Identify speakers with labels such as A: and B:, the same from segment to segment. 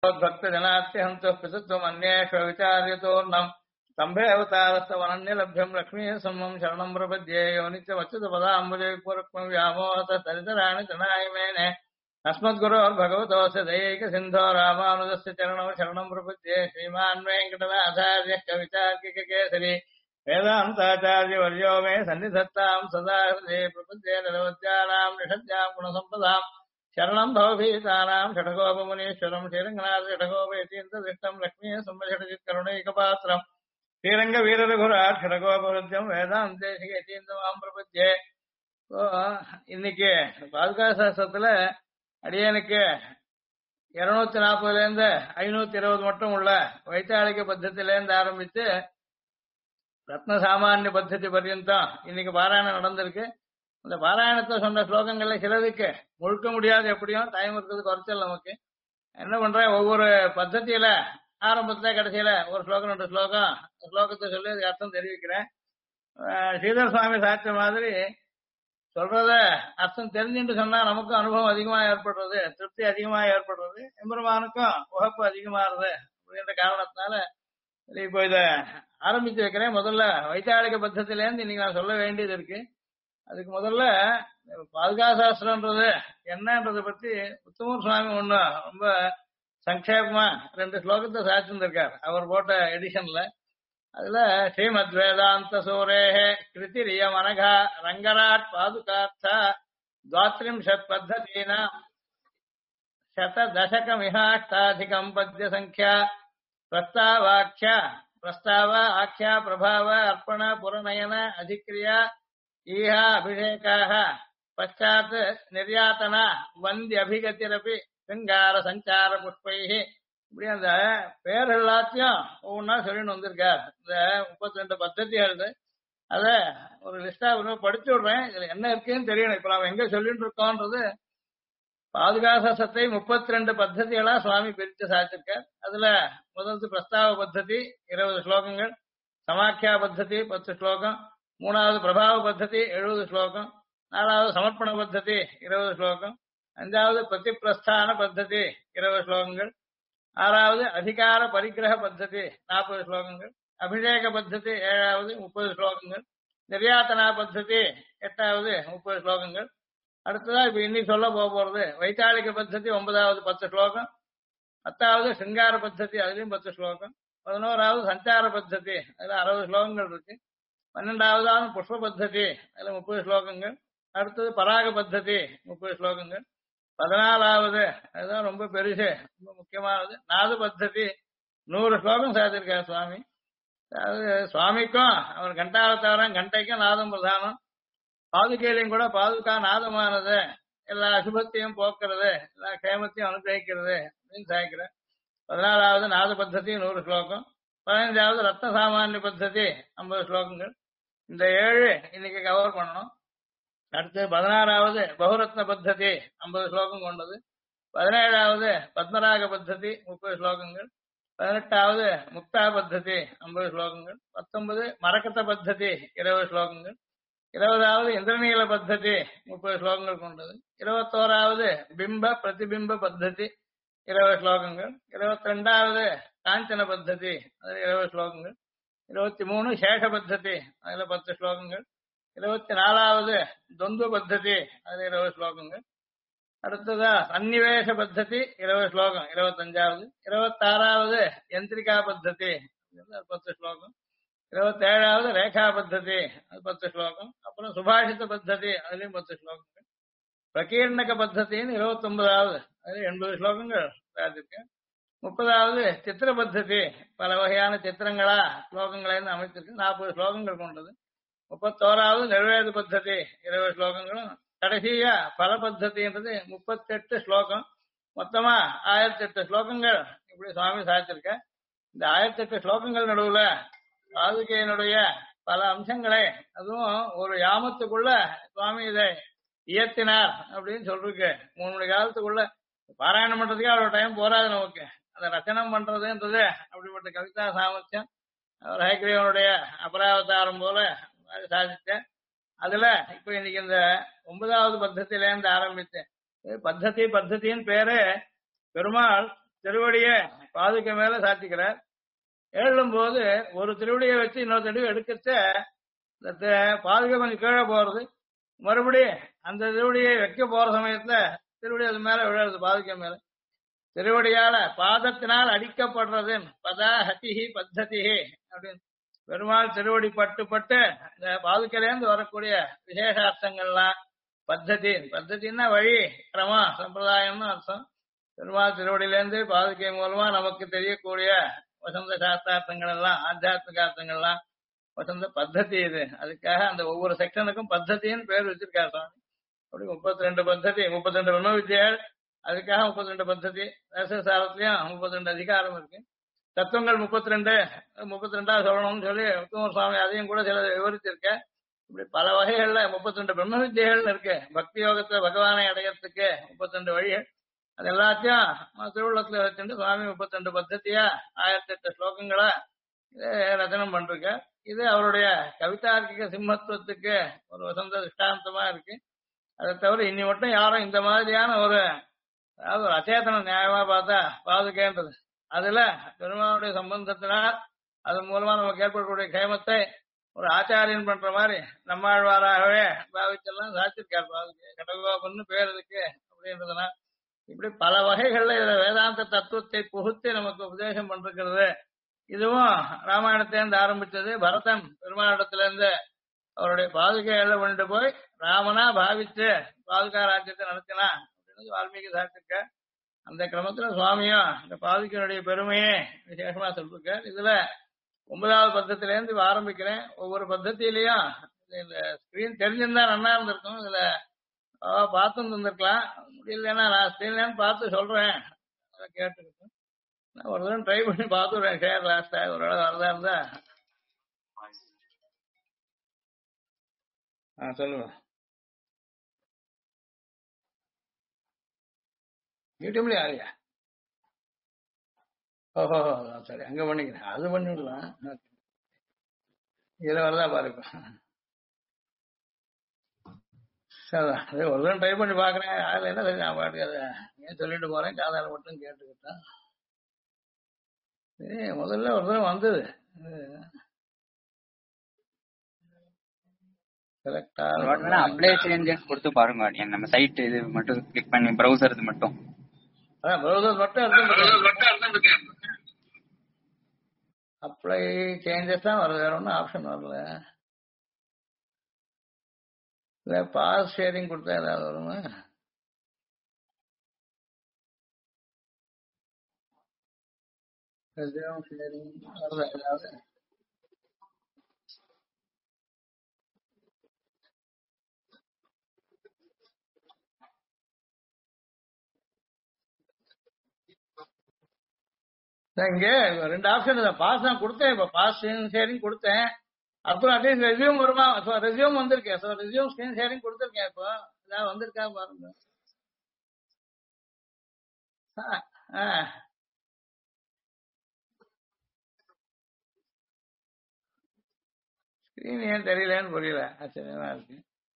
A: भक्तजनात्यहन्तः पितृत्वम् अन्येषु विचार्यतोऽर्णम् स्तम्भेऽवतारस्तवनन्यलभ्यम् लक्ष्मीः सम्मम् शरणम् प्रपद्ये योनित्यवच्युतपदाम्बुजैपूर्वक्मम् व्यामोहतः सरितराणि तृणाय मेने अस्मद्गुरोर्भगवतोऽस्य दयैकसिन्धो रामानुजस्य चरणौ शरणम् प्रपद्ये श्रीमान् वेङ्कटनाथार्यः कवितार्किककेसरी वेदान्ताचार्यवर्यो मे सन्निधत्ताम् सदा हृदये प्रपद्ये निरवद्यानाम् निषद्याम् गुणसम्पदाम् शरणम् भवभीतानाम् षठकोपमुनीश्वरम् श्रीरङ्गनाथ षठकोपयतीन्द्रदृष्टम् लक्ष्मीः सम्मषटचित्करुणैकपात्रम् श्रीरङ्गवीररघुराट् षठकोपवृद्ध्यम् வேதாந்தேசிகேதீந்திரமாம் பிரபத்யே. இன்னைக்கு பாதுகா சாஸ்திரத்துல அடியனுக்கு 240 இருந்து 520 மட்டும் உள்ள வைத்தாளிக பத்தத்திலேருந்து ஆரம்பித்து ரத்ன சாமானிய பத்ததி பர்யந்தம் இன்னைக்கு பாராயணம் நடந்திருக்கு. இந்த பாராயணத்தை சொன்ன ஸ்லோகங்கள்ல சிலதுக்கு முழுக்க முடியாது, எப்படியும் டைம் இருக்கிறது குறைச்சல். நமக்கு என்ன பண்றேன், ஒவ்வொரு பத்தத்தியில ஆரம்பத்துல கடைசியில ஒரு ஸ்லோகம் 2 ஸ்லோகத்தை சொல்லி அதுக்கு அர்த்தம் தெரிவிக்கிறேன். ஸ்ரீதர சுவாமி சாட்சிய மாதிரி சொல்றத அர்த்தம் தெரிஞ்சுட்டு சொன்னா நமக்கும் அனுபவம் அதிகமா ஏற்படுறது, திருப்தி அதிகமா ஏற்படுறது, எம்பெருமானுக்கும் உகப்பு அதிகமாறுது அப்படின்ற காரணத்தினால இப்போ இத ஆரம்பிச்சு வைக்கிறேன். முதல்ல வைத்தாளிக பத்தத்திலேருந்து இன்னைக்கு நான் சொல்ல வேண்டியது இருக்கு. அதுக்கு முதல்ல பாதுகா சாஸ்திரம்ன்றது என்னன்றதை பத்தி உத்தமர் சுவாமி ஒண்ணு ரொம்ப சங்கேபமா 2 ஸ்லோகத்தை சாச்சிருந்திருக்கார் அவர் போட்ட எடிஷன்ல. அதுல ஸ்ரீமத் வேதாந்த சூரேஹே கிருதிரியம் அனகா ரங்கராட் பாதுகார்த்தா द्वात्रिंशत् पद्धतीनां शतदशकमिहाष्टाधिकं पद्यसङ्ख्या प्रस्तावाख्या प्रस्ताव आख्या प्रभाव अर्पण पुरनयन अधिक्रिया ईहा अभिषेकाः पश्चात् निर्यातना वन्द्य अभिगतिरपि சிங்கார சஞ்சார புஷ்பைஹி. இப்படி அந்த பேர் எல்லாத்தையும் ஒவ்வொன்னா சொல்லிட்டு வந்திருக்கார். இந்த 32 பத்ததி எழுது அத ஒரு லிஸ்டா படிச்சு விடுறேன். இதுல என்ன இருக்குன்னு தெரியணும். இப்ப நாம எங்க சொல்லிட்டு இருக்கோம்ன்றது பாதுகாசத்தை 32 பத்ததிகளா சுவாமி பிரித்து சாதிச்சிருக்கார். அதுல முதல்ல பிரஸ்தாவ பத்ததி 20 ஸ்லோகங்கள், சமாக்கியா பத்ததி 10 ஸ்லோகம், 3வது பிரபாவ பத்ததி 70 ஸ்லோகம், 4வது சமர்ப்பண பத்ததி 20 ஸ்லோகம், 5வது பிரதிப்பிரஸ்தான பத்ததி 20 ஸ்லோகங்கள், 6வது அதிகார பரிகிரக பத்ததி 40 ஸ்லோகங்கள், அபிஷேக பத்ததி 7வது 30 ஸ்லோகங்கள், நிர்யாத்தனா பத்ததி 8வது 30 ஸ்லோகங்கள். அடுத்ததா இப்ப இன்னைக்கு சொல்ல போறது வைத்தாளிக பத்ததி 9வது 10 ஸ்லோகம், 10வது சிங்கார பத்ததி அதுலயும் 10 ஸ்லோகம், 11வது சஞ்சார பத்ததி அதுல 60 ஸ்லோகங்கள் இருக்கு, 12வது புஷ்ப பத்ததி அதுல 30 ஸ்லோகங்கள், அடுத்தது பராக பத்ததி 30 ஸ்லோகங்கள், 14வது அதுதான் ரொம்ப பெருசு ரொம்ப முக்கியமானது நாது பத்ததி 100 ஸ்லோகம் சாதிச்சிருக்காரு சுவாமி. அதாவது சுவாமிக்கும் அவர் கண்டாவதாரம் கண்டைக்கும் நாதம் பிரதானம், பாதுகையிலையும் கூட பாதுகா நாதமானது எல்லா அசுபத்தையும் போக்குறது, எல்லா க்ஷேமத்தையும் அனுகிரகிக்கிறது அப்படின்னு சாய்க்கிறேன். 14வது நாத பத்ததி 100 ஸ்லோகம், 15வது ரத்ன சாமானிய பத்ததி 50 ஸ்லோகங்கள். இந்த 7 இன்னைக்கு கவர் பண்ணணும். அடுத்து 16வது பகுரத்ன பத்ததி 50 ஸ்லோகம் கொண்டது, 17வது பத்மராக பத்ததி 30 ஸ்லோகங்கள், 18வது முக்தா பத்ததி 50 ஸ்லோகங்கள், 19 மரகத பத்ததி 20 ஸ்லோகங்கள், 20வது இந்திரநீல பத்ததி 30 ஸ்லோகங்கள் கொண்டது, 21வது பிம்ப பிரதிபிம்ப பத்ததி 20 ஸ்லோகங்கள், 22வது காஞ்சன பத்ததி அதுல 20 ஸ்லோகங்கள், 23 சேஷ பத்ததி அதுல 10 ஸ்லோகங்கள், 24வது துவந்து பத்ததி அதுல 20 ஸ்லோகங்கள். அடுத்ததா சன்னிவேஷ பத்ததி 20 ஸ்லோகம் 25வது, 26வது யந்திரிகா பத்ததி 10 ஸ்லோகம், 27வது ரேகா பத்ததி அது 10 ஸ்லோகம், அப்புறம் சுபாஷித பத்ததி அதுலயும் 10 ஸ்லோகங்கள், பிரகீர்ணக பத்தத்தின்னு 29வது அதுல 80 ஸ்லோகங்கள் இருக்கு, 30வது சித்திர பத்ததி பல வகையான சித்திரங்களா ஸ்லோகங்களை அமைச்சிருக்கு 40 ஸ்லோகங்கள் கொண்டது, 31வது நிர்வேத பத்ததி 20 ஸ்லோகங்களும், கடைசியா பல பத்ததின்றது 38 ஸ்லோகம். மொத்தமா 1008 ஸ்லோகங்கள் இப்படி சுவாமி சாதிச்சிருக்க. இந்த 1008 ஸ்லோகங்கள் நடுவுல பாதுகையினுடைய பல அம்சங்களை அதுவும் ஒரு யாமத்துக்குள்ள சுவாமி இதை இயற்றினார் அப்படின்னு சொல்லிருக்கு. 3 மணி காலத்துக்குள்ள பாராயணம் பண்றதுக்கே அவ்வளவு டைம் போராது நமக்கு. அதை ரச்சனம் பண்றதுன்றது அப்படிப்பட்ட கவிதா சாமர்த்தியம் அவர் ஹயக்ரீவனுடைய அபராவதாரம் போல சாதிச்சேன். அதுல இப்ப இன்னைக்கு இந்த 9வது பத்தத்தில இருந்து ஆரம்பிச்சேன். பத்தத்தின்னு பேரு பெருமாள் திருவடியை பாதுகை மேல சாத்திக்கிறார். எழுதும் போது ஒரு திருவடியை வச்சு இன்னொரு திருவடி எடுக்கச்ச இந்த பாதுகை கொஞ்சம் கீழே போறது, மறுபடியும் அந்த திருவடியை வைக்க போற சமயத்துல திருவடி அது மேல விழுறது, பாதுகை மேல. திருவடியால பாதத்தினால் அடிக்கப்படுறது பதா ஹதிஹி பத்ததிஹி அப்படின்னு பெருமாள் திருவடி பட்டு பட்டு இந்த பாதுகையிலேருந்து வரக்கூடிய விசேஷ அர்த்தங்கள்லாம் பத்ததி, பத்தத்தின்னா வழி, கிரமம், சம்பிரதாயம்னு அர்த்தம். பெருமாள் திருவடியிலேருந்து பாதுகை மூலமா நமக்கு தெரியக்கூடிய வசந்த சாஸ்திரார்த்தங்கள் எல்லாம், ஆத்தியாத்மிக அர்த்தங்கள்லாம் வசந்த பத்ததி இது. அதுக்காக அந்த ஒவ்வொரு செக்ஷனுக்கும் பத்தத்தின்னு பேர் வச்சிருக்காரு சுவாமி. அப்படி 32 பத்ததி, 32 பிரம்ம வித்யாள், அதுக்காக 32 பத்ததி. ரசசாரத்திலயும் 32 அதிகாரம் இருக்கு. தத்துவங்கள் 32 சொல்லணும்னு சொல்லி உத்தமர் சுவாமி அதையும் கூட சில விவரிச்சிருக்க. இப்படி பல வகைகள்ல 32 பிரம்ம வித்யைகள் இருக்கு. பக்தி யோகத்துல பகவானை அடையறதுக்கு 32 வழிகள். அது எல்லாத்தையும் திருவுள்ளத்துல வச்சுட்டு சுவாமி 32 பத்ததியா 1008 ஸ்லோகங்களா ரச்சனம் பண்ருக்க. இது அவருடைய கவிதார்க்கிக சிம்மத்துவத்துக்கு ஒரு வசந்த திஷ்டாந்தமா இருக்கு. அதை தவிர இன்னி மட்டும் யாரும் இந்த மாதிரியான ஒரு, அதாவது ஒரு அச்சேதன நியாயமா பார்த்தா பாதுகைன்றது, அதுல பெருமானுடைய சம்பந்தத்தினால் அது மூலமா நமக்கு ஏற்படக்கூடிய க்ஷேமத்தை ஒரு ஆச்சாரியன் பண்ற மாதிரி நம்மாழ்வாராகவே பாவிச்செல்லாம் சாச்சிருக்கார். பாதுகை கடகோபன்னு பேர் இருக்கு அப்படின்றதுனா இப்படி பல வகைகள்ல இதுல வேதாந்த தத்துவத்தை புகுத்தி நமக்கு உபதேசம் பண்றது. இதுவும் ராமாயணத்திலிருந்து ஆரம்பிச்சது. பரதன் பெருமாளிடத்துல இருந்து அவருடைய பாதுகை எல்லாம் கொண்டு போய் ராமனா பாவிச்சு பாதுகா ராஜ்யத்தை நடத்தினா அப்படின்னு வால்மீகி சாத்திருக்க. அந்த கிரமத்துல சுவாமியும் இந்த பாதுகையினுடைய பெருமையே விசேஷமா சொல்லிருக்க. இதுல 9வது பத்தத்திலேருந்து ஆரம்பிக்கிறேன். ஒவ்வொரு பத்தத்திலையும் இந்த ஸ்கிரீன் தெரிஞ்சிருந்தா நல்லா இருந்திருக்கும். இதுல பார்த்து இருந்திருக்கலாம், முடியலன்னா நான் ஸ்கிரீன்லேருந்து பார்த்து சொல்றேன், அதை கேட்டுருக்கேன். நான் ஒரு தடவை ட்ரை பண்ணி பார்த்துடுறேன். ஷேர் லாஸ்டா ஒரு வேளை வரதா இருந்தா சொல்லுங்க. யூடியூப்லயே ஆரியா? ஓஹோ, சரி, அங்க பண்ணிக்கிறேன். அது பண்ணிவிடலாம். இதுல வரதா பாருப்பா. சரிதான், அது ஒரு தடவை ட்ரை பண்ணி பாக்குறேன். அதுல என்ன சரி, நான் பாட்டுக்கு அதை ஏன் சொல்லிட்டு போறேன், காதால மட்டும் கேட்டுக்கிட்டேன். முதல்ல ஒரு தடவை வந்தது.
B: அப்ளை சேஞ்சஸ் கொடுத்து பாருங்க. நம்ம சைட் இது மட்டும் கிளிக் பண்ணி பிரவுசர் இது மட்டும்,
A: பிரவுசர் மட்டும் அப்ளை சேஞ்சஸ் தான் வருது, வேற ஒன்றும் ஆப்ஷன் வரல. இல்ல பாஸ் ஷேரிங் கொடுத்தா ஏதாவது வருமா? ஷேரிங் வருதா ஏதாவது? இங்க 2 ஆப்ஷன் பாஸ் தான் கொடுத்தேன். இப்ப பாஸ் ஷேரிங் கொடுத்தேன். அப்புறம் அதே ரெசியூம் வருமா? ரெசியூம் வந்திருக்கேன். ரெசியூம் ஸ்கிரீன் ஷேரிங் கொடுத்துருக்கேன். இப்போ ஏதாவது வந்திருக்கா பாருங்க. ஸ்கிரீன் ஏன் தெரியலன்னு புரியல, ஆச்சரியமா இருக்கு.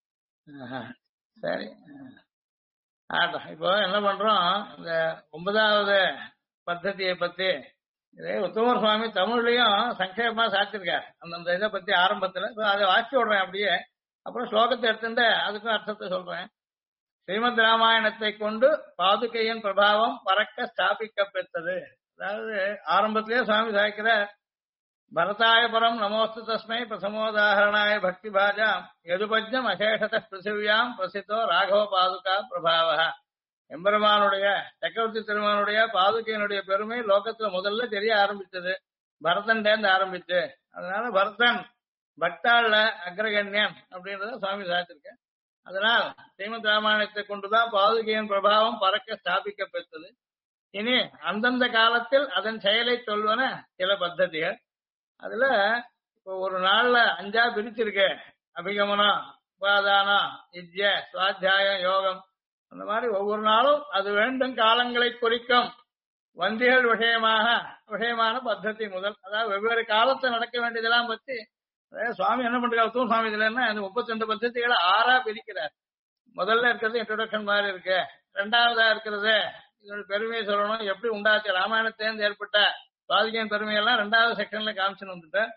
A: சரி, ஆட்டம். இப்போ என்ன பண்றோம், இந்த 9வது பத்ததியை பத்தி இதே உத்தமர் சுவாமி தமிழ்லயும் சங்கேபமா சாத்திருக்காரு. அந்த இதை பத்தி ஆரம்பத்துல அதை வாசி விடுறேன் அப்படியே. அப்புறம் ஸ்லோகத்தை எடுத்துட்டு அதுக்கும் அர்த்தத்தை சொல்றேன். ஸ்ரீமத் ராமாயணத்தை கொண்டு பாதுகையின் பிரபாவம் பறக்க ஸ்தாபிக்கப்பெற்றது. அதாவது ஆரம்பத்திலேயே சுவாமி சாய்க்கிற பரதாய பரம் நமோஸ்து தஸ்மை பிரசமோதாரணாய பக்தி பாஜாம் எதுபஜ்யம் அசேஷத பிருத்திவியாம் பிரசித்தோ ராகவ பாதுகா பிரபாவ. எம்பெருமானுடைய சக்கரவர்த்தி திருமானுடைய பாதுகையினுடைய பெருமை லோகத்துல முதல்ல தெரிய ஆரம்பிச்சது பரதன்டேந்து ஆரம்பிச்சு. அதனால பரதன் பக்தாள்ல அக்ரகண்யன் அப்படின்றத சுவாமி சாத்திருக்கேன். அதனால் ஸ்ரீமத் ராமாயணத்தை கொண்டுதான் பாதுகையின் பிரபாவம் பறக்க ஸ்தாபிக்கப்பெற்றது. இனி அந்தந்த காலத்தில் அதன் செயலை சொல்வன சில பத்ததிகள். அதுல இப்போ ஒரு நாள்ல 5ஆ பிரிச்சிருக்கு. அபிகமனம், உபாதானம், வித்ய, சுவாத்தியாயம், யோகம். அந்த மாதிரி ஒவ்வொரு நாளும் அது வேண்டும் காலங்களை குறிக்கும் வந்திகள் விஷயமான பத்ததி முதல், அதாவது வெவ்வேறு காலத்தை நடக்க வேண்டியதெல்லாம் பத்தி சுவாமி என்ன பண்றாரு, தூண் சுவாமி இதுல என்ன இந்த 32 பத்ததிகளை 6ஆ பிரிக்கிறார். முதல்ல இருக்கிறது இன்ட்ரோடக்ஷன் மாதிரி இருக்கு. 2வதா இருக்கிறது இதோட பெருமையை சொல்லணும், எப்படி உண்டாச்சு, ராமாயணத்திலேருந்து ஏற்பட்ட பாதுகையின் பெருமையெல்லாம் 2வது செக்ஷன்ல காமிச்சுன்னு வந்துட்டேன்.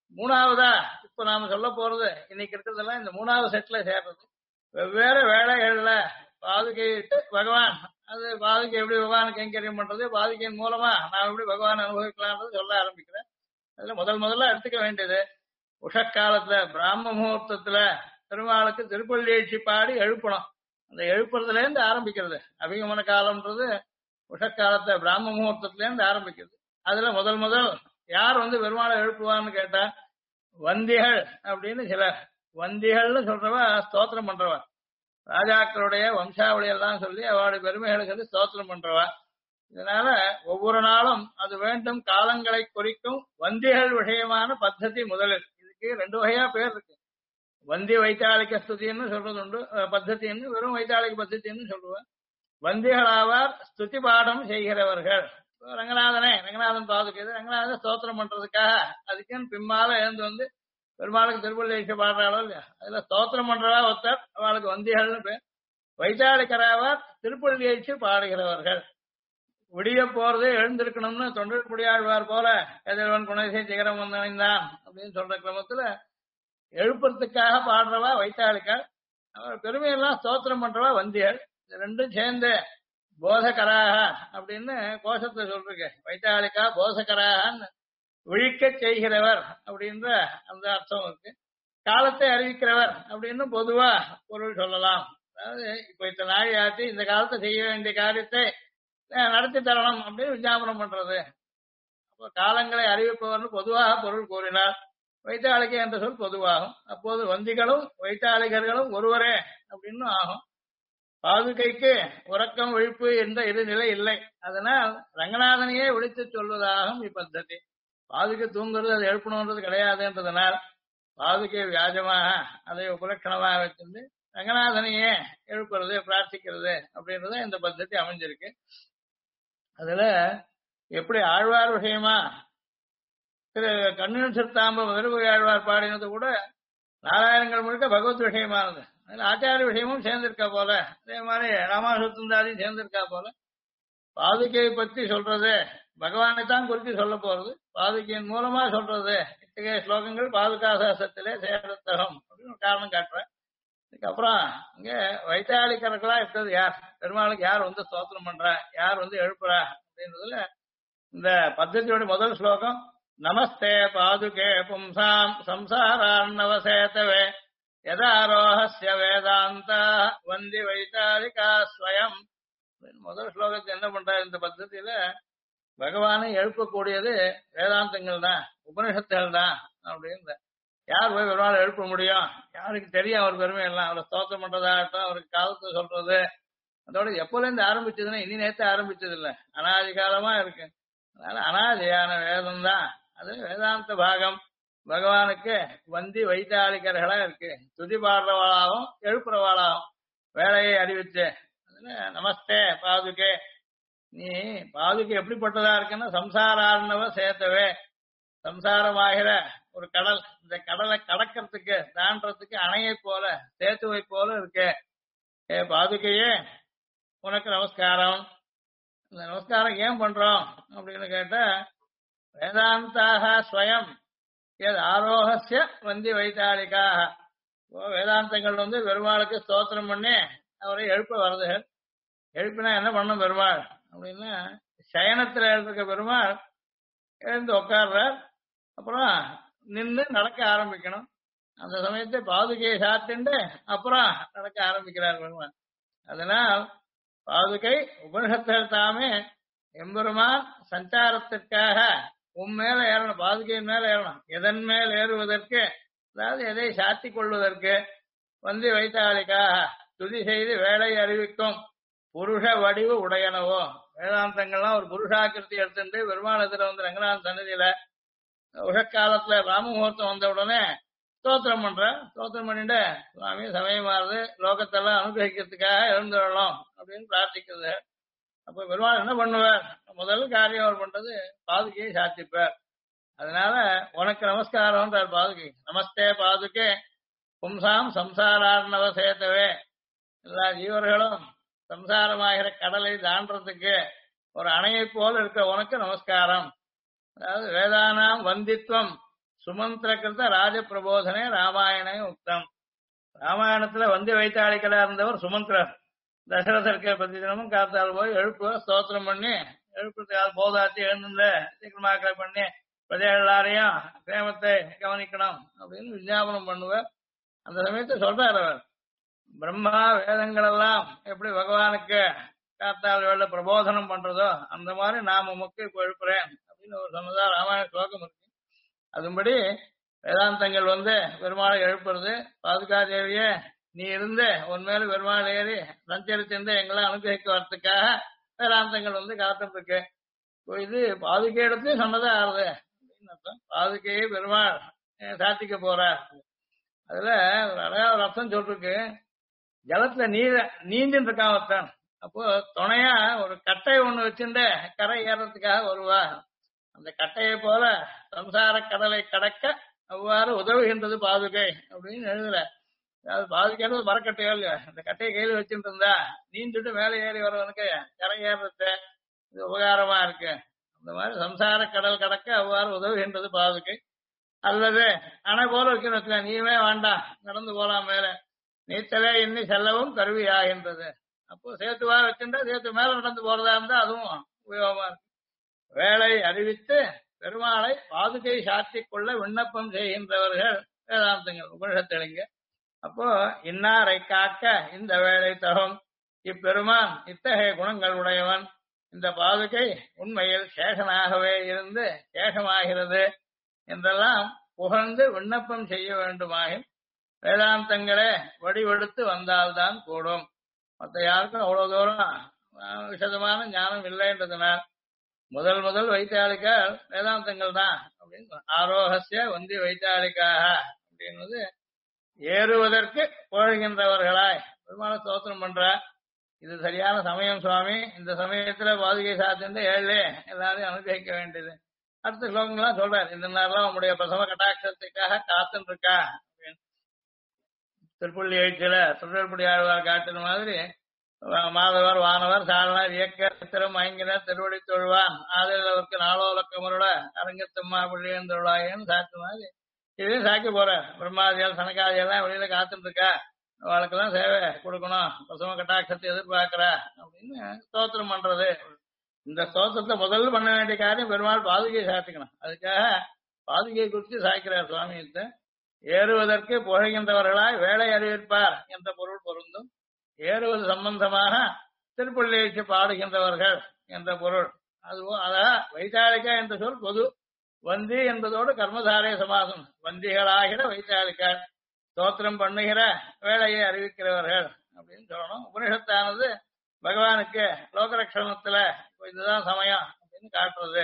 A: 3வதா இப்ப நாம சொல்ல போறது இன்னைக்கு இருக்கிறதெல்லாம் இந்த 3வது செட்ல சேர்றது. வெவ்வேறு வேலைகள்ல பாதுகை பகவான், அது பாதுகை எப்படி பகவானுக்கு கைங்கரியம் பண்றது, பாதுகையின் மூலமா நான் எப்படி பகவான் அனுபவிக்கலாம்ன்றது சொல்ல ஆரம்பிக்கிறேன். அதுல முதல்ல எடுத்துக்க வேண்டியது, உஷக்காலத்துல பிராம முகூர்த்தத்துல பெருமாளுக்கு திருப்பள்ளி பாடி எழுப்பணும். அந்த எழுப்புறதுல இருந்து ஆரம்பிக்கிறது. அபிகமன காலம்ன்றது உஷக்காலத்துல பிராம முகூர்த்தத்துல இருந்து ஆரம்பிக்கிறது. அதுல முதல் யார் பெருமாளை எழுப்புவான்னு கேட்டா வந்திகள் அப்படின்னு சிலர். வந்திகள்னு சொல்றவா ஸ்தோத்திரம் பண்றவா, ராஜாக்களுடைய வம்சாவளி எல்லாம் சொல்லி அவளுடைய பெருமைகளை சொல்லி ஸ்தோத்திரம் பண்றவா. இதனால ஒவ்வொரு நாளும் அது வேண்டும் காலங்களை குறிக்கும் வந்திகள் விஷயமான பத்ததி முதலில். இதுக்கு 2 வகையா பேர் இருக்கு. வந்தி வைத்தாளிக ஸ்துதின்னு சொல்றது உண்டு, பத்தத்தின்னு வெறும் வைத்தாளிக பத்தத்தின்னு சொல்லுவேன். வந்திகளாவார் ஸ்துதி பாடம் செய்கிறவர்கள். ரங்கநாதன் பாதுகிறது, ரங்கநாதன் ஸ்தோத்திரம் பண்றதுக்காக அதுக்குன்னு பின்னால எழுந்து பெருமாளுக்கு திருப்பள்ளி பாடுறாளோ இல்லையா, அதுல ஸ்தோத்திரம் பண்றவா ஒருத்தர், அவளுக்கு வந்திகள்னு பேர். வைத்தாளிகராவார் திருப்பள்ளி பாடுகிறவர்கள். விடிய போறது எழுந்திருக்கணும்னு தொண்டர் குடியாழ்வார் போல எதிர்வன் குணசை சிகரம் வந்தான் அப்படின்னு சொல்ற கிரமத்துல எழுப்புறதுக்காக பாடுறவா வைத்தாளிக்கார். அவர் பெருமையெல்லாம் ஸ்தோத்திரம் பண்றவா வந்தியர். இது 2ம் சேர்ந்து போதகராக அப்படின்னு கோஷத்தை சொல்றீங்க. வைத்தாளிக்கா போதகராகன்னு விழிக்க செய்கிறவர் அப்படின்ற அந்த அர்த்தம் இருக்கு. காலத்தை அறிவிக்கிறவர் அப்படின்னு பொதுவா பொருள் சொல்லலாம். அதாவது இப்ப இத்தனை நாள் ஆச்சு, இந்த காலத்தை செய்ய வேண்டிய காரியத்தை நடத்தி தரணும் அப்படின்னு விஞ்ஞாபனம் பண்றது. அப்போ காலங்களை அறிவிப்பவர்னு பொதுவாக பொருள் கூறினார். வைத்தாளிகை என்ற சொல் பொதுவாகும். அப்போது வந்திகளும் வைத்தாளிகர்களும் ஒருவரே அப்படின்னு ஆகும். பாதுகைக்கு உறக்கம் விழிப்பு என்ற இரு நிலை இல்லை. அதனால் ரங்கநாதனையே விழித்து சொல்வதாகும் இப்பத்ததி. பாதுகை தூங்குறது அதை எழுப்பணுன்றது கிடையாதுன்றதுனால் பாதுகை வியாஜமாக அதை உபலட்சணமாக வச்சிருந்து ரங்கநாதனையே எழுப்புறது பிரார்த்திக்கிறது அப்படின்றத இந்த பத்ததி அமைஞ்சிருக்கு. அதுல எப்படி ஆழ்வார் விஷயமா திரு கண்ணன் சிறுத்தாம்பம் வெறுபுகை ஆழ்வார் பாடினது கூட நாராயணங்கள் முழுக்க பகவத் விஷயமானது. அதுல ஆச்சாரிய விஷயமும் சேர்ந்திருக்கா போல, அதே மாதிரி ராமாசுந்தாதியும் சேர்ந்திருக்கா போல. பாதுகையை பத்தி சொல்றது பகவானை தான் குறித்து சொல்ல போறது, பாதுகையின் மூலமா சொல்றது இத்தகைய ஸ்லோகங்கள் பாதுகாசாசத்திலே சேரத்தகம் அப்படின்னு காரணம் காட்டுறேன். இதுக்கப்புறம் இங்க வைத்தாளிகர்களா இருக்கிறது யார், பெருமாளுக்கு யார் ஸ்தோத்திரம் பண்றா, யார் எழுப்புறா அப்படின்றதுல இந்த பத்ததியோட முதல் ஸ்லோகம் நமஸ்தே பாதுகே பும்சாம் சம்சாரார்ணவசேதவே யதாரோஹஸ்ய வேதாந்தா வந்தி வைத்தாளிகா ஸ்வயம். முதல் ஸ்லோகத்தை என்ன பண்றாரு இந்த பத்ததியில, பகவானை எழுப்பக்கூடியது வேதாந்தங்கள் தான், உபனிஷத்துகள் தான் அப்படின்னு. யார் போய் பெருமாள் எழுப்ப முடியும், யாருக்கு தெரியும் அவர் பெருமை எல்லாம். அவரை ஸ்தோத்திரம் பண்றதாகட்டும், அவருக்கு காலத்தை சொல்றது, அதோட எப்போல இருந்து ஆரம்பிச்சதுன்னா இனி நேரத்தை ஆரம்பிச்சது இல்லை, அனாதி காலமா இருக்கு. அதனால அனாதியான வேதம் தான் அது வேதாந்த பாகம். பகவானுக்கு வந்தி வைத்தாளிகர்களா இருக்கு, துதி பாடுறவாளாகவும் எழுப்புறவாளாகவும் வேலையை அறிவிச்சு. அதுல நமஸ்தே பாதுகே, நீ பாதுகை எப்படிப்பட்டதா இருக்குன்னா சம்சாரார்ணவ சேத்தவே, சம்சாரமாகிற ஒரு கடல், இந்த கடலை கடக்கிறதுக்கு தாண்டறதுக்கு அணையை போல சேத்துவை போல இருக்கு. ஏ பாதுகையே உனக்கு நமஸ்காரம். இந்த நமஸ்காரம் ஏன் பண்றோம் அப்படின்னு கேட்டா, வேதாந்தாக ஸ்வயம் எது ஆரோகசிய வந்தி வைத்தாளிக்காக. வேதாந்தங்கள் பெருமாளுக்கு ஸ்தோத்திரம் பண்ணி அவரை எழுப்ப வருதுகள். எழுப்பினா என்ன பண்ணும் பெருமாள் அப்படின்னா, சயனத்துல எழுந்திருக்க பெருமாள் எழுந்து உட்கார்றார், அப்புறம் நின்று நடக்க ஆரம்பிக்கணும். அந்த சமயத்தை பாதுகையை சாத்திண்டு அப்புறம் நடக்க ஆரம்பிக்கிறார் பெருமாள். அதனால் பாதுகை உபனிஷத்தில் தாமே எம்பெருமான் சஞ்சாரத்திற்காக மேல ஏறணும், பாதுகையின் மேல ஏறணும். எதன் மேல் ஏறுவதற்கு, அதாவது எதை சாத்தி கொள்வதற்கு வந்தி வைத்தாளிக்காக துதி செய்து வேலை அறிவிக்கும் புருஷ வடிவு உடையனவோ. வேதாந்தங்கள்லாம் ஒரு புருஷாக்கிருத்தி எடுத்துட்டு பெருமாளத்துல ரங்கநாதன் சன்னதியில உஷக்காலத்துல ராமமுகூர்த்தம் வந்த உடனே ஸ்தோத்திரம் பண்ற, ஸ்தோத்திரம் பண்ணிட்டு சுவாமி சமயமாறுது, லோகத்தெல்லாம் அனுகிரகிக்கிறதுக்காக எழுந்துள்ளோம் அப்படின்னு பிரார்த்திக்கிறது. அப்ப பெருமாள் என்ன பண்ணுவார், முதல் காரியம் அவர் பண்றது பாதுகையை சாத்திப்பார். அதனால உனக்கு நமஸ்காரம்ன்றார் பாதுகை. நமஸ்தே பாதுகே பும்சாம் சம்சாரார்ணவ சேத்தவே, எல்லா ஜீவர்களும் சம்சாரமாகிற கடலை தாண்டறதுக்கு ஒரு அணையை போல் இருக்க உனக்கு நமஸ்காரம். அதாவது வேதானாம் வந்தித்வம் சுமந்திரகிருத ராஜ பிரபோதனே ராமாயணே உக்தம். ராமாயணத்துல வந்தி வைத்தாளிகளா இருந்தவர் சுமந்திரர். தசரதற்கு பிரதி தினமும் காத்தால் போய் எழுப்புவர், ஸ்தோத்திரம் பண்ணி எழுப்புறதுக்காக போதாத்தி எழுந்து சீக்கிரமாக்கலை பண்ணி பிரஜைகள் எல்லாரையும் பிரேமத்தை கவனிக்கணும் அப்படின்னு விஞ்ஞாபனம் பண்ணுவார். அந்த சமயத்தை சொல்றார் அவர், பிரம்மா வேதங்கள் எல்லாம் எப்படி பகவானுக்கு காத்தால் வேலை பிரபோதனம் பண்றதோ அந்த மாதிரி நான் உமக்கு இப்ப எழுப்புறேன் அப்படின்னு ஒரு சொன்னதா ராமாயண ஸ்லோகம் இருக்கு. அதுபடி வேதாந்தங்கள் பெருமாளை எழுப்புறது, பாதுகாதேவியே நீ இருந்து உன்மேல பெருமாள் ஏறி சஞ்சரிச்சிருந்து எங்களை அனுகிரகிக்க வரத்துக்காக வேதாந்தங்கள் காத்துட்டு இருக்கு. இது பாதுகை இடத்துலயும் சொன்னதா ஆறுது அப்படின்னு அர்த்தம். பாதுகையை பெருமாள் சாத்திக்க போறார். அதுல ஒரு அழகா ஒரு அர்த்தம் சொல்லிருக்கு. ஜலத்துல நீந்தின்னு இருக்கான் ஒருத்தன். அப்போ துணையா ஒரு கட்டை ஒண்ணு வச்சுட்டு கரை ஏறதுக்காக வருவா. அந்த கட்டையை போல சம்சார கடலை கடக்க அவ்வாறு உதவுகின்றது பாதுகை அப்படின்னு எழுதுற. அது பாதுகைன்னு மரக்கட்டையோ இல்லையா, அந்த கட்டையை கையில வச்சுட்டு இருந்தா நீந்துட்டு மேலே ஏறி வரவனுக்கு கரை ஏறது இது உபகாரமா இருக்கு. அந்த மாதிரி சம்சார கடல் கடக்க அவ்வாறு உதவுகின்றது பாதுகை. அல்லது அணை போல வைக்கணும், நீயுமே வேண்டாம் நடந்து போலாம் மேல, நீச்சலே எண்ணி செல்லவும் கருவி ஆகின்றது. அப்போ சேத்துவா வச்சுட்டா சேத்து மேல நடந்து போறதா இருந்தா அதுவும் உபயோகமா இருக்கு. வேலை அறிவித்து பெருமாளை பாதுகை சாத்திக் கொள்ள விண்ணப்பம் செய்கின்றவர்கள் வேதாந்தங்கள் உபனிஷத்திலிங்க. அப்போ இன்னாரை காக்க இந்த வேலை தகும், இப்பெருமான் இத்தகைய குணங்கள் உடையவன், இந்த பாதுகை உண்மையில் சேஷனாகவே இருந்து சேஷமாகிறது என்றெல்லாம் புகழ்ந்து விண்ணப்பம் செய்ய வேண்டுமாயின் வேதாந்தங்களே வடிவெடுத்து வந்தால்தான் கூடும். மற்ற யாருக்கும் அவ்வளவு தூரம் விசதமான ஞானம் இல்லைன்றதுனால் முதல் வைத்தாளிக்கால் வேதாந்தங்கள் தான் அப்படின்னு ஆரோகசிய வந்தி வைத்தாளிக்காக அப்படின்றது ஏறுவதற்கு போகின்றவர்களாய் பெருமாளை ஸ்தோத்திரம் பண்ற. இது சரியான சமயம் சுவாமி, இந்த சமயத்துல பாதுகை சாத்திட்டு ஏழு எல்லாரையும் அனுகிரகிக்க வேண்டியது. அடுத்த ஸ்லோகங்கள்லாம் சொல்றாரு, இந்த நேரம் உங்களுடைய பிரசவ கட்டாட்சத்துக்காக காத்துன்னு இருக்கா அப்படின்னு. திருப்புள்ளி எழுச்சியில திருநெல்வேலி ஆழ்வார் காட்டுற மாதிரி மாதவர் வானவர் சாரணர் இயக்க திறம் ஐங்கினர் திருவடி தொழுவான் ஆதரவருக்கு நாளோலக்கமரோட அரங்கத்தம்மா பிள்ளையந்தொழாயன்னு சாத்து மாதிரி இதையும் சாக்கி போற. பிரம்மாதியால் சனகாதியெல்லாம் வெளியில காத்துட்டு இருக்கா, அவளுக்கெல்லாம் சேவை கொடுக்கணும், பிரசவ கட்டாட்சத்தை எதிர்பார்க்கிறா அப்படின்னு ஸ்தோத்திரம் பண்றது. இந்த ஸ்தோத்திரத்தை முதல்ல பண்ண வேண்டிய காரியம் பெருமாள் பாதுகையை சாத்திக்கணும். அதுக்காக பாதுகையை குறித்து சாய்க்கிறார் சுவாமிகிட்ட. ஏறுவதற்கு புகழ்கின்றவர்களாய் வேலை அறிவிப்பார் என்ற பொருள் பொருந்தும். ஏறுவது சம்பந்தமாக திருப்பள்ளி எழுச்சி பாடுகின்றவர்கள் என்ற பொருள். அதுவும் அதான் வைத்தாளிக்கா என்ற சொல் பொது. வந்தி என்பதோடு கர்மதாரய சமாசம். வந்திகளாகிற வைத்தாளிக்கார் ஸ்தோத்திரம் பண்ணுகிற வேலையை அறிவிக்கிறவர்கள் அப்படின்னு சொல்லணும். உபனிஷத்தானது பகவானுக்கு லோகரட்சணத்துல இதுதான் சமயம் அப்படின்னு காட்டுறது.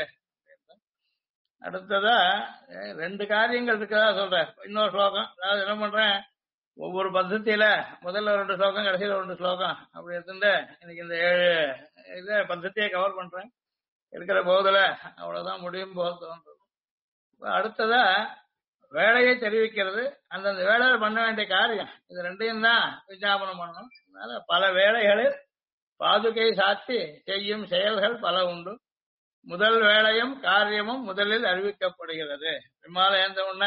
A: அடுத்ததா ரெண்டு காரியங்கள் இருக்கதா சொல்ற இன்னொரு ஸ்லோகம். அதாவது என்ன பண்றேன், ஒவ்வொரு பத்தத்தில முதல்ல 2 ஸ்லோகம் கடைசியில 2 ஸ்லோகம் அப்படி எடுத்துட்டு இன்னைக்கு இந்த 7 பத்தத்தியை கவர் பண்றேன். இருக்கிற போதுல அவ்வளவுதான் முடியும் போது தோன்றது. அடுத்ததா வேலையை தெரிவிக்கிறது, அந்தந்த வேலையை பண்ண வேண்டிய காரியம், இது ரெண்டையும் தான் விஞ்ஞாபனம் பண்ணணும். அதனால பல வேலைகளில் பாதுகை சாத்தி செய்யும் செயல்கள் பல உண்டு. முதல் வேலையும் காரியமும் முதலில் அறிவிக்கப்படுகிறது. விமானம் ஏந்த உடனே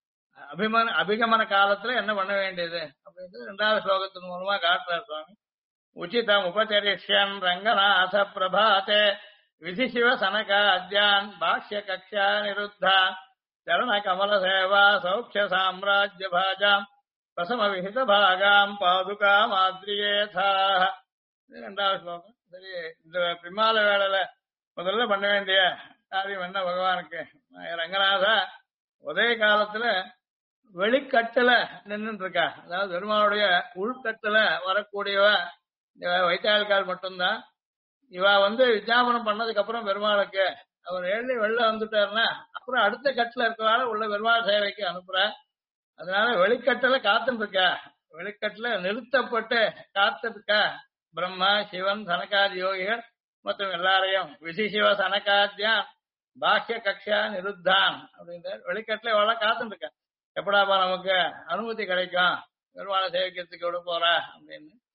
A: அபிகமன காலத்துல என்ன பண்ண வேண்டியது அப்படின்றது 2வது ஸ்லோகத்தின் மூலமா காட்டுறார் சுவாமி. உச்சிதம் உபச்சரிஷ்யன் ரங்கநாத பிரபாதே விதி சிவ சனக அத்யான் பாஷ்ய கக்ஷா நிருத்தான் சரண கமல சேவா சௌக்ஷ சாம்ராஜ்ய பாஜாம் பிரசம விஹித பாகாம் பாதுகா மாதிரியேதா. 2வது ஸ்லோகம். சரி, இந்த பிமால வேளையில முதல்ல பண்ண வேண்டிய காரியம் என்ன பகவானுக்கு? ரங்கநாதா உதய காலத்துல வெளிக்கட்டுல நின்று இருக்கா. அதாவது பெருமாளுடைய உள்கட்டுல வரக்கூடியவ வைத்தாள்கால் மட்டும்தான். இவ விஞ்ஞாபனம் பண்ணதுக்கு அப்புறம் பெருமாளுக்கு அவர் எழுதி வெளில வந்துட்டாருன்னா அப்புறம் அடுத்த கட்டுல இருக்கிறால உள்ள பெருமாள் சேவைக்கு அனுப்புற. அதனால வெளிக்கட்டுல காத்துட்டு இருக்கா. வெளிக்கட்டுல நிறுத்தப்பட்டு காத்திருக்கா பிரம்மா சிவன் சனகாதி யோகிகள் மற்றும் எல்லாரையும். விதி சிவ சனகாத்தியான் பாக்கிய கக்ஷா நிருத்தான் அப்படின்ற வெளிக்கட்டுல இவள காத்துட்டு இருக்கா. எப்படாப்பா நமக்கு அனுமதி கிடைக்கும் பெருமாளை சேவிக்கிறதுக்கு விட போறா அப்படின்னு.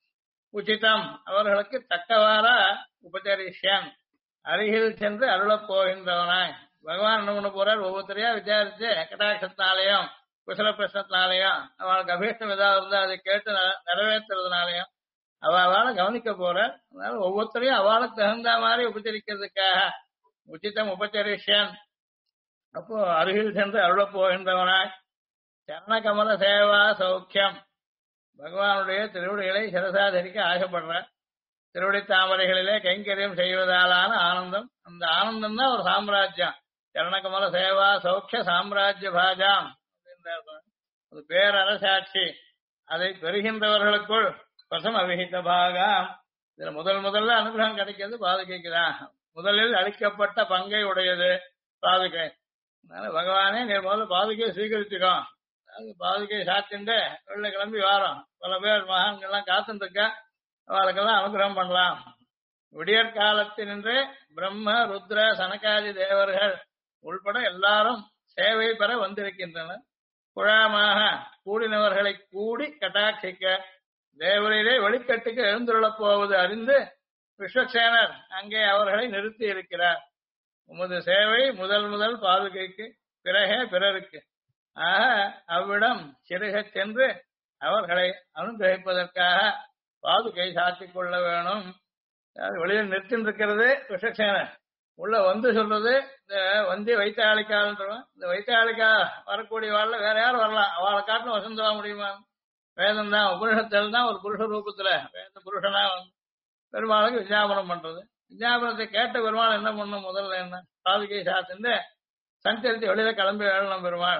A: உச்சிதம் அவர்களுக்கு தக்கவாறா உபச்சரிஷ்யன் அருகில் சென்று அருளப் போகின்றவனாய். பகவான் என்ன பண்ண போறார், ஒவ்வொருத்தரையா விசாரிச்சு கட்டாட்சத்தினாலையும் குசல பிரச்சனத்தினாலையும் அவளுக்கு அபீஷ்டம் ஏதாவது இருந்தா அதை கேட்டு நிறைவேற்றுறதுனாலையும் அவளை கவனிக்க போற. அதனால ஒவ்வொருத்தரையும் அவளுக்கு தகுந்த மாதிரி உபச்சரிக்கிறதுக்காக உச்சிதம் உபச்சரிஷ்யன். அப்போ அருகில் சென்று அருளப் போகின்றவனாய். சரணகமல சேவா சௌக்கியம் பகவானுடைய திருவடிகளை சிரசா தரிக்க ஆசைப்படுற. திருவடி தாமரைகளிலே கைங்கரியம் செய்வதாலான ஆனந்தம், அந்த ஆனந்தம் தான் ஒரு சாம்ராஜ்யம். சரணகமல சேவா சௌக்கிய சாம்ராஜ்ய பாஜாம் அப்படின்றார். அது பேரரசாட்சி. அதை பெறுகின்றவர்களுக்குள் பிரசம அவிஹித பாகம். இதுல முதல்ல அனுகிரகம் கிடைக்கிறது பாதுகைக்குதான். முதலில் அளிக்கப்பட்ட பங்கை உடையது பாதுகை. அதனால பகவானே நீ முதல்ல பாதுகையை ஸ்வீகரிச்சுக்கோ. அது பாதுகை சாத்திண்டு வெளில கிளம்பி வாரோம். பல பேர் மகான்கள்லாம் காத்துட்டு இருக்க, அவளுக்கெல்லாம் அனுகிரகம் பண்ணலாம். விடியற் காலத்தினின்று பிரம்ம ருத்ர சனகாதி தேவர்கள் உள்பட எல்லாரும் சேவை பெற வந்திருக்கின்றனர். குழாமாக கூடினவர்களை கூடி கட்டாட்சிக்க தேவரிலே வெளிக்கட்டுக்கு எழுந்துள்ளப் போவது அறிந்து விஸ்வக்சேனர் அங்கே அவர்களை நிறுத்தி இருக்கிறார். உமது சேவை முதல் பாதுகைக்கு, பிறகே பிறருக்கு. ஆக அவ்விடம் சிறுகச் சென்று அவர்களை அனுகிரகிப்பதற்காக பாதுகை சாத்திக் கொள்ள வேணும். வெளியில் நிறுத்தின்றிருக்கிறது விஸ்வக்சேனர். உள்ள வந்து சொல்றது இந்த வந்தி வைத்தாளிக்கால்ன்றவன். இந்த வைத்தாளிக்கா வரக்கூடிய வாழ்ல வேற யாரும் வரலாம், அவளை காட்டிலும் வசந்தவா முடியுமா? வேதம் தான், உபனிஷத்தில் தான் ஒரு புருஷ ரூபத்துல வேத புருஷனா வந்து பெருமாளுக்கு விஞ்ஞாபனம் பண்றது. விஞ்ஞாபனத்தை கேட்ட பெருமாள் என்ன பண்ணும், முதல்ல என்ன பாதுகை சாத்திட்டு சஞ்சரித்து வெளியில கிளம்பி வேணும் பெருமாள்.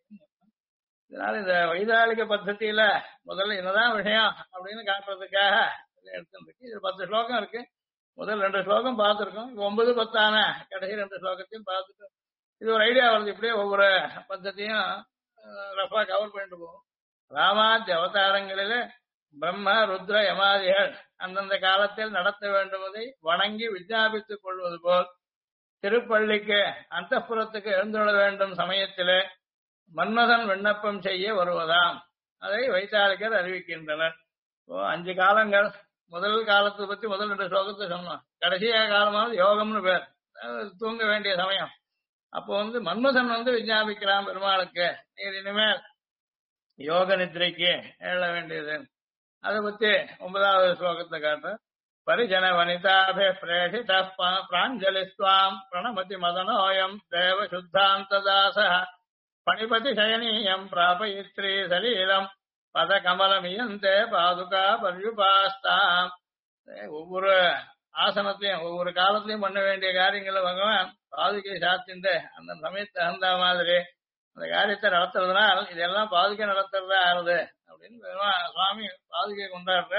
A: இதனால இந்த வைதாளிக பத்தத்தியில முதல்ல என்னதான் விஷயம் அப்படின்னு காட்டுறதுக்காக எடுத்துருக்கு. இது 10 ஸ்லோகம் இருக்கு. முதல் 2 ஸ்லோகம் பார்த்துருக்கோம். 9, 10 கடைசி 2 ஸ்லோகத்தையும் பார்த்துட்டு இது ஒரு ஐடியா வருது. இப்படியே ஒவ்வொரு பத்தத்தையும் ரஃபா கவர் பண்ணிட்டு போகும். ராமாத்திய அவதாரங்களிலே பிரம்ம ருத்ர யமாதிகள் அந்தந்த காலத்தில் நடத்த வேண்டுவதை வணங்கி விஞ்ஞாபித்துக் கொள்வது போல் திருப்பள்ளிக்கு அந்தப்புறத்துக்கு எழுந்துள்ள வேண்டும் சமயத்திலே மன்மதன் விண்ணப்பம் செய்ய வருவதாம். அதை வைத்தாளிகர் அறிவிக்கின்றனர். 5 காலங்கள். முதல் காலத்தை பத்தி முதல் 2 ஸ்லோகத்தை சொன்னோம். கடைசியா காலமானது யோகம்னு பேர், தூங்க வேண்டிய சமயம். அப்போ மன்மதன் விஞ்ஞாபிக்கிறான் பெருமாளுக்கு, நீர் இனிமேல் யோக நித்ரைக்கு எழ வேண்டியது. அதை பத்தி 9வது ஸ்லோகத்தை காட்டு. பரிஜன வனிதாபே பிரேஷித பிராஞ்சலிஸ்வாம் பிரணமதி மதனோயம் தேவ சுத்தாந்ததாச பணிபதி சயனீயம் பிராபயித்ரி சலீலம் பத கமலமியந்தே பாதுகா பர்யுபாஸ்தாம். ஒவ்வொரு ஆசனத்தையும் ஒவ்வொரு காலத்திலையும் பண்ண வேண்டிய காரியங்களை பகவான் பாதுகை சாத்திண்டு அந்த சமயத்தை தகுந்த மாதிரி அந்த காரியத்தை நடத்துறதுனால் இதெல்லாம் பாதுகை நடத்துறதா ஆறுது அப்படின்னு சுவாமி பாதுகை கொண்டாடுற.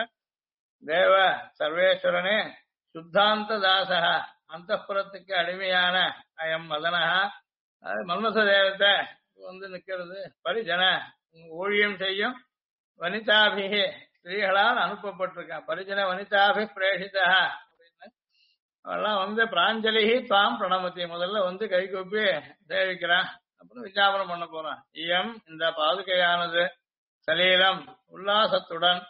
A: தேவ சர்வேஸ்வரனே சுத்தாந்த தாசக அந்தப்புறத்துக்கு அடிமையான அயம் மதனஹா. அது மன்மச தேவத்தை நிக்கிறது. பரிஜன ஊழியம் செய்யும் வனிதாபிகி ஸ்திரீகளால் அனுப்பப்பட்டிருக்கான். பரிஜன வனிதாபி பிரேஷிதா அப்படின்னு அவெல்லாம் பிராஞ்சலிகி தாம் பிரணமதி முதல்ல கை கூப்பி சேவிக்கிறான். அப்புறம் விஞ்ஞாபனம் பண்ண போறான். இயம் இந்த பாதுகையானது சலீலம் உல்லாசத்துடன்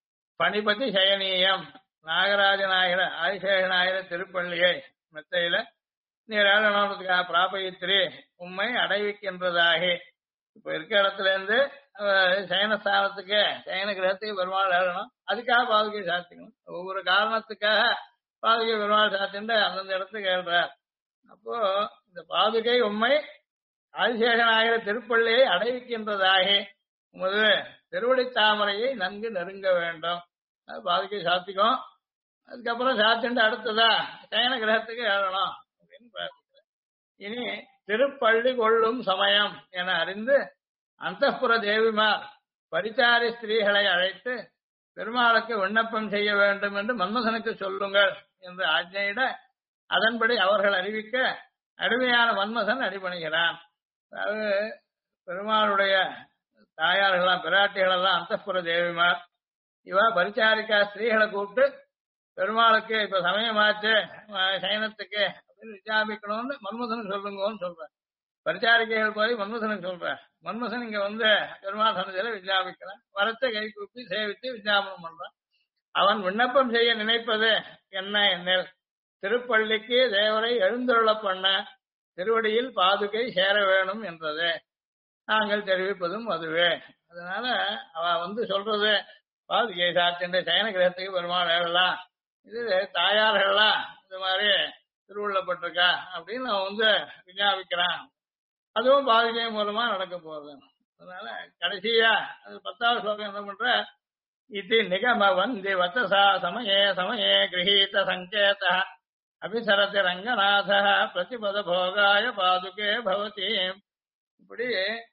A: பணிபதி சயனீயம் நாகராஜனாயிர ஆதிசேஷனாயிர திருப்பள்ளியை மெத்தையில நீராளனத்துக்காக பிராபயித்திரி உண்மை அடைவிக்கின்றதாகி இப்ப இருக்க இடத்துல இருந்து சயனஸ்தானத்துக்கு சயன கிரகத்துக்கு பெருமாள் ஏறணும். அதுக்காக பாதுகை சாத்திக்கணும். ஒவ்வொரு காரணத்துக்காக பாதுகை பெருமாள் சாத்திட்டு அந்தந்த இடத்துக்கு ஏறுறார். அப்போ இந்த பாதுகை உண்மை ஆதிசேஷனாகிற திருப்பள்ளியை அடைவிக்கின்றதாகி உமது திருவடி தாமரையை நன்கு நெருங்க வேண்டும். அது பாதுகை சாத்திக்கும். அதுக்கப்புறம் சாத்திட்டு அடுத்ததா சயன கிரகத்துக்கு ஏறணும் அப்படின்னு பிரார்த்திக்கிறேன். இனி திருப்பள்ளி கொள்ளும் சமயம் என அறிந்து அந்தப்புற தேவிமார் பரிசாரி ஸ்திரீகளை அழைத்து பெருமாளுக்கு விண்ணப்பம் செய்ய வேண்டும் என்று மன்மதனுக்கு சொல்லுங்கள் என்று ஆஜ்ஞையிட அதன்படி அவர்கள் அறிவிக்க அடிமையான மன்மதன் அடிபணிகிறான். அதாவது பெருமாளுடைய தாயார்களெல்லாம் பிராட்டிகளெல்லாம் அந்தப்புற தேவிமார். இவ பரிசாரிக்கா ஸ்திரீகளை கூப்பிட்டு பெருமாளுக்கு இப்ப சமயமாச்சு சயனத்துக்கு அப்படின்னு விஞ்ஞாபிக்கணும்னு மன்மதனுக்கு சொல்லுங்கன்னு சொல்ற. பரிசாரிக்கைகள் போய் மன்மதனுக்கு சொல்ற. மன்மதன் இங்க பெருமாள் சன்னதியில விஞ்ஞாபிக்கிறான். வரத்தை கை கூப்பி சேவித்து விஞ்ஞாபனம் பண்றான். அவன் விண்ணப்பம் செய்ய நினைப்பது என்ன என்னில் திருப்பள்ளிக்கு தேவரை எழுந்தருள பண்ண திருவடியில் பாதுகை சேர வேணும் என்றது நாங்கள் தெரிவிப்பதும் அதுவே. அதனால அவ வந்து சொல்றது பாதுகை சாத்தின்ற சயன கிரகத்துக்கு பெருமாள் ஏழலாம், இது தாயார்கள்லாம் இந்த மாதிரி திருவுள்ளப்பட்டிருக்கா அப்படின்னு அவன் வந்து விஞ்ஞாபிக்கிறான். அதுவும் பாதுகை மூலமா நடக்க போகுது. அதனால கடைசியா அது 10வது ஸ்லோகம் என்ன பண்ற, இது நிகம வந்தி வச்சசா சமயே சமயே கிரகீத சங்கேத அபிசரதி ரங்கநாத பிரதிபத போகாய பாதுகே பவதி. இப்படி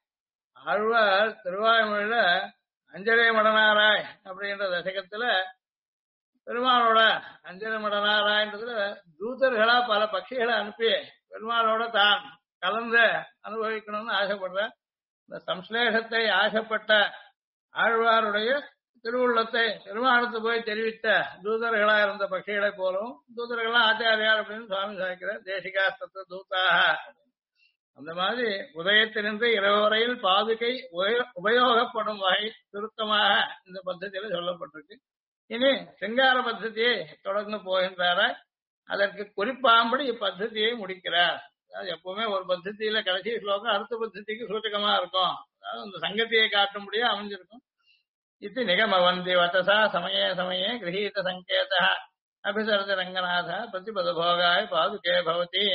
A: ஆழ்வார் திருவாய்மொழியில அஞ்சலி மடனாராய் அப்படின்ற தசகத்துல பெருமாளோட அஞ்சலி மடனாராய்ன்றதுல தூதர்களா பல பட்சிகளை அனுப்பி பெருமாளோட தான் கலந்து அனுபவிக்கணும்னு ஆசைப்படுற இந்த சம்ஸ்லேஷத்தை ஆசைப்பட்ட ஆழ்வாருடைய திருவுள்ளத்தை பெருமாளுக்கு போய் தெரிவித்த தூதர்களா இருந்த பட்சிகளை போலவும் தூதர்கள்லாம் ஆச்சாரியார் அப்படின்னு சுவாமி சாய்க்கிறார். தேசிகாஸ்தத்த தூதாக அந்த மாதிரி உதயத்திலிருந்து இரவு வரையில் பாதுகை உபயோகப்படும் வகை சுருக்கமாக இந்த பద్ధதியில சொல்லப்பட்டிருக்கு. இனி சிங்கார பద్ధதியை தொடர்ந்து போகின்றாரா, அதற்கு குறிப்பாம்படி இப்பద్ధதியை முடிக்கிறார். அதாவது எப்பவுமே ஒரு பద్ధதியில கடைசி ஸ்லோகம் அடுத்த பద్ధதிக்கு சூச்சகமா இருக்கும், அதாவது அந்த சங்கத்தியை காட்டும்படியா அமைஞ்சிருக்கும். இது நிகம வந்தி வச்சசா சமயே சமயே கிரகீத சங்கேத அபிசரதி ரங்கநாத பிரதிபத போகாய பாதுகே பவதி.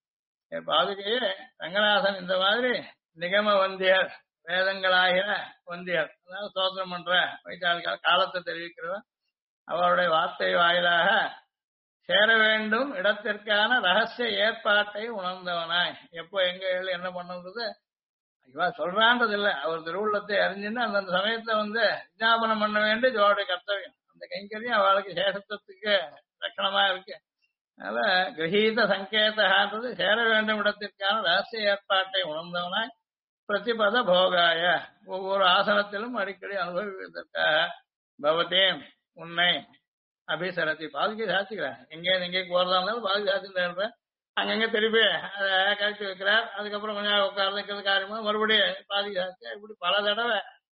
A: பாதுகையே ரங்கநாதன் இந்த மாதிரி நிகம வந்தியர், வேதங்களாகிற வந்தியர், அதாவது ஸ்தோத்திரம் பண்ற வைத்தாளிகள் காலத்தை தெரிவிக்கிறவர், அவருடைய வார்த்தை வாயிலாக சேர வேண்டும் இடத்திற்கான ரகசிய ஏற்பாட்டை உணர்ந்தவனாய். எப்போ எங்க என்ன பண்ணுறது இவா சொல்றான்றது இல்ல, அவர் திருவுள்ளத்தை அறிஞ்சுன்னு அந்தந்த சமயத்தை வந்து விஞ்ஞாபனம் பண்ண வேண்டிய அவருடைய கர்த்தவியம். அந்த கைங்கரியம் அவளுக்கு சேஷத்துவத்துக்கு லட்சணமா இருக்கு. அதனால கிரகீத சங்கேதன்றது சேர வேண்டும் இடத்திற்கான ரகசிய ஏற்பாட்டை உணர்ந்தவனாய் பிரதிபத போகாய ஒவ்வொரு ஆசனத்திலும் அடிக்கடி அனுபவிப்பதற்காக பவதேம் உன்னை அபிசரத்தி பாதுகை சாத்திக்கிறார். எங்கே போறதா இருந்தாலும் பாதுகை சாத்தின்ற அங்கங்க திருப்பி அதை கழிச்சு வைக்கிறார். அதுக்கப்புறம் கொஞ்சம் உட்கார்ந்து காரியமா மறுபடியும் பாதுகை சாத்தி இப்படி பல தடவை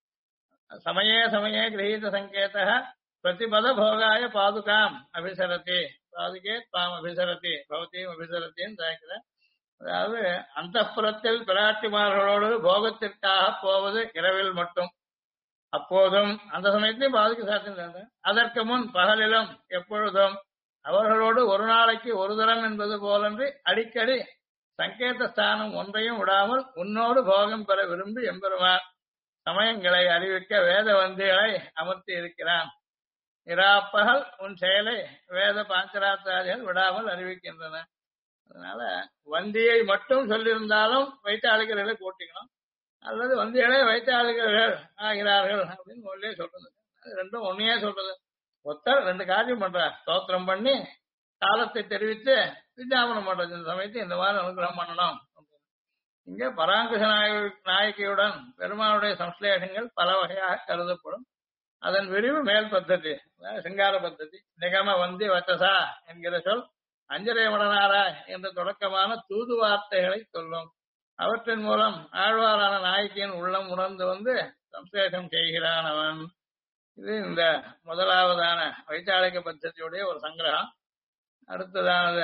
A: சமயே சமயே கிரகீத சங்கேத பிரதிபத போகாய பாதுகாம் அபிசரத்தி பாதுகே தாம் அபிசரத்தி பவத்தையும் அபிசரத்தின்னு சாய்க்கிறார். அதாவது அந்தப்புறத்தில் பிராட்டிமார்களோடு போகத்திற்காக போவது இரவில் மட்டும், அப்போதும் அந்த சமயத்திலையும் பாதுகை சாத்தின்றாங்க. அதற்கு முன் பகலிலும் எப்பொழுதும் அவர்களோடு ஒரு நாளைக்கு ஒரு தரம் என்பது போலன்றி அடிக்கடி சங்கேத ஸ்தானம் ஒன்றையும் விடாமல் உன்னோடு போகம் பெற விரும்பி எம்பெருமான் சமயங்களை அறிவிக்க வேத வந்திகளை அமர்த்தி இருக்கிறான். இராப்பகல் உன் செயலை வேத பாஞ்சராத்தாதிகள் விடாமல் அறிவிக்கின்றன. அதனால வந்தியை மட்டும் சொல்லியிருந்தாலும் வைத்தாளிகளை கூட்டிக்கணும், அல்லது வந்திகளை வைத்தாளிகள் ஆகிறார்கள் அப்படின்னு ஒன்னே சொல்றது. ரெண்டும் ஒன்னையே சொல்றது. ஒருத்தர் ரெண்டு காரியம் பண்றார், ஸ்தோத்திரம் பண்ணி காலத்தை தெரிவித்து விஞ்ஞாபனம் பண்றது. இந்த சமயத்தை இந்த மாதிரி அனுகிரகம் பண்ணணும். இங்க பராங்குஷ நாயகியுடன் பெருமாளுடைய சம்ஸ்லேஷங்கள் பல வகையாக கருதப்படும். அதன் விரிவு மேல் பద్ధதி, சிங்கார பద్ధதி. நிகம வந்தி வச்சசா என்கிற சொல் அஞ்சரேமடனாரா என்ற தொடக்கமான தூது வார்த்தைகளை சொல்லும். அவற்றின் மூலம் ஆழ்வாரான நாயகியின் உள்ளம் உணர்ந்து வந்து சம்சேஷம் செய்கிறான் அவன். இது இந்த முதலாவதான வைத்தாளிக பద్ధதியுடைய ஒரு சங்கிரகம். அடுத்ததானது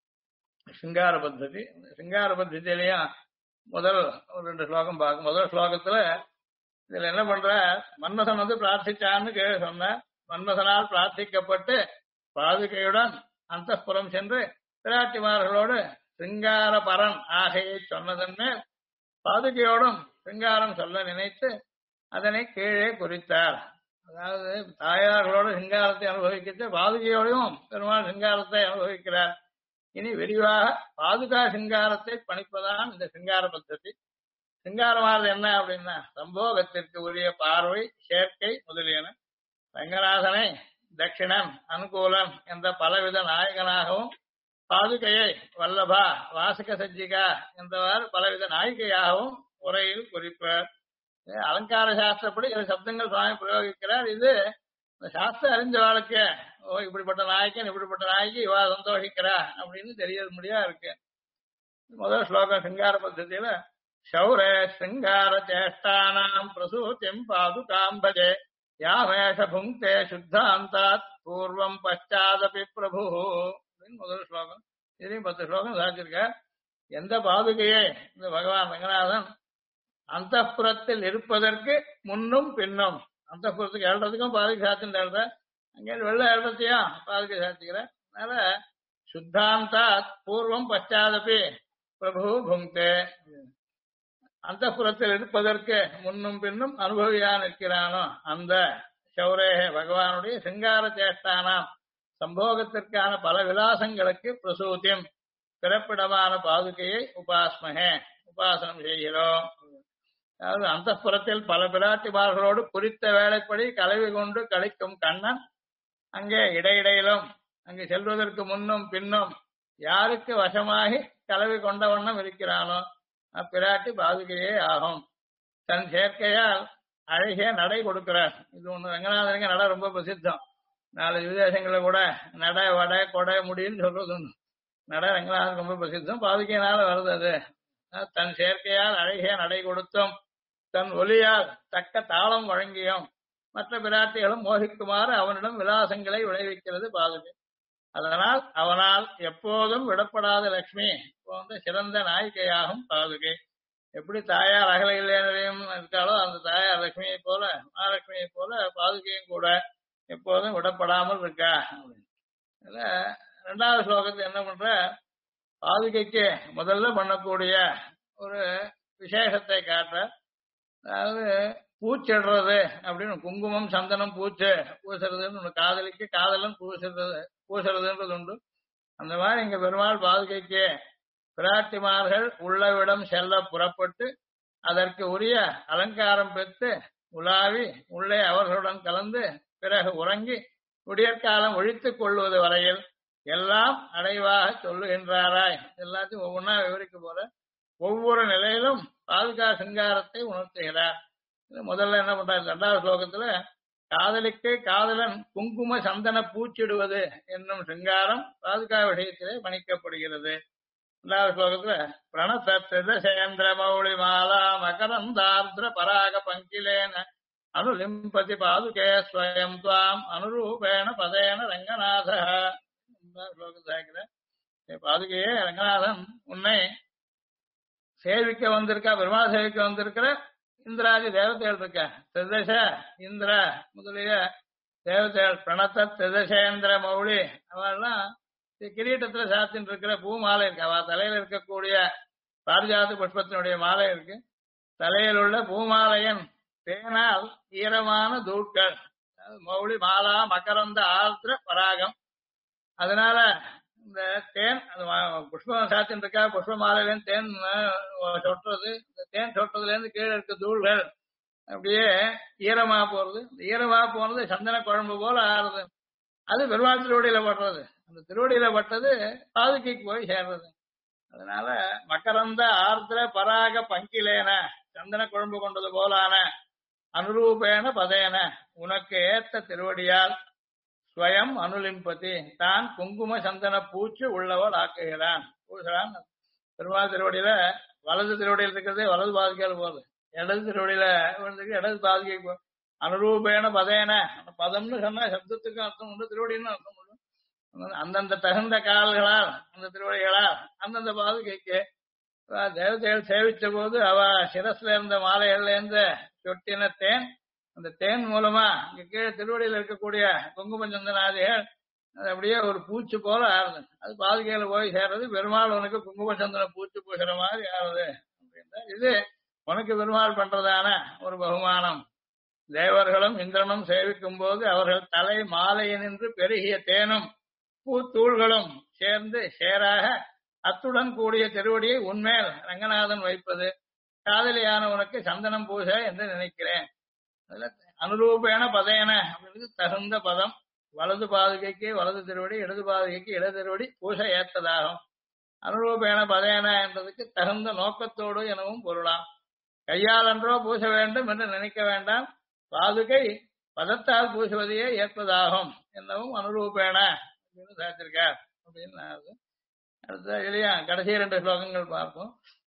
A: சிங்கார பద్ధதி. சிங்கார பద్ధதியிலையும் முதல் ஒரு 2 ஸ்லோகம் பார்க்கும். முதல் ஸ்லோகத்துல இதுல என்ன பண்ற, மன்மசன் வந்து பிரார்த்திச்சான்னு சொன்ன, மன்மசனால் பிரார்த்திக்கப்பட்டு பாதுகையுடன் அந்தப்புறம் சென்று பிராட்டிமார்களோடு சிங்கார பரன் ஆகையை சொன்னதன் பாதுகையோடும் சிங்காரம் சொல்ல நினைத்து அதனை கீழே குறித்தார். அதாவது தாயார்களோட சிங்காரத்தை அனுபவிக்கிட்டு பாதுகையோடையும் பெருமாள் சிங்காரத்தை அனுபவிக்கிறார். இனி விரிவாக பாதுகா சிங்காரத்தை பணிப்பதான் இந்த சிங்கார பద్ధதி. சிங்காரமானது என்ன அப்படின்னா சம்போகத்திற்கு உரிய பார்வை, சேர்க்கை முதலியன. ரங்கநாதனை தட்சிணன், அனுகூலன் என்ற பலவித நாயகனாகவும் பாதுகையை வல்லபா, வாசக சஜ்ஜிகா என்றவாறு பலவித நாயிகையாகவும் உரையில் குறிப்பார். அலங்கார சாஸ்திரப்படி சில சப்தங்கள் சுவாமி பிரயோகிக்கிறார். இது சாஸ்திரம் அறிஞ்ச வாழ்க்கை, ஓ இப்படிப்பட்ட நாயக்கன் இப்படிப்பட்ட நாயகி இவா சந்தோஷிக்கிறா அப்படின்னு தெரிய முடியா இருக்கு. முதல் ஸ்லோகம் சிங்கார பద్ధதியில சௌர சிங்கார சேஷ்டானாம் பிரசூதிம் பாதுகாம் பஜே யாமேஷ புங்கே சுத்தாந்தாத் பூர்வம் பச்சாதபி பிரபு முதல் ஸ்லோகம். இதுலயும் 10 ஸ்லோகம் சாதிச்சிருக்க. எந்த பாதுகையே இந்த பகவான் ரங்கநாதன் அந்தப்புறத்தில் இருப்பதற்கு முன்னும் பின்னும், அந்தப்புறத்துக்கு எழுறதுக்கும் பாதுகை சாத்தின்னு எழுற, அங்கே வெள்ள எழுறதையும் பாதுகை சாத்திக்கிற. அதனால சுத்தாந்தா பூர்வம் பச்சாதபி பிரபு புங்கே, அந்தப்புறத்தில் இருப்பதற்கு முன்னும் பின்னும் அனுபவியா நிற்கிறானோ அந்த சௌரேக பகவானுடைய சிங்கார சேஷ்டானாம் சம்போகத்திற்கான பல விலாசங்களுக்கு பிரசூத்தியம் பிறப்பிடமான பாதுகையை உபாஸ்மகே உபாசனம் செய்கிறோம். அதாவது அந்தப்புறத்தில் பல பிராட்டிமார்களோடு குறித்த வேலைப்படி கலவி கொண்டு கழிக்கும் கண்ணன் அங்கே இடையிடையிலும் அங்கு செல்வதற்கு முன்னும் பின்னும் யாருக்கு வசமாகி கலவி கொண்ட வண்ணம் இருக்கிறானோ அப்பிராட்டி பாதுகையே ஆகும். தன் சேர்க்கையால் அழகிய நடை கொடுக்கிறார். இது ஒண்ணு ரங்கநாதனுக்கு நடை ரொம்ப பிரசித்தம். 4 விதேசங்கள்ல கூட நடை வடை கொடை முடின்னு சொல்றது ஒண்ணு. நடை ரங்கநாதனுக்கு ரொம்ப பிரசித்தம். பாதுகையினால வருது அது. தன் சேர்க்கையால் அழகிய நடை கொடுத்தும் தன் ஒலியால் தக்க தாளம் வழங்கியும் மற்ற பிராட்டிகளும் மோகிக்குமாறு அவனிடம் விலாசங்களை விளைவிக்கிறது பாதுகை. அதனால் அவனால் எப்போதும் விடப்படாத லட்சுமி போன்ற சிறந்த நாயிகையாகும் பாதுகை. எப்படி தாயார் அகல இல்லையும் இருக்காளோ அந்த தாயார் லட்சுமியை போல மகாலட்சுமியை போல பாதுகையும் கூட எப்போதும் விடப்படாமல் இருக்கா. இதுல 2வது ஸ்லோகத்தை என்ன பண்ற, பாதுகைக்கு முதல்ல பண்ணக்கூடிய ஒரு விசேஷத்தை காட்டுற. அதாவது பூச்சிடுறது அப்படின்னு, குங்குமம் சந்தனம் பூசுறதுன்னு ஒண்ணு, காதலிக்கு காதலன் பூசுறதுன்றது உண்டு. அந்த மாதிரி இங்க பெருமாள் பாதுகைக்கு பிராட்டிமார்கள் உள்ளவிடம் செல்ல புறப்பட்டு அதற்கு உரிய அலங்காரம் பெற்று உலாவி உள்ளே அவர்களுடன் கலந்து பிறகு உறங்கி விடியற்காலம் ஒழித்துக் கொள்வது வரையில் எல்லாம் அடைவாக சொல்லுகின்றாராய். எல்லாத்தையும் ஒவ்வொன்றா விவரிக்க போற. ஒவ்வொரு நிலையிலும் பாதுகா சிங்காரத்தை உணர்த்துகிறார். முதல்ல என்ன பண்றாரு, 2வது ஸ்லோகத்துல காதலிக்கு காதலன் குங்கும சந்தன பூச்சிடுவது என்னும் சிங்காரம் பாதுகா விஷயத்திலே பணிக்கப்படுகிறது. 2வது ஸ்லோகத்துல பிரணசேந்திர மௌளி மாலா மகரந்தார்திர பராக பங்கிலேன அனுலிம்பதி பாதுகே ஸ்வயம் துவாம் அனுரூபேண பதேன ரங்கநாத. பாதுகையே ரங்கநாதன் உன்னை சேவிக்க வந்திருக்கா, பெருமாள் சேவிக்க வந்திருக்கிற இந்திராதி தேவதைகள் இருக்க. திரிதச இந்திர முதலிய தேவதைகள் பிரணத்த திரிதசேந்திர மௌளி அவெல்லாம் கிரீட்டத்துல சாத்தின்னு இருக்கிற பூ மாலை இருக்கு. அவ தலையில இருக்கக்கூடிய பாரிஜாத புஷ்பத்தினுடைய மாலை இருக்கு. தலையில் உள்ள பூமாலையன் தேனால் ஈரமான தூட்கள், மௌளி மாலா மகரந்த ஆர்திர பராகம். அதனால இந்த தேன் அது புஷ்பம் சாத்தின்னு இருக்கா, புஷ்ப மாலையிலேருந்து தேன் சொட்டுறது, இந்த தேன் சொட்டுறதுல இருந்து கீழே இருக்க தூள்கள் அப்படியே ஈரமா போறது. ஈரமா போனது சந்தன குழம்பு போல ஆறுது. அது பெருமாள் திருவடியில படுறது. அந்த திருவடியில பட்டது பாதுகைக்கு போய் சேர்றது. அதனால மகரந்த ஆர்திர பராக பங்கிலேன சந்தன குழம்பு கொண்டது போலான அனுரூபேன பதேன உனக்கு ஏத்த திருவடியால் ஸ்வயம் அனுலிம்பதி தான் குங்கும சந்தன பூச்சி உள்ளவள் ஆக்குகிறான். பூசுறான். பெருமாள் திருவடியில வலது திருவடியில் இருக்கிறது வலது பாதுகையால் போகுது, இடது திருவடியில இடது பாதுகை அனுரூபேன பதேன. பதம்னு சொன்னா சப்தத்துக்கும் அர்த்தம் உண்டு, திருவடின்னு அர்த்தம் உண்டு. அந்தந்த தகுந்த கால்களால் அந்த திருவடிகளால் அந்தந்த பாதுகைக்கு தேவதைகள் சேவிச்ச போது அவ சிரஸ்ல இருந்த மாலைகள்ல இருந்து சொட்டின தேன், அந்த தேன் மூலமா இங்க கீழே திருவடியில இருக்கக்கூடிய குங்கும சந்தனாதிகள் அது அப்படியே ஒரு பூச்சி போல ஆறுது. அது பாதுகையில போய் சேர்றது. பெருமாள் உனக்கு குங்கும சந்தன பூச்சி பூசுற மாதிரி ஆறுது அப்படின்னா இது உனக்கு பெருமாள் பண்றதான ஒரு பகுமானம். தேவர்களும் இந்திரனும் சேவிக்கும் போது அவர்கள் தலை மாலையினின்று பெருகிய தேனும் பூத்தூள்களும் சேர்ந்து சேராக அத்துடன் கூடிய திருவடியை உன்மேல் ரங்கநாதன் வைப்பது காதலியான உனக்கு சந்தனம் பூச என்று நினைக்கிறேன். அதுல அனுரூபேன பதேன அப்படின்றது தகுந்த பதம். வலது பாதுகைக்கு வலது திருவடி, இடது பாதுகைக்கு இடது திருவடி பூச ஏற்றதாகும். அனுரூபேன பதேன என்பதற்கு தகுந்த நோக்கத்தோடு எனவும் பொருளாம். கையால் அன்றோ பூச வேண்டும் என்று நினைக்க வேண்டாம், பாதுகை பதத்தால் பூசுவதையே ஏற்பதாகும் என்னவும் அனுரூபேன அப்படின்னு சாத்திருக்கார் அப்படின்னு. அடுத்த இல்லையா கடைசி 2 ஸ்லோகங்கள் பார்ப்போம்.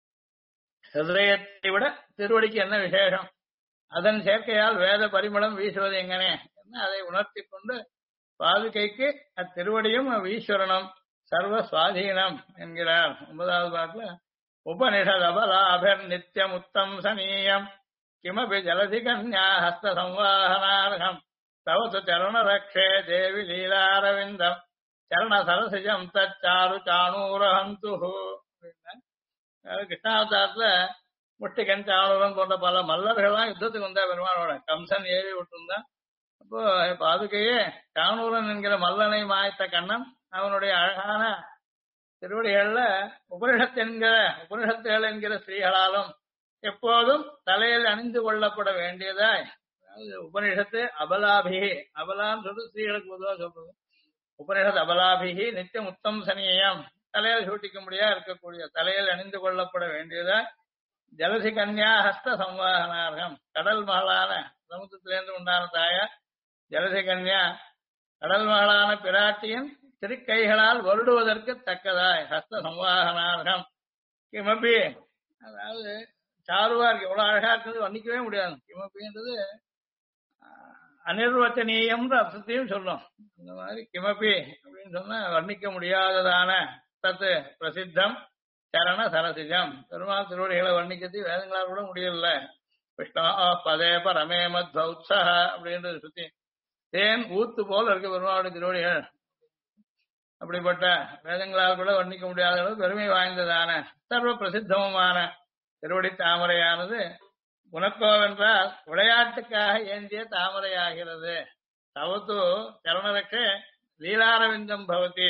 A: ஹிருதயத்தை விட திருவடிக்கு என்ன விசேஷம், அதன் சேர்க்கையால் வேத பரிமளம் வீசுவது எங்கனே என்ன அதை உணர்த்தி கொண்டு பாதுகைக்கு அத்திருவடியும் ஈஸ்வரனும் சர்வ சுவாதீனம் என்கிறார் 9வது பாட்டுல. உபனிஷத் அபலாபர் நித்தியம் உத்தம் சனீயம் கிமபி ஜலதி கன்யா ஹஸ்த சம்வாகனார்ஹம் தவது சரண ரக்ஷே தேவி லீலாரவிந்தம் சரண சரசிஜம் தச்சாரு சாணூரஹந்து. கிருஷ்ணாவதாரத்துல முஷ்டிகன் சாணூரம் போன்ற பல மல்லர்கள்லாம் யுத்தத்துக்கு வந்தா பெருமானோட கம்சன் ஏவி விட்டுருந்தான். அப்போ பாதுகையே சாணூரன் என்கிற மல்லனை மாய்த்த கண்ணன் அவனுடைய அழகான திருவடிகள்ல உபனிஷத்துகள் என்கிற ஸ்ரீகளாலும் எப்போதும் தலையில் அணிந்து கொள்ளப்பட வேண்டியதாய். அதாவது உபனிஷத்து அபலாபிகி, அபலான்னு சொல்லி ஸ்ரீகளுக்கு பொதுவாக சொல்றது. உபனிஷத் அபலாபிகி நித்தியம் உத்தம் சனியம், தலையில் சூட்டிக்க முடியா இருக்கக்கூடிய தலையில் அணிந்து கொள்ளப்பட வேண்டியதாய். ஜலசி கன்யா ஹஸ்த சம்வாகனார்கம், கடல் மகளான சமுத்திரத்திலிருந்து உண்டான தாயா ஜலசி கன்யா கடல் மகளான பிராட்டியின் திருக்கைகளால் வருடுவதற்கு தக்கதாய் ஹஸ்த சம்வாகனார்கம் கிமபி. அதாவது சாருவா இருக்கு, எவ்வளவு அழகா இருக்கிறது வர்ணிக்கவே முடியாது. கிமபின்றது அனிர்வச்சனீயம்ன்ற அர்த்தத்தையும் சொல்லும். இந்த மாதிரி கிமபி அப்படின்னு சொன்னா வர்ணிக்க முடியாததான தத்து பிரசித்தம் சரண சரசிஜம். பெருமாள் திருவடிகளை வர்ணிக்கிறது வேதங்களால் கூட முடியல. விஷ்ணு பதே பரமே மத்வ உற்சஹ அப்படின்றது சுத்தி தேன் ஊத்து போல இருக்கு பெருமாளுடைய திருவடிகள். அப்படிப்பட்ட வேதங்களால் கூட வர்ணிக்க முடியாத அளவு பெருமை வாய்ந்ததான சர்வ பிரசித்தமுமான திருவடி தாமரையானது உனக்கோவென்றால் விளையாட்டுக்காக ஏந்திய தாமரையாகிறது. தவத்து சரணரட்சே லீலாரவிந்தம் பவதி.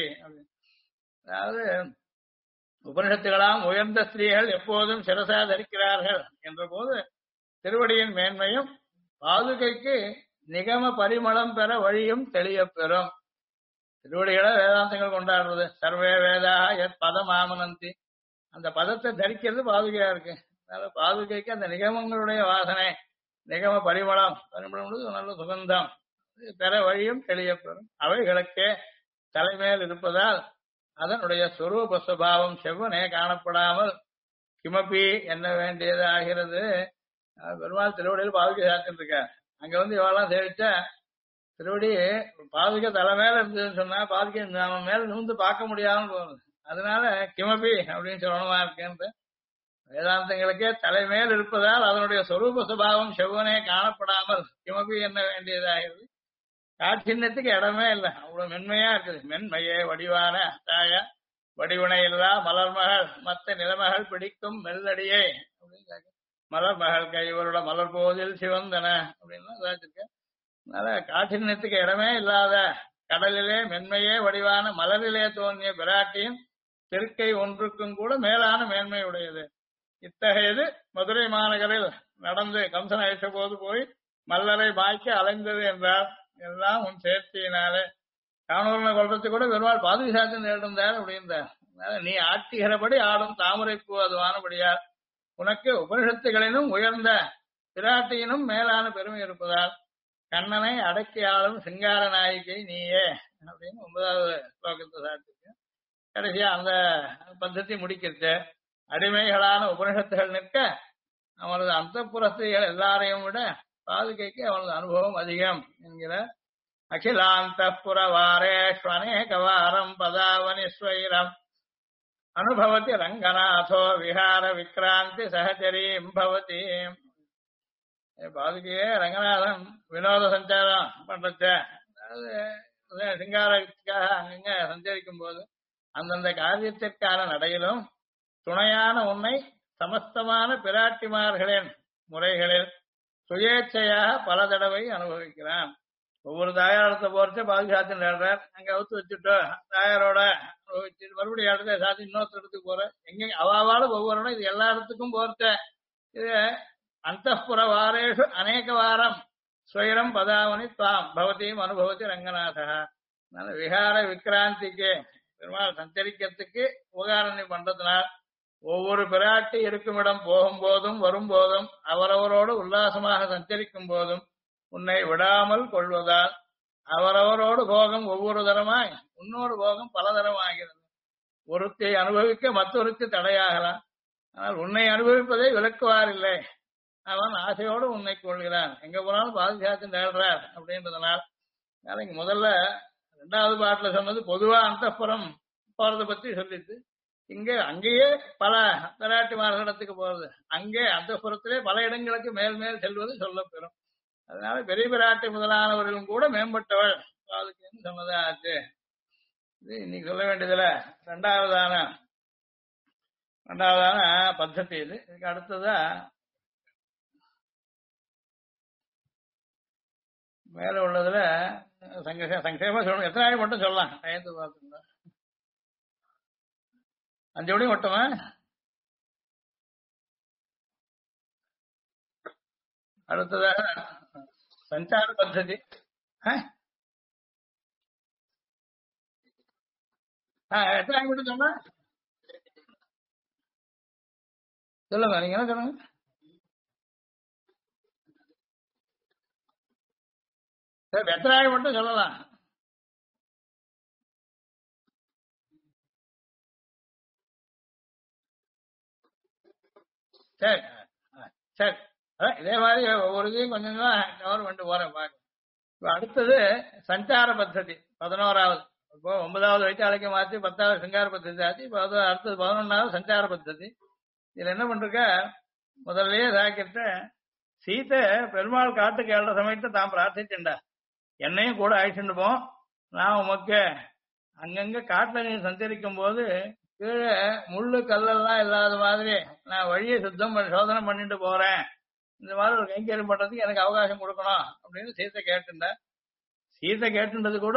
A: அதாவது உபனிஷத்துகளாம் உயர்ந்த ஸ்திரீகள் எப்போதும் சிரசா தரிக்கிறார்கள் என்ற போது திருவடியின் மேன்மையும் பாதுகைக்கு நிகம பரிமளம் பெற வழியும் தெளிய பெறும். திருவடிகளை வேதாந்தங்கள் கொண்டாடுறது. சர்வே வேதா எத் பதம் ஆமனந்தி, அந்த பதத்தை தரிக்கிறது பாதுகையா இருக்கு. அதனால பாதுகைக்கு அந்த நிகமங்களுடைய வாசனை, நிகம பரிமளம், பரிமளம் நல்ல சுகந்தம் பெற வழியும் தெளிய பெறும். அவைகளுக்கே தலைமையில் இருப்பதால் அதனுடைய சுரூப சுபாவம் செவ்வனே காணப்படாமல் கிமப்பி என்ன வேண்டியதாகிறது. பெருமாள் திருவடியில் பாதுகை சாத்திட்டு இருக்கார். அங்க வந்து இவெல்லாம் சேவிச்சா திருவடி பாதுகை தலை மேல இருந்ததுன்னு சொன்னா பாதுகை நம்ம மேல நிமிந்து பார்க்க முடியாமல் போகுது. அதனால கிமபி அப்படின்னு சொல்லணுமா இருக்குன்னு வேதாந்தங்களுக்கே தலைமேல் இருப்பதால் அதனுடைய சொரூப சுபாவம் செவ்வனே காணப்படாமல் கிமபி என்ன வேண்டியதாகிறது. காட்சியத்துக்கு இடமே இல்லை, அவ்வளவு மென்மையா இருக்குது. மென்மையே வடிவான தாயா வடிவுணை இல்லா மலர்மகள் மத்த நிலமகள் பிடிக்கும் மெல்லடியே அப்படின்னு மலர்மகள் கைவரோட மலர் போதில் சிவந்தன அப்படின்னு வச்சிருக்க. அதனால காட்சியத்துக்கு இடமே இல்லாத கடலிலே மென்மையே வடிவான மலரிலே தோன்றிய பிராட்டியின் திருக்கை ஒன்றுக்கும் கூட மேலான மேன்மை உடையது. இத்தகையது மதுரை மாநகரில் நடந்து கம்சன் அழைத்த போது போய் மல்லரை பாய்க்க அலைந்தது என்றார். எல்லாம் உன் சேர்த்தியினாலே காணூர்மை கொள்றது கூட பெருமாள் பாதுகை சாத்தி நேர்ந்தார் அப்படின்றார். அதனால நீ ஆட்டுகிறபடி ஆடும் தாமரை பூ அதுவானபடியார் உனக்கு உபனிஷத்துகளினும் உயர்ந்த பிராட்டியினும் மேலான பெருமை இருப்பதால் கண்ணனை அடக்கி ஆளும் சிங்கார நாயிகை நீயே அப்படின்னு 9வது ஸ்லோகத்தை சாத்திருக்கு. கடைசியா அந்த பద్ధதி முடிக்கிறது. அடிமைகளான உபனிஷத்துகள் நிற்க அவனது அந்தப்புறஸ்திரிகள் எல்லாரையும் விட பாதுகைக்கு அவனது அனுபவம் அதிகம் என்கிற அகிலாந்தப்புற வாரேஸ்வனேகவாரம் பதாவனிஸ்வைரம் அனுபவதி ரங்கநாதோ விஹார விக்ராந்தி சகச்சரீம் பவதி. பாதுகையே ரங்கநாதன் வினோத சஞ்சாரம் பண்றச்ச, அதாவது சிங்காரத்துக்காக அங்கங்க சஞ்சரிக்கும் போது அந்தந்த காரியத்திற்கான நடையிலும் துணையான உன்னை சமஸ்தமான பிராட்டிமார்களின் முறைகளில் சுயேட்சையாக பல தடவை அனுபவிக்கிறான். ஒவ்வொரு தாயாரத்தை போறச்ச பாதுகாத்து நேடுறார். அங்க அவுத்து வச்சுட்டோ தாயாரோட அனுபவிச்சுட்டு மறுபடியும் இடத்த சாத்தி இன்னொருத்த இடத்துக்கு போற எங்க அவாவால ஒவ்வொரு இது எல்லா இடத்துக்கும் போறச்ச இது அந்தப்புற வாரேஷு அநேக வாரம் ஸ்வயம் பதாவனி தாம் பவதியும் அனுபவத்தி ரங்கநாதா. அதனால விஹார விக்ராந்திக்கு பெருமாள் சஞ்சரிக்கிறதுக்கு உபகாரணி பண்றதுனால் ஒவ்வொரு பிராட்டி இருக்கும் இடம் போகும்போதும் வரும்போதும் அவரவரோடு உல்லாசமாக சஞ்சரிக்கும் போதும் உன்னை விடாமல் கொள்வதால் அவரவரோடு போகம் ஒவ்வொரு தரமாய் உன்னோடு போகம் பல தரம் ஆகிறது. ஒருத்தை அனுபவிக்க மற்றொருக்கு தடையாகலாம். ஆனால் உன்னை அனுபவிப்பதை விலக்குவாரில்லை. அவன் ஆசையோடு உன்னை கொள்கிறான். எங்க போனாலும் பாதுகாத்து நேர்றார் அப்படின்றதுனால் இங்க முதல்ல ரெண்டாவது பாட்டுல சொன்னது பொதுவா அந்தப்புறம் போறதை பத்தி சொல்லிட்டு இங்க அங்கேயே பல பிராட்டிமார்களிடத்துக்கு போறது, அங்கே அந்தப்புறத்திலே பல இடங்களுக்கு மேல் மேல் செல்வது சொல்லப்பெறும். அதனால பெரிய பிராட்டி முதலானவர்களும் கூட மேம்பட்டவள் அதுக்கு சொன்னதா ஆச்சு. இது இன்னைக்கு சொல்ல வேண்டியதுல ரெண்டாவதான ரெண்டாவதான பத்ததி. இதுக்கு அடுத்ததா மேல உள்ளதுல சங்கேபமா சொல்லணும். எத்தனை ஆடி மட்டும் சொல்லலாம், டயத்து பார்த்துங்க. 5 மணி மட்டுமா? அடுத்ததாக சஞ்சார பத்ததி. எத்தனை ஆடி மட்டும் சொன்னா சொல்லுங்க, நீங்க என்ன சொல்லுங்க. சரி, எத்தனை ஆடி மட்டும் சொல்லலாம். சரி சரி, அதான் இதே மாதிரி ஒவ்வொரு இதையும் கொஞ்சம் கவர் பண்ணிட்டு போறேன் பாக்க. இப்ப அடுத்தது சஞ்சார பத்ததி 11வது. இப்போ 9வது வைத்தாளிக்க மாத்தி 10வது சிங்கார பத்ததி ஆச்சு. இப்போ அடுத்தது 11வது சஞ்சார பத்ததி. இதுல என்ன பண்றக்க, முதல்லயே சாக்கிட்ட சீத்தை பெருமாள் காட்டுக்கு ஏழ சமயத்தை தான் பிரார்த்திச்சுண்டா, என்னையும் கூட அழைச்சிட்டு போ, நான் உமக்கு அங்கங்க காட்டுல நீ சஞ்சரிக்கும் போது கீழே முள்ளு கல்லெல்லாம் இல்லாத மாதிரி நான் வழியை சோதனை பண்ணிட்டு போறேன், இந்த மாதிரி ஒரு கைங்கரியம் பண்றதுக்கு எனக்கு அவகாசம் கொடுக்கணும் அப்படின்னு சீத்தை கேட்டுண்ட. சீத்தை கேட்டுன்றது கூட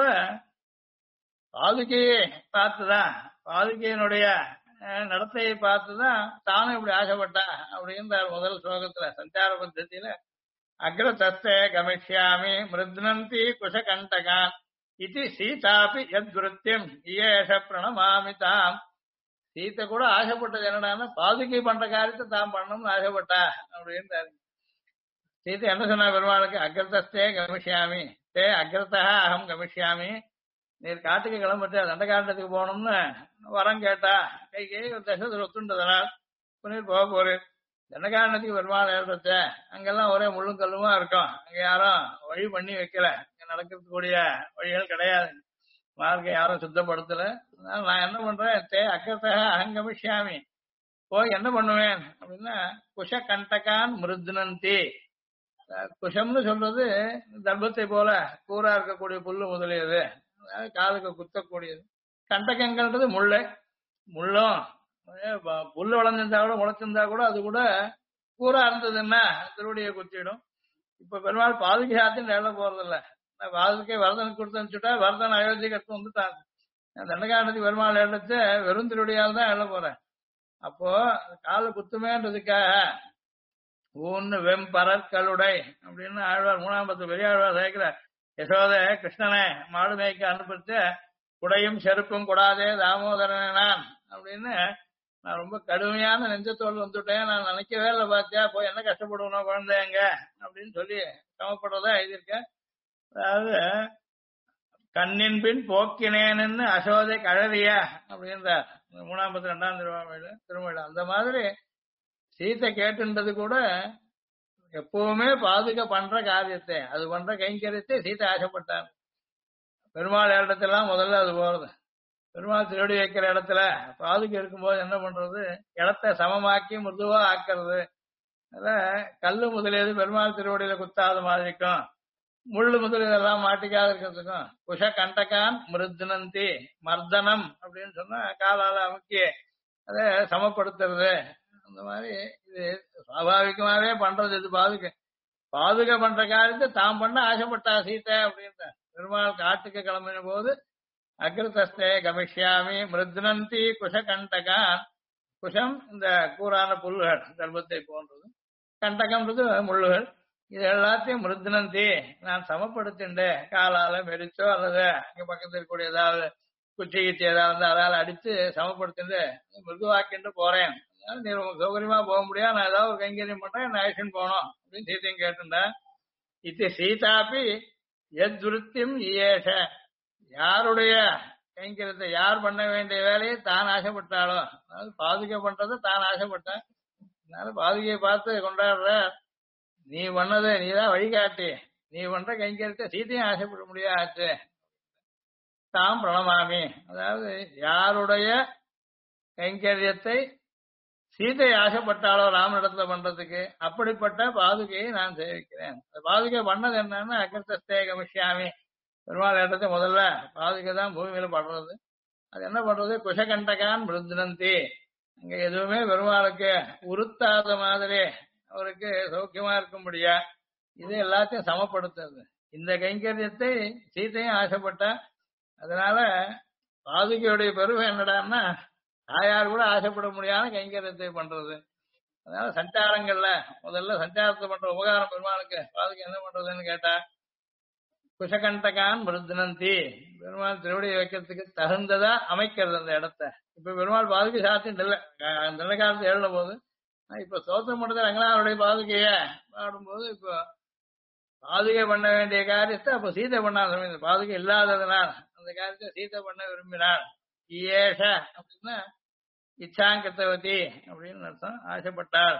A: பாதுகையை பார்த்துதான், பாதுகையினுடைய நடத்தையை பார்த்துதான் தானும் இப்படி ஆசைப்பட்டா அப்படின்னு முதல் ஸ்லோகத்துல சஞ்சார பத்தத்தில அக்ரதஸ்தே கமிஷ்யாமி மிருத்னந்தி குஷகண்டகான் இது சீதாபி யத்விருத்தியம் இயேஷ பிரணமாமி தாம். சீத்தை கூட ஆசைப்பட்டது என்னடான்னா பாதுகை பண்ற காரியத்தை தான் பண்ணணும்னு ஆசைப்பட்டா அப்படின்னு. சீத்தை என்ன சொன்னா பெருமாளுக்கு, அக்ரதஸ்தே கமிஷ்யாமி தே அக்ரதா அகம் கமிஷ்யாமி, நீர் காட்டுக்கு கிளம்பிட்டு தண்டகாண்டத்துக்கு போகணும்னு வரம் கேட்டா கைகே ஒரு தசத்தில் ஒத்துண்டதனால் நீர் போக போறேன். தண்டகாண்டத்துக்கு பெருமாள் ஏற்பட்ட அங்கெல்லாம் ஒரே முள்ளும் கல்லுமா இருக்கும், அங்க யாரும் வழி பண்ணி வைக்கல, இங்க நடக்கிறதுக்கூடிய வழிகள் கிடையாது, மார்க்கை யாரும் சுத்தப்படுத்தல. அதனால நான் என்ன பண்றேன், தே அக்கத்தக அகங்கமிஷ்யாமி, போய் என்ன பண்ணுவேன் அப்படின்னா குஷ கண்டகான் மிருத்னந்தி. குஷம்னு சொல்றது தர்பத்தை போல கூரா இருக்கக்கூடிய புல்லு முதலியது, அதாவது காலுக்கு குத்தக்கூடியது. கண்டகங்கள்ன்றது முள்ளு, முள்ளும் புல்லு வளர்ந்திருந்தா கூட முளைச்சிருந்தா கூட அது கூட கூரா இருந்ததுன்னா திருவடியை குத்திடும். இப்ப பெருமாள் பாதுகை ஆத்தின்னு எழ போறதில்ல, பாதுகை வரதனுக்கு கொடுத்து அனுப்பிச்சுட்டா வரதன் அயோத்திக்கு எடுத்து வந்துட்டாங்க. தண்டகாண்டத்துக்கு பெருமாள் எடுத்து வெறும் திருவடியால் தான் எழ போறேன். அப்போ காலை குத்துமேன்றதுக்காக ஊன்னு வெம்பரற்களுடை அப்படின்னு ஆழ்வார் 3ஆம் பத்து பெரிய ஆழ்வார் சேர்க்கிறார். யசோத கிருஷ்ணனை மாடு மேய்க்க அனுப்பிச்சு குடையும் செருப்பும் கூடாதே தாமோதரனே நான் அப்படின்னு, நான் ரொம்ப கடுமையான நெஞ்சத்தோடு வந்துட்டேன், நான் நினைக்கவே இல்லை, பாத்தியா போய் என்ன கஷ்டப்படுவணும் குழந்தைங்க அப்படின்னு சொல்லி சமப்படுறதா எழுதியிருக்கேன். அதாவது கண்ணின் பின் போக்கினேன்னு அசோதை கழறியா அப்படின்றார் 3ஆம் பத்து 2ஆம் திருமொழி. அந்த மாதிரி சீத்தை கேட்டுன்றது கூட எப்பவுமே பாதுகா பண்ற காரியத்தை, அது பண்ற கைங்கரியத்தை சீத்தை ஆசைப்பட்டார். பெருமாள் இடத்தெல்லாம் முதல்ல அது போறது, பெருமாள் திருவடி வைக்கிற இடத்துல பாதுகை இருக்கும்போது என்ன பண்றது, இடத்த சமமாக்கி மிருதுவா ஆக்கிறது. அத கல்லு முதலியது பெருமாள் திருவடியில குத்தாத மாதிரிக்கும், முள்ளு முதலியதெல்லாம் மாட்டிக்காத இருக்கிறதுக்கும். குஷ கண்டகான் மிருத்னந்தி, மர்தனம் அப்படின்னு சொன்னா காலால அமுக்கி அதை சமப்படுத்துறது. அந்த மாதிரி இது சுவாபாவிகமாவே பண்றது. இது பாதுகை பண்ற காரியத்தை தான் பண்ண ஆசைப்பட்டா சீத்தை அப்படின்ற. பெருமாள் காட்டுக்கு கிளம்பின போது அக்ரதஸ்தே கமிஷ்யாமி மிருத்னந்தி குஷகண்டகான். குஷம் இந்த கூரான புல்லுகள் கர்ப்பத்தை போன்றது, கண்டகம்ன்றது முள்ளுகள். இது எல்லாத்தையும் மிருத்னந்தி நான் சமப்படுத்திண்டேன், காலால மெரிச்சோ அல்லது அங்க பக்கத்தில் இருக்கக்கூடிய ஏதாவது குச்சி கிச்சி ஏதாவது அதால அடிச்சு சமப்படுத்திட்டு மிருதுவாக்கிட்டு போறேன். நீ உங்க சௌகரியமா போக முடியாது, நான் ஏதாவது ஒரு கைங்கரியம் பண்றேன், நான் ஆக்ஷன் போகணும் அப்படின்னு சீத்தையும் கேட்டுட்டேன். இது சீதாப்பி எத் விருத்தியும் இயேஷ, யாருடைய கைங்கரியத்தை யார் பண்ண வேண்டிய வேலையை தான் ஆசைப்பட்டாலோ, அதாவது பாதுகை பண்றதை தான் ஆசைப்பட்டேன். அதனால பாதுகையை பார்த்து கொண்டாடுற, நீ பண்ணது நீதான் வழிகாட்டி, நீ பண்ற கைங்கரியத்தை சீத்தையும் ஆசைப்பட முடியாது. தாம் பிரணமாமி. அதாவது யாருடைய கைங்கரியத்தை சீதை ஆசைப்பட்டாலோ ராமனிடத்துல பண்றதுக்கு அப்படிப்பட்ட பாதுகையை நான் சேவிக்கிறேன். அந்த பாதுகை பண்ணது என்னன்னா அகிருத்தஸ்தே கமிஷ்யாமி. பெருமாள் இடத்தை முதல்ல பாதுகை தான் பூமியில படுறது. அது என்ன பண்றது? குஷகண்டகான் மிருத்னந்தி. அங்க எதுவுமே பெருமாளுக்கு உறுத்தாத மாதிரி அவருக்கு சௌக்கியமா இருக்க முடியா. இது எல்லாத்தையும் சமப்படுத்துறது. இந்த கைங்கரியத்தை சீதையும் ஆசைப்பட்டா. அதனால பாதுகையுடைய பெருமை என்னடான்னா தாயார் கூட ஆசைப்பட முடியாத கைங்கரியத்தை பண்றது. அதனால சஞ்சாரங்கள்ல முதல்ல சஞ்சாரத்தை பண்ற உபகாரம் பெருமாளுக்கு பாதுகை என்ன பண்றதுன்னு கேட்டா குஷகண்டகான் மிருத்னந்தி. பெருமாள் திருவடி வைக்கிறதுக்கு தகுந்ததா அமைக்கிறது அந்த இடத்த. இப்ப பெருமாள் பாதுகை சாத்திட்டு இல்ல, நல்ல காலத்து எழுத போது இப்ப சோத்திரம் பண்றது ரங்கநாதனுடைய பாதுகைய பாடும்போது இப்போ பாதுகை பண்ண வேண்டிய காரியத்தை அப்ப சீதை பண்ணாத பாதுகை இல்லாததுனால் அந்த காரியத்தை சீதை பண்ண விரும்பினார். ஈயேஷ அப்படின்னா இச்சாங்கத்தவதி அப்படின்னு அர்த்தம். ஆசைப்பட்டார்.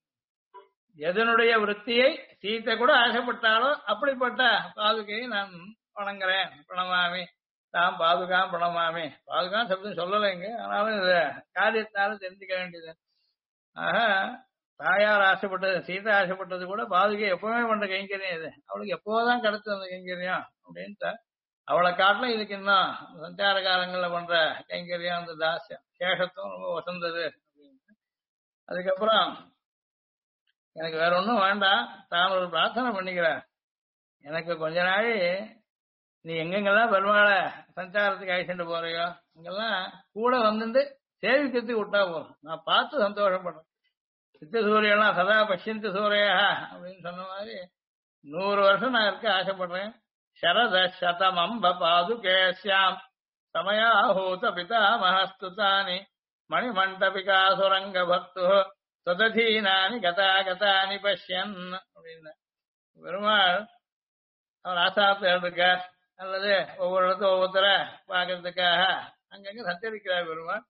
A: எதனுடைய விருத்தியை சீத்தை கூட ஆசைப்பட்டாலோ அப்படிப்பட்ட பாதுகையை நான் வணங்குறேன். பிரணமாமி தாம் பாதுகாம் பிரணமாமி. பாதுகாம் சப்தம் சொல்லலைங்க, ஆனாலும் இது காரியத்தாலும் தெரிஞ்சுக்க வேண்டியது. ஆக தாயார் ஆசைப்பட்டது சீதை ஆசைப்பட்டது கூட பாதுகை எப்பவுமே பண்ற கைங்கரியம் இது. அவளுக்கு எப்போதான் கிடைச்சது அந்த கைங்கரியம் அப்படின்ட்டு அவளை காட்டிலும் இதுக்கு இன்னும் சஞ்சார காலங்கள்ல பண்ற கைங்கரியம் அந்த தாசியம் சேஷத்தும் ரொம்ப வசந்தது அப்படின்னு. அதுக்கப்புறம் எனக்கு வேற ஒன்றும் வேண்டாம், தான் ஒரு பிரார்த்தனை பண்ணிக்கிறேன். எனக்கு கொஞ்ச நாள் நீ எங்கெங்கெல்லாம் பெருமாளை சஞ்சாரத்துக்கு அழைச்சிட்டு போறியோ அங்கெல்லாம் கூட வந்துட்டு சேவிக்கிறதுக்கு விட்டா போதும். நான் பார்த்து சந்தோஷப்படுறேன். சித்த சூரியெல்லாம் சதா பஷ்யந்த சூரியா அப்படின்னு சொன்ன மாதிரி 100 வருஷம் நான் இருக்க ஆசைப்படுறேன். சரத சதமம்ப பாதுகேஸ்யாம் சமயாஹூத பிதாமஹஸ்துதானி மணிமண்டபிகாசுரங்க பக்து சொததீனானி கதாகதானி பஷ்யன் அப்படின்னு. பெருமாள் அவர் ஆசாரத்தை இருக்கார் அல்லது ஒவ்வொரு இடத்துல ஒவ்வொருத்தர பார்க்கறதுக்காக அங்கங்க சஞ்சரிக்கிறார் பெருமாள்.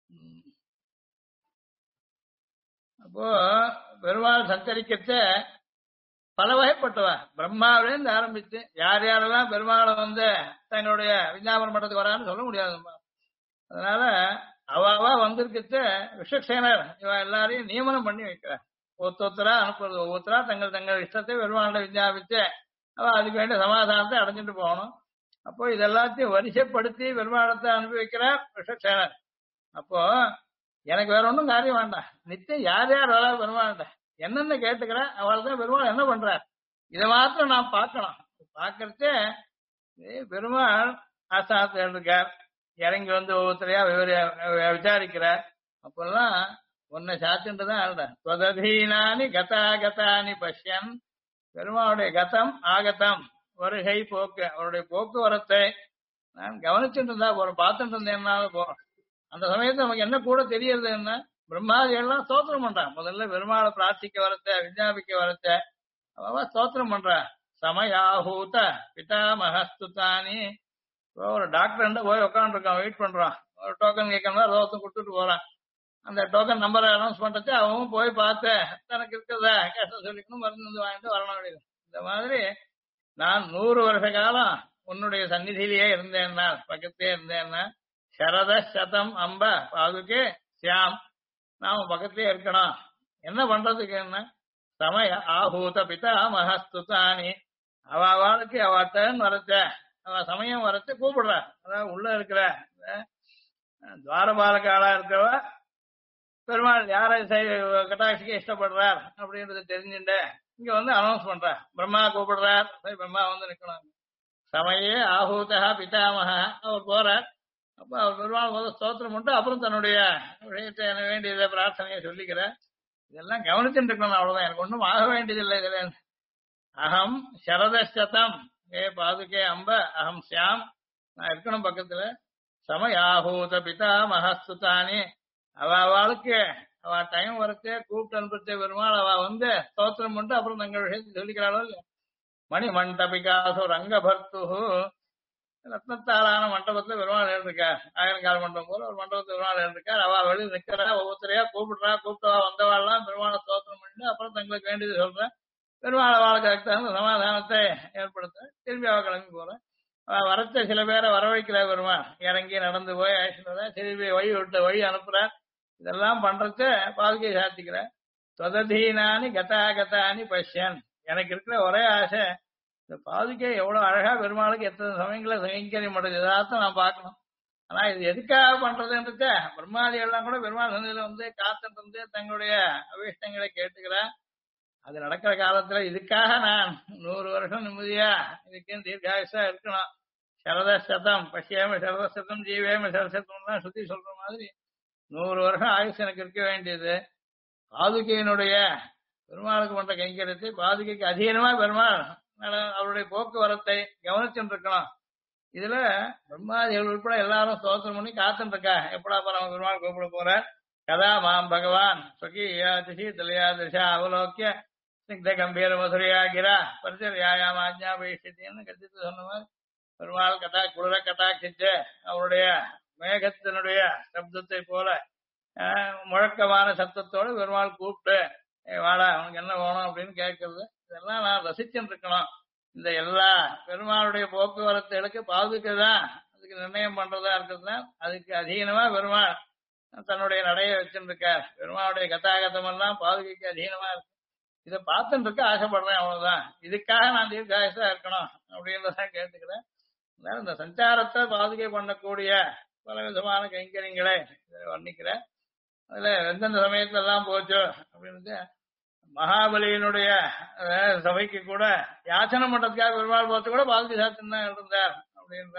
A: அப்போ பெருமாள் சஞ்சரிக்கச்ச பல வகைப்பட்டவா பிரம்மாவிலேருந்து ஆரம்பிச்சு யார் யாரெல்லாம் பெருமாளை வந்து தங்களுடைய விஞ்ஞாபன மட்டத்துக்கு வரான்னு சொல்ல முடியாதுமா. அதனால அவாவா வந்திருக்கச்ச விஸ்வக்சேனர் இவ எல்லாரையும் நியமனம் பண்ணி வைக்கிறார். ஒவ்வொருத்தரா அனுப்புறது. ஒவ்வொருத்தரா தங்கள் இஷ்டத்தை பெருமாளை விஞ்ஞாபிச்சு அவ அதுக்கு வேண்டிய சமாதானத்தை அடைஞ்சிட்டு போகணும். அப்போ இதெல்லாத்தையும் வரிசைப்படுத்தி பெருமாளத்தை அனுப்பி வைக்கிறார் விஸ்வக்சேனர். அப்போ எனக்கு வேற ஒன்றும் காரியம் வேண்டாம். நித்தியம் யார் யார் வரா பெருமாள்கிட்ட என்னென்ன கேட்டுக்கிறேன் அவள் தான் பெருமாள் என்ன பண்றார் இதை மாத்திரம் நான் பார்க்கணும். பார்க்கறதே பெருமாள் ஆசாரத்தில் இருக்கார். இறங்கி வந்து ஒவ்வொருத்தரையா விசாரிக்கிறார். அப்பெல்லாம் உன்னை சாத்தின்ட்டு தான் ஆடுறேன். ஸ்வததீனானி கதாகதானி பஷ்யன். பெருமாளுடைய கதம் ஆகதம் வருகை போக்கு அவருடைய போக்குவரத்தை நான் கவனிச்சுட்டு இருந்தா போறேன், பார்த்துட்டு இருந்தேன்னா போறோம். அந்த சமயத்துல நமக்கு என்ன கூட தெரியறது என்ன, பிரம்மாதி எல்லாம் ஸ்தோத்திரம் பண்றான். முதல்ல பெருமாளை பிரார்த்திக்க வரத்த விஞ்ஞாபிக்க வரத்த அவ ஸ்தோத்திரம் பண்றான். சமயாஹூத பிதாமஹஸ்துதானி. ஒரு டாக்டர் போய் உட்காந்துருக்கான், வெயிட் பண்றான். ஒரு டோக்கன் கேட்கணும், ரோத்தம் கொடுத்துட்டு போறான். அந்த டோக்கன் நம்பரை அனௌன்ஸ் பண்றச்சு அவன் போய் பார்த்து தனக்கு இருக்கிறத கஷ்டம் சொல்லிக்கணும், மருந்து வந்து வாங்கிட்டு வரணும் அப்படின்னு. இந்த மாதிரி நான் 100 வருஷ காலம் உன்னுடைய சந்நிதியிலேயே இருந்தேன்னா, பக்கத்தே இருந்தேன்னா, சரத சதம் அம்ப பாதுகே சியாம், நாம பக்கத்திலே இருக்கணும். என்ன பண்றதுக்கு என்ன சமய ஆஹூத பிதாமஹஸ்துதானி. அவ அவளுக்கு அவ டர்ன் வரச்ச அவ சமயம் வரச்சு கூப்பிடுறா. அதாவது உள்ள இருக்கிற துவாரபாலகாலா இருக்கிறவ பெருமாள் யாரை கட்டாட்சிக்கு இஷ்டப்படுறார் அப்படின்றத தெரிஞ்சுட்டு இங்க வந்து அனௌன்ஸ் பண்றா. பிரம்மா கூப்பிடுறார், பிரம்மா வந்து நிக்கணும். சமயே ஆஹூதா பிதாமக அவர் போறார். அப்ப அவர் பெருமாள் முதல் ஸ்தோத்திரம் மட்டும் அப்புறம் தன்னுடைய விஷயத்தை வேண்டியதை பிரார்த்தனையை சொல்லிக்கிறார். இதெல்லாம் கவனிச்சுட்டு இருக்கணும், அவ்வளவுதான். எனக்கு ஒன்றும் ஆக வேண்டியதில்லை. இதுல அகம் சரதசதம் ஏ பாதுகே அம்ப அகம் சியாம், நான் இருக்கணும் பக்கத்துல. சமயாஹூத பிதாமஹஸ்துதானி. அவளுக்கு அவ டைம் வரச்சே கூப்பிட்டு அனுப்பிச்ச பெருமாள் அவ வந்து ஸ்தோத்திரம் பண்ணிட்டு அப்புறம் தங்கள் விஷயத்தை சொல்லிக்கிறாளோ இல்லையா. மணி மண்டபிகாசு ரங்க பர்த்து. ரத்னத்தாலான மண்டபத்துல பெருமாள் இருக்கார். ஆயிரங்கால மண்டபம் போல ஒரு மண்டபத்துல பெருமாள் இருக்கார். அவ வெளியில் நிக்கிறா, ஒவ்வொருத்தரையா கூப்பிட்டவா வந்தவாள்லாம் பெருமாளை ஸ்தோத்திரம் பண்ணிட்டு அப்புறம் தங்களுக்கு வேண்டியது சொல்றேன். பெருமாள் வாழ்க்கை தகுந்த சமாதானத்தை ஏற்படுத்த திரும்பி அவ கிளம்பி போறேன். வரத்த சில பேரை வரவழைக்கிற பெருமாள் இறங்கி நடந்து போய் ஆயிடுச்சுனா திரும்பி வழி அனுப்புறார். இதெல்லாம் பண்றத பாதுகை சாத்திக்கிற. தொததீனானி கதாகதானி பஷ்யன். எனக்கு இருக்கிற ஒரே ஆசை இந்த பாதுகை எவ்வளவு அழகா பெருமாளுக்கு எத்தனை சமயங்களை கைங்கரியம் பண்ணுறது எதார்த்தம் நான் பார்க்கணும். ஆனா இது எதுக்காக பண்றதுன்றத பிரம்மாதிகள்லாம் கூட பெருமாள் சந்தையில வந்து காத்துட்டு இருந்து தங்களுடைய அபீஷ்டங்களை கேட்டுக்கிறேன். அது நடக்கிற காலத்துல இதுக்காக நான் 100 வருஷம் நிம்மதியா இதுக்குன்னு தீர்காயுஷா இருக்கணும். சரதசதம் பசியாம சரதசதம் ஜீவேம சரசத்தம்லாம் சுத்தி சொல்ற மாதிரி 100 வருஷம் ஆயுஷ் எனக்கு இருக்க வேண்டியது. பாதுகையினுடைய பெருமாளுக்கு பண்ற கைங்கரியத்தை பாதுகைக்கு அதீனமா பெருமாள் அவருடைய போக்குவரத்தை கவனிச்சுட்டு இருக்கணும். இதுல பிரம்மாதிகள் உட்பட எல்லாரும் ஸ்தோத்திரம் பண்ணி காத்துட்டு இருக்கா. எப்படா பரம பெருமாள் கூப்பிட போற கதா மாம் பகவான் ஸ்வகீயா திசி தலையா திசா அவலோக்கிய ஸ்னிக்த கம்பீர மதுரையா கிரா பரிசரியாயாம் ஆஜ்ஞாபயிஷ்யத்தின்னு கத்தித்து சொன்ன மாதிரி பெருமாள் குளிர கட்டாட்சிச்சு அவருடைய மேகத்தினுடைய சப்தத்தை போல முழக்கமான சத்தத்தோடு பெருமாள் கூப்பிட்டு வாடா அவனுக்கு என்ன வேணும் அப்படின்னு கேட்கறது. இதெல்லாம் நான் ரசிச்சுட்டு இருக்கணும். இந்த எல்லா பெருமாளுடைய போக்குவரத்துகளுக்கு பாதுகை தான் அதுக்கு நிர்ணயம் பண்றதா இருக்கிறதுனா அதுக்கு அதீனமா பெருமாள் தன்னுடைய நடையை வச்சுருக்கார். பெருமாளுடைய கதாகதம் எல்லாம் பாதுகைக்கு அதீனமா இருக்கு. இதை பார்த்துட்டு இருக்க ஆசைப்படுறேன், அவ்வளவுதான். இதுக்காக நான் தீர்காயுசா இருக்கணும் அப்படின்றத கேட்டுக்கிறேன். இந்த சஞ்சாரத்தை பாதுகை பண்ணக்கூடிய பல விதமான கைங்கரியங்களை வர்ணிக்கிறேன். அதுல எந்தெந்த சமயத்துல எல்லாம் போச்சோ அப்படின்னு மகாபலியினுடைய சபைக்கு கூட யாச்சனை பண்றதுக்காக பெருமாள் போத்து கூட பாதுகை சாத்தின்னு தான் இருந்தார் அப்படின்ற.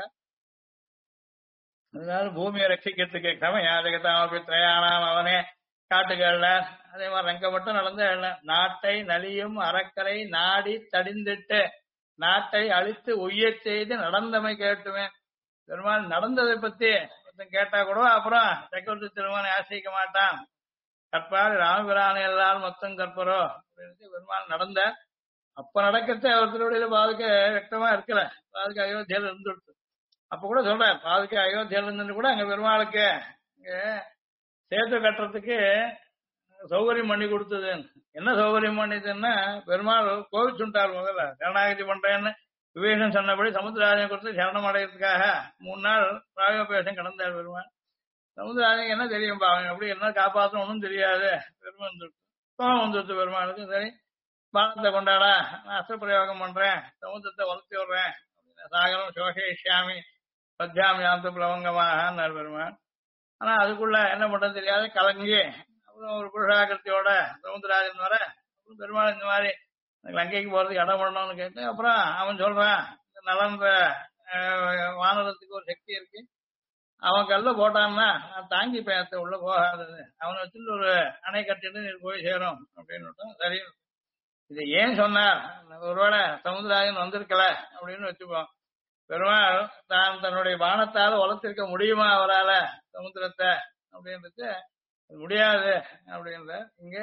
A: அதனால பூமியை ரட்சிக்கிறதுக்கு கிரமயாஜகதாமபி திரையானாம் அவனே காட்டுகள்ல அதே மாதிரி ரங்கப்பட்டம் நடந்த நாட்டை நலியும் அறக்கரை நாடி தடிந்திட்டு நாட்டை அழித்து உய்யச் செய்து நடந்தமை கேட்டுமே. பெருமாள் நடந்ததை பத்தி கேட்டா கூட அப்புறம் சக்கரவர்த்தி திருமணம் ஆசிரிக்க மாட்டான். கற்பாடு ராமபிரானை எல்லாரும் மொத்தம் கற்பரோ அப்படின்னு பெருமாள் நடந்த அப்ப நடக்கிறத அவர் திருவடியில பாதுகை வெக்டமா இருக்கல. பாதுகை அயோத்தியில இருந்துடுச்சு. அப்ப கூட சொல்றேன் பாதுகை அயோத்தியில இருந்து கூட அங்க பெருமாளுக்கு இங்க சேத்து கட்டுறதுக்கு சௌகரியம் பண்ணி கொடுத்தது. என்ன சௌகரியம் பண்ணிதுன்னா பெருமாள் கோவிச்சுட்டார். முதல்ல சரணாகதி பண்றேன்னு விவேகம் சொன்னபடி சமுத்திரராஜனை கொடுத்து சரணம் அடைகிறதுக்காக 3 நாள் பிராயோபேசம் கடந்தார் பெருமாள். சமுத்திரராஜனுக்கு என்ன தெரியும்பா அவன் எப்படி என்ன காப்பாற்றணும் ஒன்றும் தெரியாது. பெருமாள் கோபம் வந்துடுச்சு பெருமாளுக்கு. சரி பானத்தை கொண்டாடா நான் அஸ்திரப்பிரயோகம் பண்றேன் சமுத்திரத்தை வளர்த்தி விடுறேன் சாகரம் சோஷேஷாமி பத்யாமி ஆந்த பிளவங்கமாக பெருமாள். ஆனா அதுக்குள்ள என்ன பண்றது தெரியாது கலங்கி அப்புறம் ஒரு புருஷாகிருத்தியோட சமுத்திரராஜன் வர பெருமாள் இந்த மாதிரி லங்கைக்கு போறதுக்கு இடம் பண்ணணும்னு கேட்டு அப்புறம் அவன் சொல்றான் இந்த நலன்ற வானரத்துக்கு ஒரு சக்தி இருக்கு, அவன் கல்ல போட்டான்னா நான் தாங்கி பேச உள்ள போகாதது, அவனை வச்சுட்டு ஒரு அணை கட்டிட்டு நீ போய் சேரும் அப்படின்னு. சரி இது ஏன் சொன்னார், ஒருவேளை சமுத்திரராஜன் வந்திருக்கல அப்படின்னு வச்சுப்போம். பெருமாள் தான் தன்னுடைய பானத்தால் வளர்த்திருக்க முடியுமா அவரால் சமுத்திரத்தை அப்படின்றது முடியாது அப்படின்ற. இங்க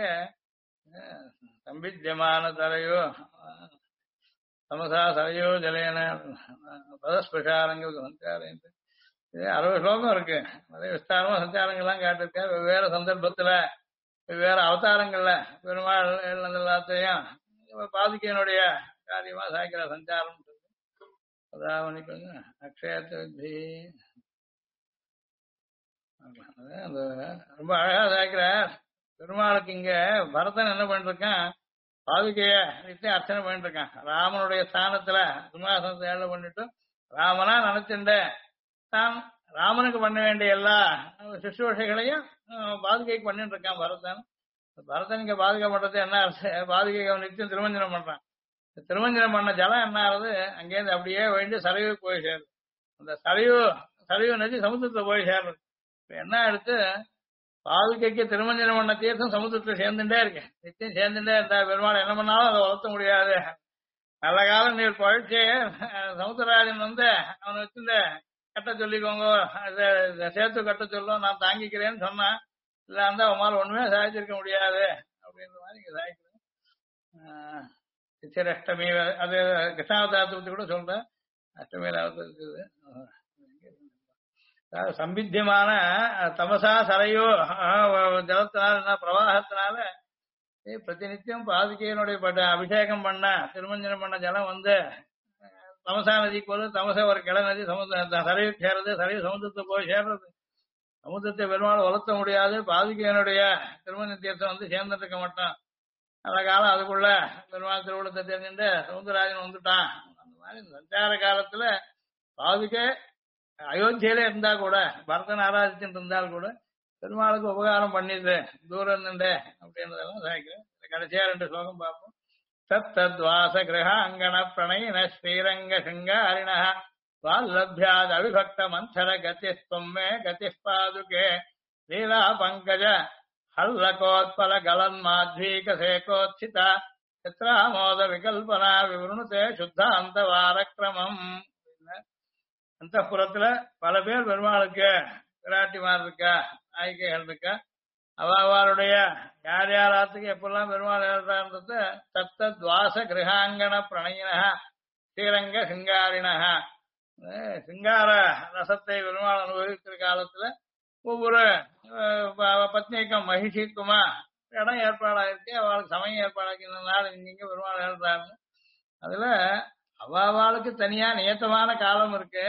A: சம்பித்தியமான தரையோ சமசா சரையோ ஜலையன பதஸ்பிரசாரங்கள் சஞ்சாரம் 60 ஸ்லோகம் இருக்கு. நிறைய விஸ்தாரமா சஞ்சாரங்கள்லாம் காட்டிருக்க. வெவ்வேறு சந்தர்ப்பத்துல வெவ்வேறு அவதாரங்கள்ல பெருமாள் எல்லாத்தையும் பாதுகையினுடைய காரியமா சாய்க்கிற சஞ்சாரம். அதாவது அக்ஷயத்தி அந்த ரொம்ப அழகா சாய்க்கிறார் பெருமாளுக்கு. இங்க பரதன் என்ன பண்ணிட்டு இருக்கான், பாதுகைய நித்தியம் அர்ச்சனை பண்ணிட்டு இருக்கான். ராமனுடைய ஸ்தானத்துல சிம்மாசனத்தை ஏழை பண்ணிட்டு ராமனா நினைச்சுட்ட தான் ராமனுக்கு பண்ண வேண்டிய எல்லா சுசுரூஷைகளையும் பாதுகைக்கு பண்ணிட்டு இருக்கான் பரதன். பரதன் இங்க பாதுகை பண்றது என்ன பாதுகை நித்தியம் திருமஞ்சனம் பண்றான். திருமஞ்சனம் பண்ண ஜலம் என்ன ஆகுது, அங்கேருந்து அப்படியே வேண்டி சரைவு போய் சேருது. அந்த சரைவு நதி சமுத்திரத்துல போய் சேருது. என்ன எடுத்து பாதுகைக்கு திருமஞ்சனம் பண்ண தீர்த்தம் சமுத்திரத்துல சேர்ந்துட்டே இருக்கு. நித்தியம் சேர்ந்துட்டே இருந்தா பெருமாள் என்ன பண்ணாலும் அதை வளர்த்த முடியாது. நல்ல காலம் நீர் பழிச்சு சமுத்திரராஜன் அவனை வச்சு கட்ட சொல்லிக்கோங்க சேர்த்து கட்ட சொல்லும் நான் தாங்கிக்கிறேன்னு சொன்னான். இல்ல இருந்தா அவமால ஒண்ணுமே சாதிச்சிருக்க முடியாது அப்படின்ற மாதிரி இங்க சாதிக்கிறேன். அஷ்டமி அது கிருஷ்ணாவதாரத்தை பத்தி கூட சொல்றேன். அஷ்டமியில இருக்குது சம்பித்தியமான தமசா சரையோ ஜலத்தினால பிரவாகத்தினால பிரதிநித்தியம் பாதுகையினுடைய அபிஷேகம் பண்ண திருமஞ்சனம் பண்ண ஜலம் தமசா நதிக்கு போது தமச ஒரு கிள நதி சமுத்திரம் சரையு சேர்றது, சரையு சமுத்திரத்தை போய் சேர்றது. சமுத்திரத்தை பெருமாள் வளர்த்த முடியாது. பாதுகையனுடைய திருமண தீர்த்தம் வந்து சேர்ந்துட்டு இருக்க மாட்டான். அந்த காலம் அதுக்குள்ள பெருமாள் திருவுளத்தை தெரிஞ்சுட்டு சமுத்திரராஜன் வந்துட்டான். அந்த மாதிரி சஞ்சார காலத்துல பாதுகை அயோத்தியில இருந்தா கூட, பரதன் ஆராதிச்சுட்டு இருந்தால் கூட பெருமாளுக்கு உபகாரம் பண்ணிது தூரம் நின்று அப்படின்றதெல்லாம் சாய்க்கிறேன். கடைசியா 2 ஸ்லோகம் பார்ப்போம். தத்தத்வாச கிரக அங்கண பிரணயின ஸ்ரீரங்க சிங்காரிண வால்லபியாத் அவிபக்த மந்தர கதிஸ்வம்மே கதிஸ் பாதுகே லீலா பங்கஜ ஹல்லகோத்பல கலன் மாத்வீக சேகோத்சிதா சித்ராமோத விகல்பனா விவருணுதே சுத்தாந்த வாரக்கிரமம். அந்தப்புறத்துல பல பேர் பெருமாளுக்கு விராட்டிமார் இருக்கா, நாயிகைகள் இருக்கா. அவளுடைய யார் யாராத்துக்கு எப்பெல்லாம் பெருமாள் எழுறான்றத தத்த துவாச கிரகாங்கண பிரணயின ஸ்ரீரங்க சிங்காரிண. சிங்கார ரசத்தை பெருமாள் அனுபவிக்கிற காலத்துல ஒவ்வொரு பத்னிக்கும் மகிழ்ச்சிக்குமா இடம் ஏற்பாடாயிருக்கு. அவளுக்கு சமயம் ஏற்பாடாக்கி இந்த நாள் இங்க பெருமாள் எழுறாரு. அதுல அவளுக்கு தனியா நியத்தமான காலம் இருக்கு.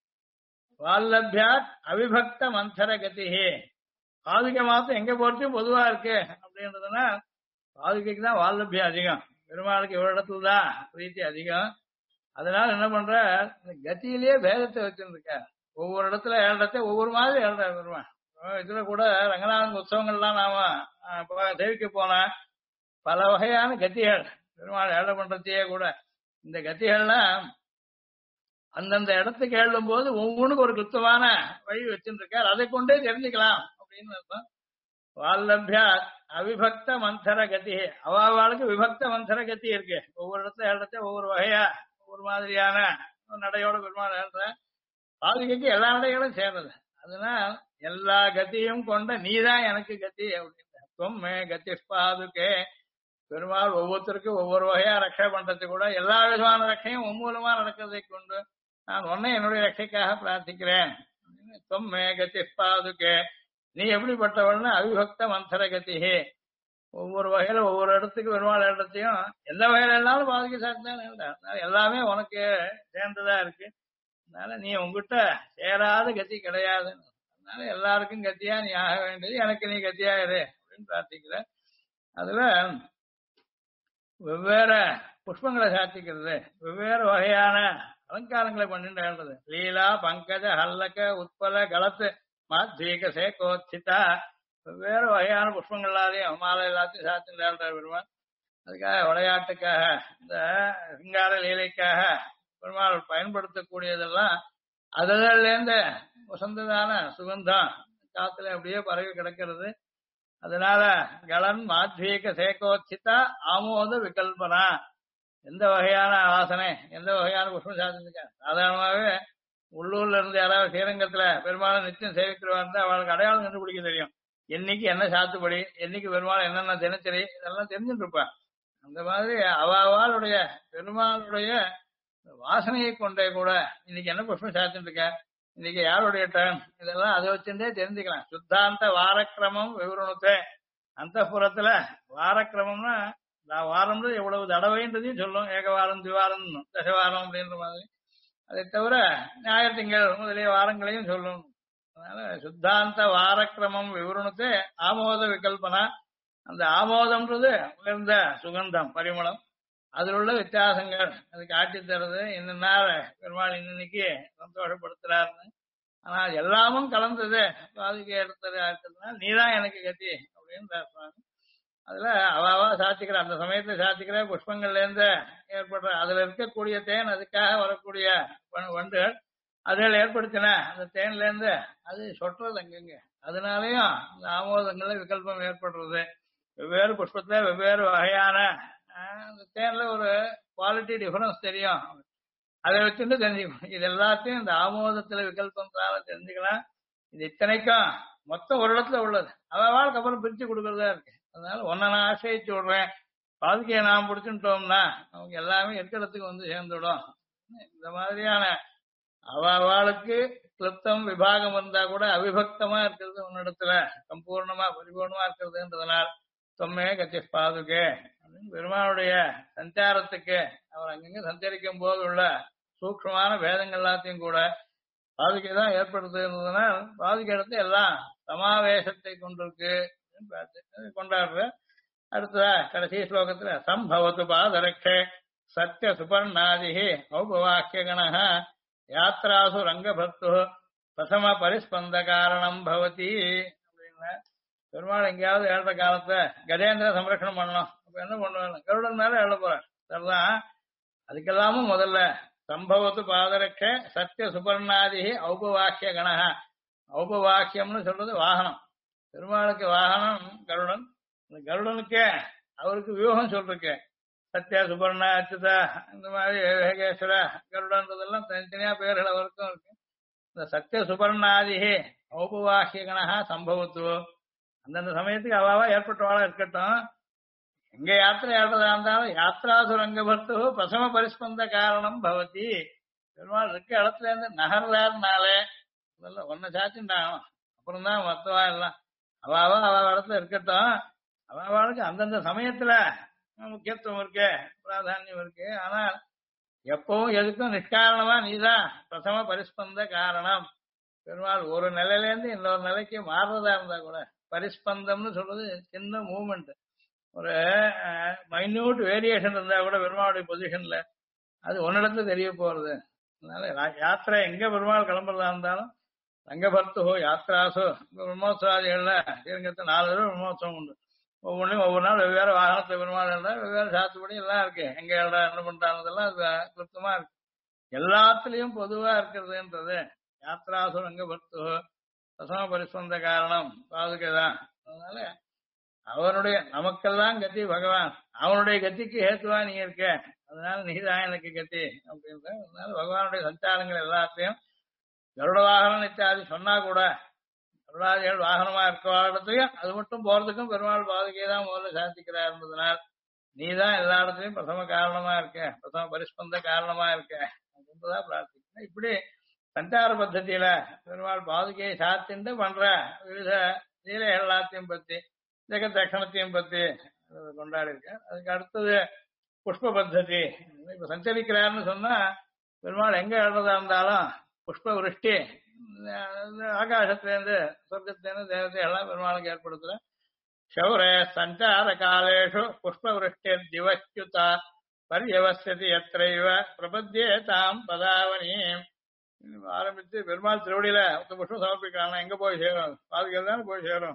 A: வால்லபியாத் அவிபக்த மந்தர கதிஹி. பாதுகை மாத்தம் எங்க போறதும் பொதுவா இருக்கு அப்படின்றதுன்னா பாதுகைக்கு தான் வால்லபியம் அதிகம். பெருமாளுக்கு இவ்வளவு இடத்துல தான் பிரீத்தி அதிகம். அதனால என்ன பண்ற, இந்த கத்தியிலேயே பேதத்தை வச்சிருக்க. ஒவ்வொரு இடத்துல ஏழத்தை ஒவ்வொரு மாதிரி ஏழ்ற பெருமாள். இதுல கூட ரங்கநாதன் உற்சவங்கள்லாம் நாம சேவிக்க போன பல வகையான கத்திகள் பெருமாள் ஏழை பண்றதையே கூட இந்த கத்திகள்லாம் அந்தந்த இடத்துக்கு எழுதும் போது ஒவ்வொன்றுக்கு ஒரு கிருத்தமான வழி வச்சுருக்கார். அதை கொண்டே தெரிஞ்சுக்கலாம் அப்படின்னு அர்த்தம். வால்லபியா அவிபக்த மந்தர கதி. அவாளுக்கு விபக்த மந்தர கத்தி இருக்கு. ஒவ்வொரு இடத்துல எழுத ஒவ்வொரு வகையா ஒவ்வொரு மாதிரியான நடையோட பெருமாள் எழுற. பாதுகைக்கு எல்லா நடைகளும் சேர்ந்தது. அதனால் எல்லா கத்தியும் கொண்ட நீதான் எனக்கு கத்தி அப்படின்னு தொம்மே கத்தி பாதுகே. பெருமாள் ஒவ்வொருத்தருக்கும் ஒவ்வொரு வகையா ரட்சை பண்றது கூட எல்லா விதமான ரட்சையும் ஒவ்வொருமா நடக்கிறதை கொண்டு நான் உன்னை என்னுடைய ரட்சைக்காக பிரார்த்திக்கிறேன். தொம்மே கத்தி பாதுகே. நீ எப்படிப்பட்டவள்னு அவிபக்த மந்தர கத்திஹே. ஒவ்வொரு வகையில ஒவ்வொரு இடத்துக்கு பெருமாள் இடத்தையும் எந்த வகையில எல்லாரும் பாதுகை சார்ந்தான் எல்லாமே உனக்கு சேர்ந்ததா இருக்கு. அதனால நீ உங்ககிட்ட சேராத கத்தி கிடையாது. அதனால எல்லாருக்கும் கத்தியா நீ ஆக வேண்டியது, எனக்கு நீ கத்தியா இரு அப்படின்னு பிரார்த்திக்கிற. அதுல வெவ்வேறு புஷ்பங்களை சாத்திக்கிறது, வெவ்வேறு வகையான அலங்காரங்களை பண்ணிட்டு எழுறது. லீலா பங்கஜ ஹல்லக உட்பல கலத்து மாத்வீக சேகோச்சிதா. வெவ்வேறு வகையான புஷ்பங்களாலையும் மாலை எல்லாத்தையும் சாத்திட்டு எழுற பெருமாள். அதுக்காக விளையாட்டுக்காக இந்த சிங்கார லீலைக்காக பெருமாள் பயன்படுத்தக்கூடியதெல்லாம் அதுல இருந்து வசந்ததான சுகந்தம் காத்துல அப்படியே பரவி கிடக்கிறது. அதனால கலன் மாத்வீக சேகோச்சிதா ஆமோத விகல்பனா. எந்த வகையான வாசனை எந்த வகையான புஷ்பம் சாத்திருக்கா. சாதாரணமாவே உள்ளூர்ல இருந்து யாராவது ஸ்ரீரங்கத்துல பெருமாள் நிச்சயம் சேவிக்கிறவா இருந்தா அவளுக்கு அடையாளம் கண்டுபிடிக்க தெரியும். என்னைக்கு என்ன சாத்துப்படி, என்னைக்கு பெருமாள் என்னென்ன தினச்சரி இதெல்லாம் தெரிஞ்சுட்டு இருப்பா. அந்த மாதிரி அவளுடைய பெருமாளுடைய வாசனையை கொண்டே கூட இன்னைக்கு என்ன புஷ்பம் சாத்திட்டு இருக்க, இன்னைக்கு யாருடைய டர்ன், இதெல்லாம் அதை வச்சுட்டே தெரிஞ்சுக்கலாம். சுத்தாந்த வாரக்கிரமம் விவரணத்தை. அந்த புறத்துல வாரக்கிரமம்னா வாரம்ன்றது எவ்வளவு தடவைன்றதையும் சொல்லும். ஏகவாரம் திவாரம் தசவாரம் அப்படின்ற மாதிரி. அதை தவிர ஞாயிறு திங்கள் முதலிய வாரங்களையும் சொல்லும். அதனால சுத்தாந்த வாரக்கிரமம் விவரணத்தை ஆமோத விகல்பனா. அந்த ஆமோதம்ன்றது உயர்ந்த சுகந்தம் பரிமளம். அதில் உள்ள வித்தியாசங்கள் அது காட்டி தருது. இந்த நாள் பெருமாள் இன்னைக்கு சந்தோஷப்படுத்துறாருன்னு. ஆனால் எல்லாமும் கலந்தது பாதுகை எடுத்தது இருக்கிறதுனால நீதான் எனக்கு கத்தி அப்படின்னு பேசுவாங்க. அதுல அவாவா சாத்திக்கிற அந்த சமயத்துல சாத்திக்கிற புஷ்பங்கள்ல இருந்து ஏற்படுற அதுல இருக்கக்கூடிய தேன், அதுக்காக வரக்கூடிய வண்டுகள் அதில் ஏற்படுத்தின அந்த தேன்ல இருந்து அது சொட்டுறது அங்கங்க. அதனாலயும் இந்த ஆமோதங்கள்ல விகல்பம் ஏற்படுறது. வெவ்வேறு புஷ்பத்துல வெவ்வேறு வகையான அந்த தேன்ல ஒரு குவாலிட்டி டிஃபரன்ஸ் தெரியும். அதை வச்சுட்டு தெரிஞ்சுக்கணும். இது எல்லாத்தையும் இந்த ஆமோதத்துல விகல்பம்னால தெரிஞ்சுக்கலாம். இது இத்தனைக்கும் மொத்தம் ஒரு இடத்துல உள்ளது. அவளுக்கு அப்புறம் பிரிச்சு கொடுக்கறதா இருக்கு. அதனால ஒன்ன நான் ஆசைச்சு விடுறேன், பாதுகையை நாம் பிடிச்சுட்டோம்னா அவங்க எல்லாமே இருக்கிறதுக்கு வந்து சேர்ந்துடும். இந்த மாதிரியான அவளுக்கு கிளிப்தம் விபாகம் இருந்தா கூட அவிபக்தமா இருக்கிறது உன்னிடத்துல சம்பூர்ணமா பரிபூர்ணமா இருக்கிறதுன்றதுனால் தொம்மே கத்தி பாதுகே அப்படின்னு பெருமாளுடைய சஞ்சாரத்துக்கு அவர் அங்கங்க சஞ்சரிக்கும் போது உள்ள சூக்ஷ்மமான பேதங்கள் எல்லாத்தையும் கூட பாதுகை தான் ஏற்படுத்துகிறதுனால் பாதுகை இடத்து எல்லாம் சமாவேசத்தை கொண்டிருக்கு கொண்டாடுற. அடுத்ததா கடைசி ஸ்லோகத்துல சம்பவத்து பாதரக்ஷே சத்ய சுபர்ணாதிஹி ஔபவாக்கிய கணஹ யாத்ராசு ரங்கபக்து பிரதம பரிஸ்பந்த காரணம் பவதி அப்படின்னா பெருமாள் எங்கேயாவது ஏழற காலத்தை கஜேந்திர சம்ரட்சணம் பண்ணணும். அப்ப என்ன பண்ணுவாங்க? கருடன் மேல எழ போறார். சரிதான். அதுக்கெல்லாமும் முதல்ல சம்பவத்து பாதரட்ச சத்திய சுபர்ணாதி ஔபவாக்கிய கணக. ஔபவாக்கியம்னு சொல்றது வாகனம். பெருமாளுக்கு வாகனம் கருடன். இந்த கருடனுக்கே அவருக்கு வியூகம் சொல்றேன். சத்யா சுபர்ணா அச்சுதா இந்த மாதிரி வேகேஸ்வர கருடன்றதெல்லாம் தனித்தனியா பேர்கள் அவருக்கும் இருக்கு. இந்த சத்திய சுபர்ணாதிகி ஔபவாக்கிய கணகா சம்பவத்துவோ அந்தந்த சமயத்துக்கு அவாவா ஏற்பட்டவாளா இருக்கட்டும். எங்க யாத்திரை ஏற்பதா இருந்தாலும் யாத்ராசு ரங்கபக்து பிரசம பரிஸ்பந்த காரணம் பவதி. பெருமாள் இருக்க இடத்துல இருந்து நகர்றாருனாலே இதெல்லாம் ஒன்ன சாச்சுட்டாங்க. அப்புறம் தான் மொத்தவா எல்லாம் அவாவா அவ இடத்துல இருக்கட்டும். அவாவாளுக்கு அந்தந்த சமயத்துல முக்கியத்துவம் இருக்கு, பிராதானியம் இருக்கு. ஆனால் எப்பவும் எதுக்கும் நிஷ்காரணமா நீதான் பிரசம பரிஸ்பந்த காரணம். பெருமாள் ஒரு நிலையில இருந்து இன்னொரு நிலைக்கு மாறுறதா இருந்தா கூட பரிஸ்பந்தம்னு சொல்றது சின்ன மூவ்மெண்ட், ஒரு மைன்யூட் வேரியேஷன் இருந்தா கூட பெருமாளுடைய பொசிஷன்ல அது ஒன்னிடத்துல தெரிய போறது. அதனால யாத்திரை எங்க பெருமாள் கிளம்புறதா இருந்தாலும் ரங்கபர்த்து யாத்ராசோ பிரம்மோத்சவாதிகள்ல ஸ்ரீரங்கத்தை 4 தடவை பிரம்மோத்சவம் உண்டு. ஒவ்வொன்றையும் ஒவ்வொரு நாள் வெவ்வேறு வாகனத்தை பெருமாள் வெவ்வேறு சாத்துப்படி எல்லாம் இருக்கு. எங்க என்ன பண்றாங்கதெல்லாம் கிருத்தமா இருக்கு. எல்லாத்துலயும் பொதுவா இருக்கிறதுன்றது யாத்ராசு ரங்கபர்த்து பிரசம பரிஸ்பந்த காரணம் பாதுகைதான். அதனால அவனுடைய நமக்கெல்லாம் கத்தி பகவான், அவனுடைய கத்திக்கு ஹேத்துவா நீ இருக்க, அதனால நீதான் எனக்கு கத்தி அப்படின்ற. அதனால பகவானுடைய சஞ்சாரங்கள் எல்லாத்தையும் கருட வாகனம் இத்தியாதி சொன்னா கூட கருடாதிகள் வாகனமா இருக்கிற அது மட்டும் போறதுக்கும் பெருமாள் பாதுகையை தான் முதல்ல சாதிக்கிறார் என்பதனால் நீதான் எல்லா இடத்துலயும் பிரசம காரணமா இருக்க, பிரசம பரிஸ்பந்த காரணமா இருக்க அப்படின்றதா பிரார்த்திக்கிறேன். இப்படி சஞ்சார பத்தத்தியில பெருமாள் பாதுகையை சாத்திண்டு பண்ற விவித லீலைகள் எல்லாத்தையும் பத்தி ஜெகத் தட்சணத்தையும் பத்தி கொண்டாடி இருக்கேன். அதுக்கு அடுத்தது புஷ்ப பத்ததி. இப்ப சஞ்சரிக்கிறாருன்னு சொன்னா பெருமாள் எங்க எழுறதா இருந்தாலும் புஷ்ப விருஷ்டி ஆகாசத்திலேருந்து சொர்க்கத்திலேருந்து தேவதை எல்லாம் பெருமாளுக்கு ஏற்படுத்துற. சௌர சஞ்சார காலேஷு புஷ்ப விருஷ்டி திவச்சுதா பரியவசதி எத்தைவ பிரபத்தியே தாம் பதாவனி ஆரம்பித்து பெருமாள் திருவடியில புஷ்பம் சமர்ப்பிக்கிறாங்க. எங்க போய் சேரும்? பாதுகாப்பு தானே போய் சேரும்.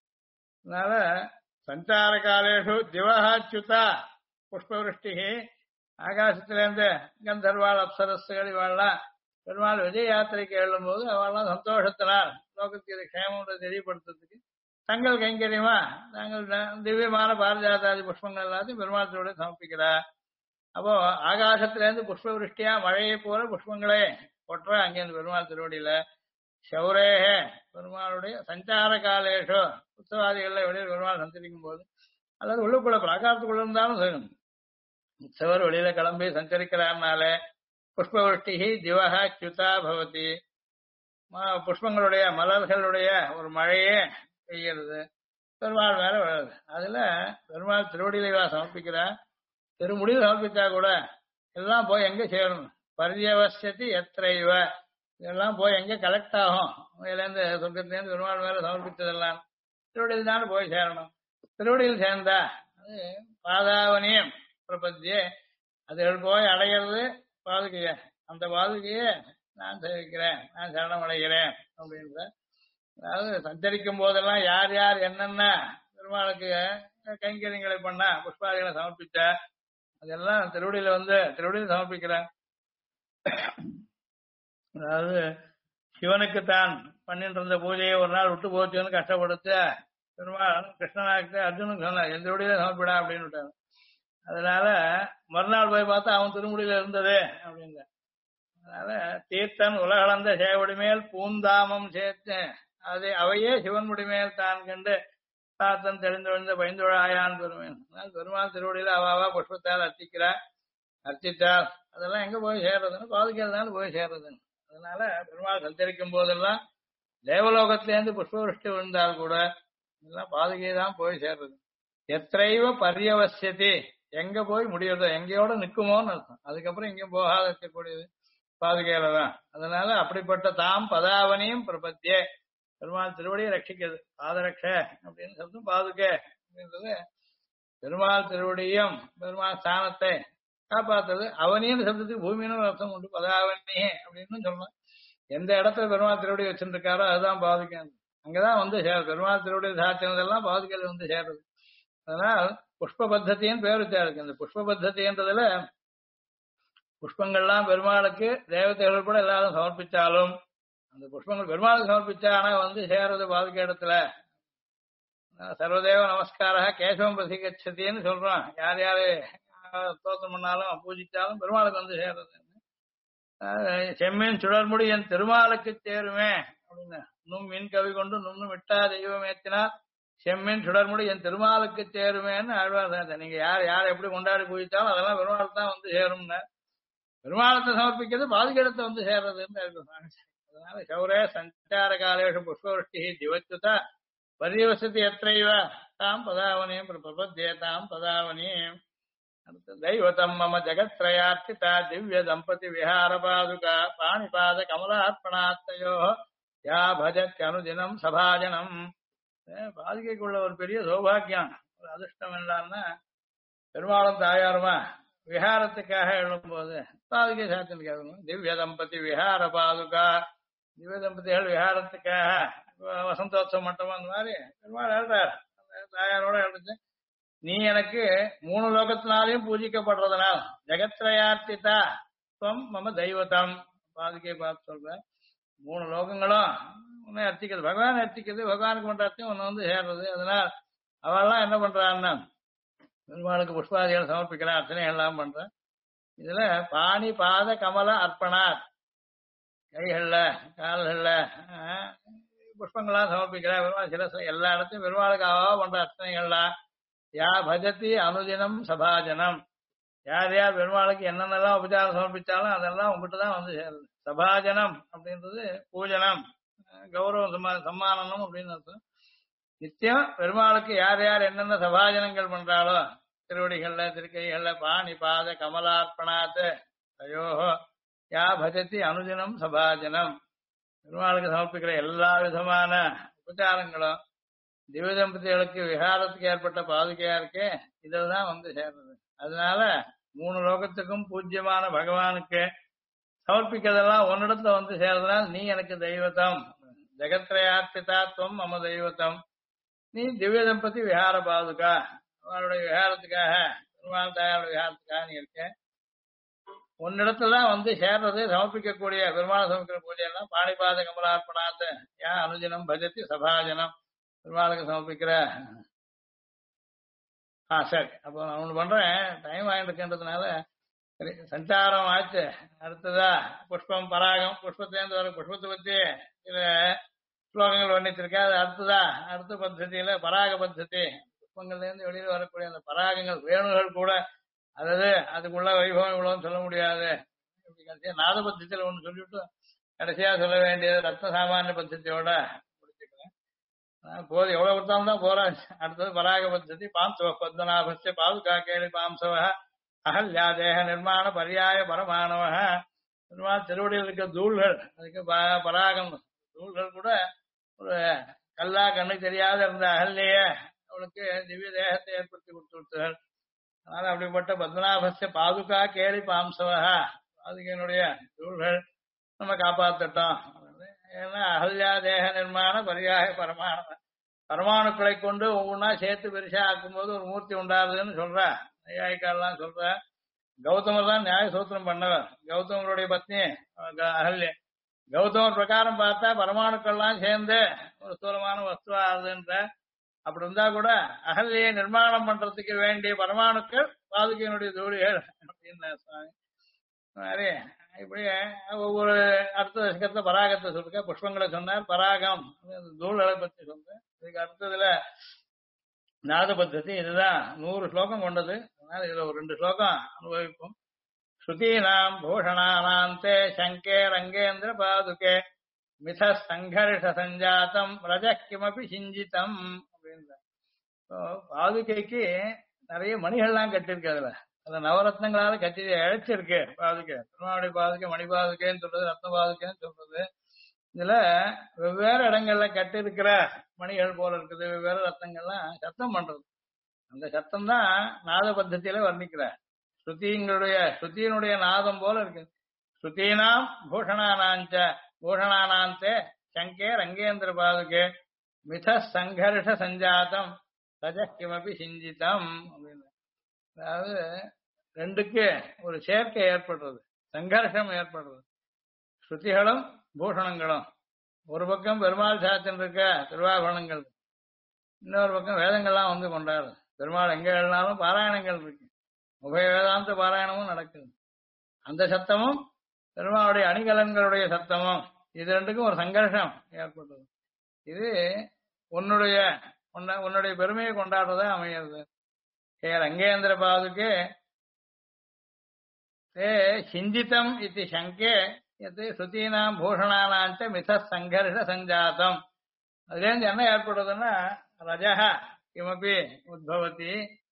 A: அதனால சஞ்சார காலேஷு திவஹாச்சுதா புஷ்பவிருஷ்டி ஆகாசத்திலேருந்து கந்தர்வாள் அப்சரஸ்கள் இவாள்லாம் பெருமாள் விஜய யாத்திரைக்கு எழும்போது அவெல்லாம் சந்தோஷத்தினால் லோகத்துக்கு க்ஷேமம் தெரியப்படுத்துறதுக்கு தங்கள் கைங்கரியமா தாங்கள் திவ்யமான பாரஜாதாதி புஷ்பங்கள் எல்லாத்தையும் பெருமாள் திருவடியை சமர்ப்பிக்கிறார். அப்போ ஆகாசத்திலேருந்து புஷ்பவிருஷ்டியா மழையை போல புஷ்பங்களே கொற்ற அங்கேருந்து பெருமாள் திருவடியில சௌரேக பெருமாளுடைய சஞ்சார காலேஷோ உற்சவாதிகள்ல வெளியே பெருமாள் சஞ்சரிக்கும் போது அதாவது உள்ளுக்குள்ள பிராகாரத்துக்குள்ள இருந்தாலும் சரி உற்சவர் வெளியில கிளம்பி சஞ்சரிக்கிறார்னாலே புஷ்பவருஷ்டி திவஹ ச்சுதா பவதி. புஷ்பங்களுடைய மலர்களுடைய ஒரு மழையே பெய்கிறது பெருமாள் மேல விழுது. அதுல பெருமாள் திருவடியில சமர்ப்பிக்கிறார். திருமுடியில் சமர்ப்பித்தா கூட எல்லாம் போய் எங்க சேரணும்? பரியவசதி எத்தைவ இதெல்லாம் போய் எங்க கலெக்ட் ஆகும்? இருந்து சொர்க்கத்திலேருந்து பெருமாள் மேல சமர்ப்பித்ததெல்லாம் திருவடியில் தானே போய் சேரணும். திருவடியில் சேர்ந்தா அது பாதாவனியம் பிரபத்தியே அது போய் அடைகிறது பாதுகைய. அந்த பாதுகைய நான் சேவிக்கிறேன், நான் சரணம் அடைகிறேன் அப்படின்ற. அதாவது சஞ்சரிக்கும் போதெல்லாம் யார் யார் என்னென்ன பெருமாளுக்கு கைங்கரியங்களை பண்ணா புஷ்பாதிகளை சமர்ப்பிச்ச அதெல்லாம் திருவடியில திருவடியில் சமர்ப்பிக்கிறேன். அதாவது சிவனுக்கு தான் பண்ணிட்டு இருந்த பூஜையை ஒரு நாள் விட்டு போச்சுன்னு கஷ்டப்படுத்த பெருமாள் கிருஷ்ணனாக்கு அர்ஜுனுக்கு சொன்னார் எந்த வழியில சமர்ப்பிடா அப்படின்னு விட்டாங்க. அதனால மறுநாள் போய் பார்த்தா அவன் திருமுடியில இருந்தது அப்படிங்க. அதனால தீர்த்தன் உலகளந்த சேவடி மேல் பூந்தாமம் சேர்த்தேன் அது அவையே சிவன் முடிமேல் தான் கண்டு தாத்தன் தெளிந்தொழிந்த பயந்துழாயான் பெருமேன். அதனால பெருமாள் திருவடியில அவாவா புஷ்பத்தால் அர்ச்சித்தால் அதெல்லாம் எங்க போய் சேர்றதுன்னு பாதுகாத்தாலும் போய் சேர்றதுன்னு. அதனால பெருமாள் சஞ்சரிக்கும் போதெல்லாம் தேவலோகத்திலேருந்து புஷ்பவிருஷ்டி விழுந்தால் கூட இதெல்லாம் பாதுகை தான் போய் சேர்றது. எத்தைவ பரியவசியதி எங்க போய் முடியறதோ எங்கேயோட நிக்குமோன்னு அர்த்தம். அதுக்கப்புறம் எங்கேயும் போகாத இருக்கக்கூடியது. பாதுகையில தான். அதனால அப்படிப்பட்ட தாம் பதாவனியும் பிரபத்தியே பெருமாள் திருவடியை ரட்சிக்கிறது. பாதரட்ச அப்படின்னு சொல்றது பாதுகை அப்படின்றது பெருமாள் திருவடியும் பெருமாள் ஸ்தானத்தை காப்பாத்துறது. அவனியும் சப்தத்துக்கு பூமின்னு ஒரு அர்த்தம் உண்டு. பதாவனி அப்படின்னு சொல்லலாம். எந்த இடத்துல பெருமாள் திருவடி வச்சிருக்காரோ அதுதான் பாதுகை. அங்கதான் வந்து சேரும். பெருமாள் திருவடி சாத்தினதெல்லாம் பாதுகையில வந்து சேருது. அதனால் புஷ்ப பத்தத்தின்னு பேர் வச்சா இருக்கு. இந்த புஷ்ப பத்தத்தின்றதுல புஷ்பங்கள்லாம் பெருமாளுக்கு தேவதைகள் கூட எல்லாரும் சமர்ப்பிச்சாலும் அந்த புஷ்பங்கள் பெருமாளுக்கு சமர்ப்பிச்சா ஆனா வந்து சேர்றது பாதுகை இடத்துல. சர்வதேவ நமஸ்காரா கேசவம் பிரதிகச்சத்தின்னு சொல்றோம். யார் யாரு ஸ்தோத்திரம் பண்ணாலும் பூஜிச்சாலும் பெருமாளுக்கு வந்து சேர்றது. செம்மீன் சுடர்முடி என் திருமாலுக்கு சேருமே அப்படின்னு நும் மீன் கவி கொண்டு நுண்ணும் விட்டா தெய்வம் ஏத்தினால் செம்மீன் சுடர்முடி என் திருமாலுக்கு சேருமேன்னு ஆழ்வார். நீங்க யார் எப்படி கொண்டாடி பூஜிச்சாலும் அதெல்லாம் பெருமாளுக்கு தான் வந்து சேரும்னு. பெருமாளத்தை சமர்ப்பிக்கிறது பாதுகாத்தை வந்து சேர்றதுன்னு இருக்கு. அதனால சௌரே சஞ்சார காலேஷு புஷ்பவருஷ்டி திவச்சுதா பரிவசதி எத்தைவ தாம் பதாவனியும் பிரபத்தியேதாம் பதாவனியும். தைவதம் மம ஜகத்ரயார்த்திதா திவ்ய தம்பதி விஹார பாதுகா பாணிபாத கமலார்ப்பணாத்தையோ யா பஜத்யனுதினம் சபாஜனம். பாதுகைக்குள்ள ஒரு பெரிய சௌபாகியம் ஒரு அதிர்ஷ்டம் என்னன்னா பெருமாளும் தாயாருமா விஹாரத்துக்காக எழும்போது பாதுகை சாத்தினுக்காக திவ்ய தம்பதி விஹார பாதுகா. திவ்ய தம்பதிகள் விஹாரத்துக்காக வசந்தோத்சவம் மட்டும் அந்த மாதிரி பெருமாள் எழுறார். தாயாரோட எழுது. நீ எனக்கு 3 லோகத்தினாலையும் பூஜிக்கப்படுறதுனால் ஜெகத்ரயார்த்திதா துவம் மம தெய்வதம். பாதுகை பார்த்து சொல்ற 3 லோகங்களும் உன்னை அர்த்திக்கிறது. பகவான் அர்த்திக்கிறது. பகவானுக்கு பண்ற அர்த்தம் உன்னை வந்து சேர்றது. அதனால் அவெல்லாம் என்ன பண்றான்னா பெருமாளுக்கு புஷ்பாதிகள் சமர்ப்பிக்கிற அர்ச்சனை எல்லாம் பண்ற. இதுல பாணி பாத கமல அர்ப்பணார் கைகள்ல கால்கள்ல புஷ்பங்களா சமர்ப்பிக்கிற பெருமாள் சில எல்லா இடத்தையும் பெருமாளுக்கு அவாவா பண்ற அர்ச்சனைகள்லாம் யா பஜதி அனுதினம் சபாஜனம். யார் யார் பெருமாளுக்கு என்னென்னலாம் உபச்சாரம் சமர்ப்பிச்சாலும் அதெல்லாம் உங்ககிட்ட தான் வந்து சேருது. சபாஜனம் அப்படின்றது பூஜனம் கௌரவம் சம்மானனம் அப்படின்னு அர்த்தம். நித்தியம் பெருமாளுக்கு யார் யார் என்னென்ன சபாஜனங்கள் பண்றாளோ திருவடிகள்ல திருக்கைகள்ல பாணி பாத கமலார்ப்பணாத் தயோஹோ யா பஜதி அனுதினம் சபாஜனம். பெருமாளுக்கு சமர்ப்பிக்கிற எல்லா விதமான உபச்சாரங்களும் திவ்ய தம்பதிகளுக்கு விஹாரத்துக்கு ஏற்பட்ட பாதுகையா இருக்கே இதில் தான் வந்து சேர்றது. அதனால 3 லோகத்துக்கும் பூஜ்யமான பகவானுக்கு சமர்ப்பிக்கிறதெல்லாம் ஒன்னிடத்துல வந்து சேர்றதுனால் நீ எனக்கு தெய்வத்தம். ஜெகத்ரயார்த்திதாத்வம் மம தெய்வத்தம். நீ திவ்ய தம்பதி விஹார பாதுகா. அவருடைய விஹாரத்துக்காக பெருமாள் தாயாருடைய விஹாரத்துக்காக நீ இருக்க. ஒன்னிடத்துலதான் வந்து சேர்றது. சமர்ப்பிக்கக்கூடிய பெருமாள் சமர்ப்பிக்கிற பூஜையெல்லாம் பாணிபாத கமலார்ப்பணாத் யா அனுஜனம் பஜதி சபாஜனம். பெருமாளுக்கு சமர்ப்பிக்கிற சரி. அப்போ நான் ஒண்ணு பண்றேன். டைம் ஆகிட்டு இருக்கின்றதுனால சரி சஞ்சாரம் ஆச்சு. அடுத்ததா புஷ்பம் பராகம். புஷ்பத்திலேருந்து வர புஷ்பத்தை பத்தி சில ஸ்லோகங்கள் வர்ணித்திருக்கா. அது அடுத்ததா அடுத்த பத்ததியில பராக பத்ததி புஷ்பங்கள்ல இருந்து வெளியில வரக்கூடிய அந்த பராகங்கள் வேணுகள் கூட அதாவது அதுக்குள்ள வைபவம் இவ்வளவுன்னு சொல்ல முடியாது. நாத பத்ததியில ஒண்ணு சொல்லிவிட்டு கடைசியா சொல்ல வேண்டியது ரத்ன சாமானிய பத்ததியோட முடிச்சுக்கிறேன். போது எவ்வளவு கொடுத்தாலும் தான் போறான். அடுத்தது பராக பத்ததி பாம்சவ பத்மநாபஸ்ய பாதுகா கேளி பாம்சவ அகல்யா தேக நிர்மாண பரியாய பரமாணவ. பெருமாள் திருவடியில் இருக்க தூள்கள் அதுக்கு பராகம் தூள்கள் கூட ஒரு கல்லா கண்ணுக்கு தெரியாத இருந்த அகல்லைய அவளுக்கு திவ்ய தேகத்தை ஏற்படுத்தி கொடுத்துருத்தாள். அதனால அப்படிப்பட்ட பத்மநாபஸ்ய பாதுகா கேளி பாம்சவ பாதுகையினுடைய தூள்கள் நம்ம காப்பாத்தட்டோம். ஏன்னா அகல்யா தேக நிர்மாண பரியாய பரமாணவ பரமாணுக்களை கொண்டு ஒவ்வொன்னா சேர்த்து பெருசா ஆக்கும்போது ஒரு மூர்த்தி உண்டாருதுன்னு சொல்ற நையாயிக்காரெல்லாம் சொல்ற. கௌதமர் தான் நியாய சூத்திரம் பண்ணவர். கௌதமருடைய பத்னி அகல்ய. கௌதமர் பிரகாரம் பார்த்தா பரமாணுக்கள்லாம் சேர்ந்து ஒரு ஸ்தூலமான வஸ்துவா ஆகுதுன்ற. அப்படி இருந்தா கூட அகல்யை நிர்மாணம் பண்றதுக்கு வேண்டிய பரமாணுக்கள் பாதுகையினுடைய தூளிகள் அப்படின்னு சுவாமி மாதிரி இப்படி ஒவ்வொரு அடுத்த தசகத்தை பராகத்தை சொல்லிருக்க. புஷ்பங்களை சொன்னார். பராகம் தூள்களை பத்தி சொல்றேன். இதுக்கு அடுத்ததுல நாத பத்ததி. இதுதான் 100 ஸ்லோகம் கொண்டது. அதனால இதுல ஒரு 2 ஸ்லோகம் அனுபவிப்போம். ஸ்ருதீனாம் பூஷணானாந்தே சங்கே ரங்கேந்திர பாதுகே மித சங்கர்ஷ சஞ்சாத்தம் ரஜ கிமபி சிஞ்சிதம் அப்படின்ற. பாதுகைக்கு நிறைய மணிகள்லாம் கட்டிருக்கு. அதுல அந்த நவரத்னங்களால கட்டி இழைச்சிருக்கு பாதுகை. பெருமாளுடைய பாதுகை மணி பாதுகைன்னு சொல்றது, ரத்ன பாதுகைன்னு சொல்றது. இதுல வெவ்வேறு இடங்கள்ல கட்டி இருக்கிற மணிகள் போல இருக்குது, வெவ்வேறு ரத்னங்கள்லாம் சத்தம் பண்றது. அந்த சத்தம் தான் நாத பத்தத்தில வர்ணிக்கிறார். ஸ்ருதியினுடைய நாதம் போல இருக்கு. ஸ்ருதீனாம் பூஷணானாஞ்ச பூஷணானாந்தே சங்கே ரங்கேந்திர பாதுகே மித சங்கர்ஷ சஞ்சாதம் ரஜ கிமபி சிஞ்சிதம் அப்படின்னு. அதாவது ரெண்டுக்கு ஒரு சேர்க்கை ஏற்படுறது, சங்கர்ஷம் ஏற்படுறது. ஸ்ருதிகளும் பூஷணங்களும் ஒரு பக்கம் பெருமாள் சாத்தின் இருக்க திருவாபரணங்கள், இன்னொரு பக்கம் வேதங்கள்லாம் வந்து கொண்டாடுது. பெருமாள் எங்க எழுதினாலும் பாராயணங்கள் இருக்கு, உபய வேதாந்த பாராயணமும் நடக்குது. அந்த சத்தமும் பெருமாளுடைய அணிகலன்களுடைய சத்தமும் இது ரெண்டுக்கும் ஒரு சங்கர்ஷம் ஏற்பட்டது. இது உன்னுடைய பெருமையை கொண்டாடுறதா அமைகிறது. ஹே ரங்கேந்திர பாதுகே தே சிஞ்சிதம் இது சங்கே எது ஸ்ருதீனாம் பூஷணானாஞ்ச மித சங்கர்ஷ சஞ்சாதம். அதுலேருந்து என்ன ஏற்படுறதுன்னா ரஜக கிமபி உத்பவதி.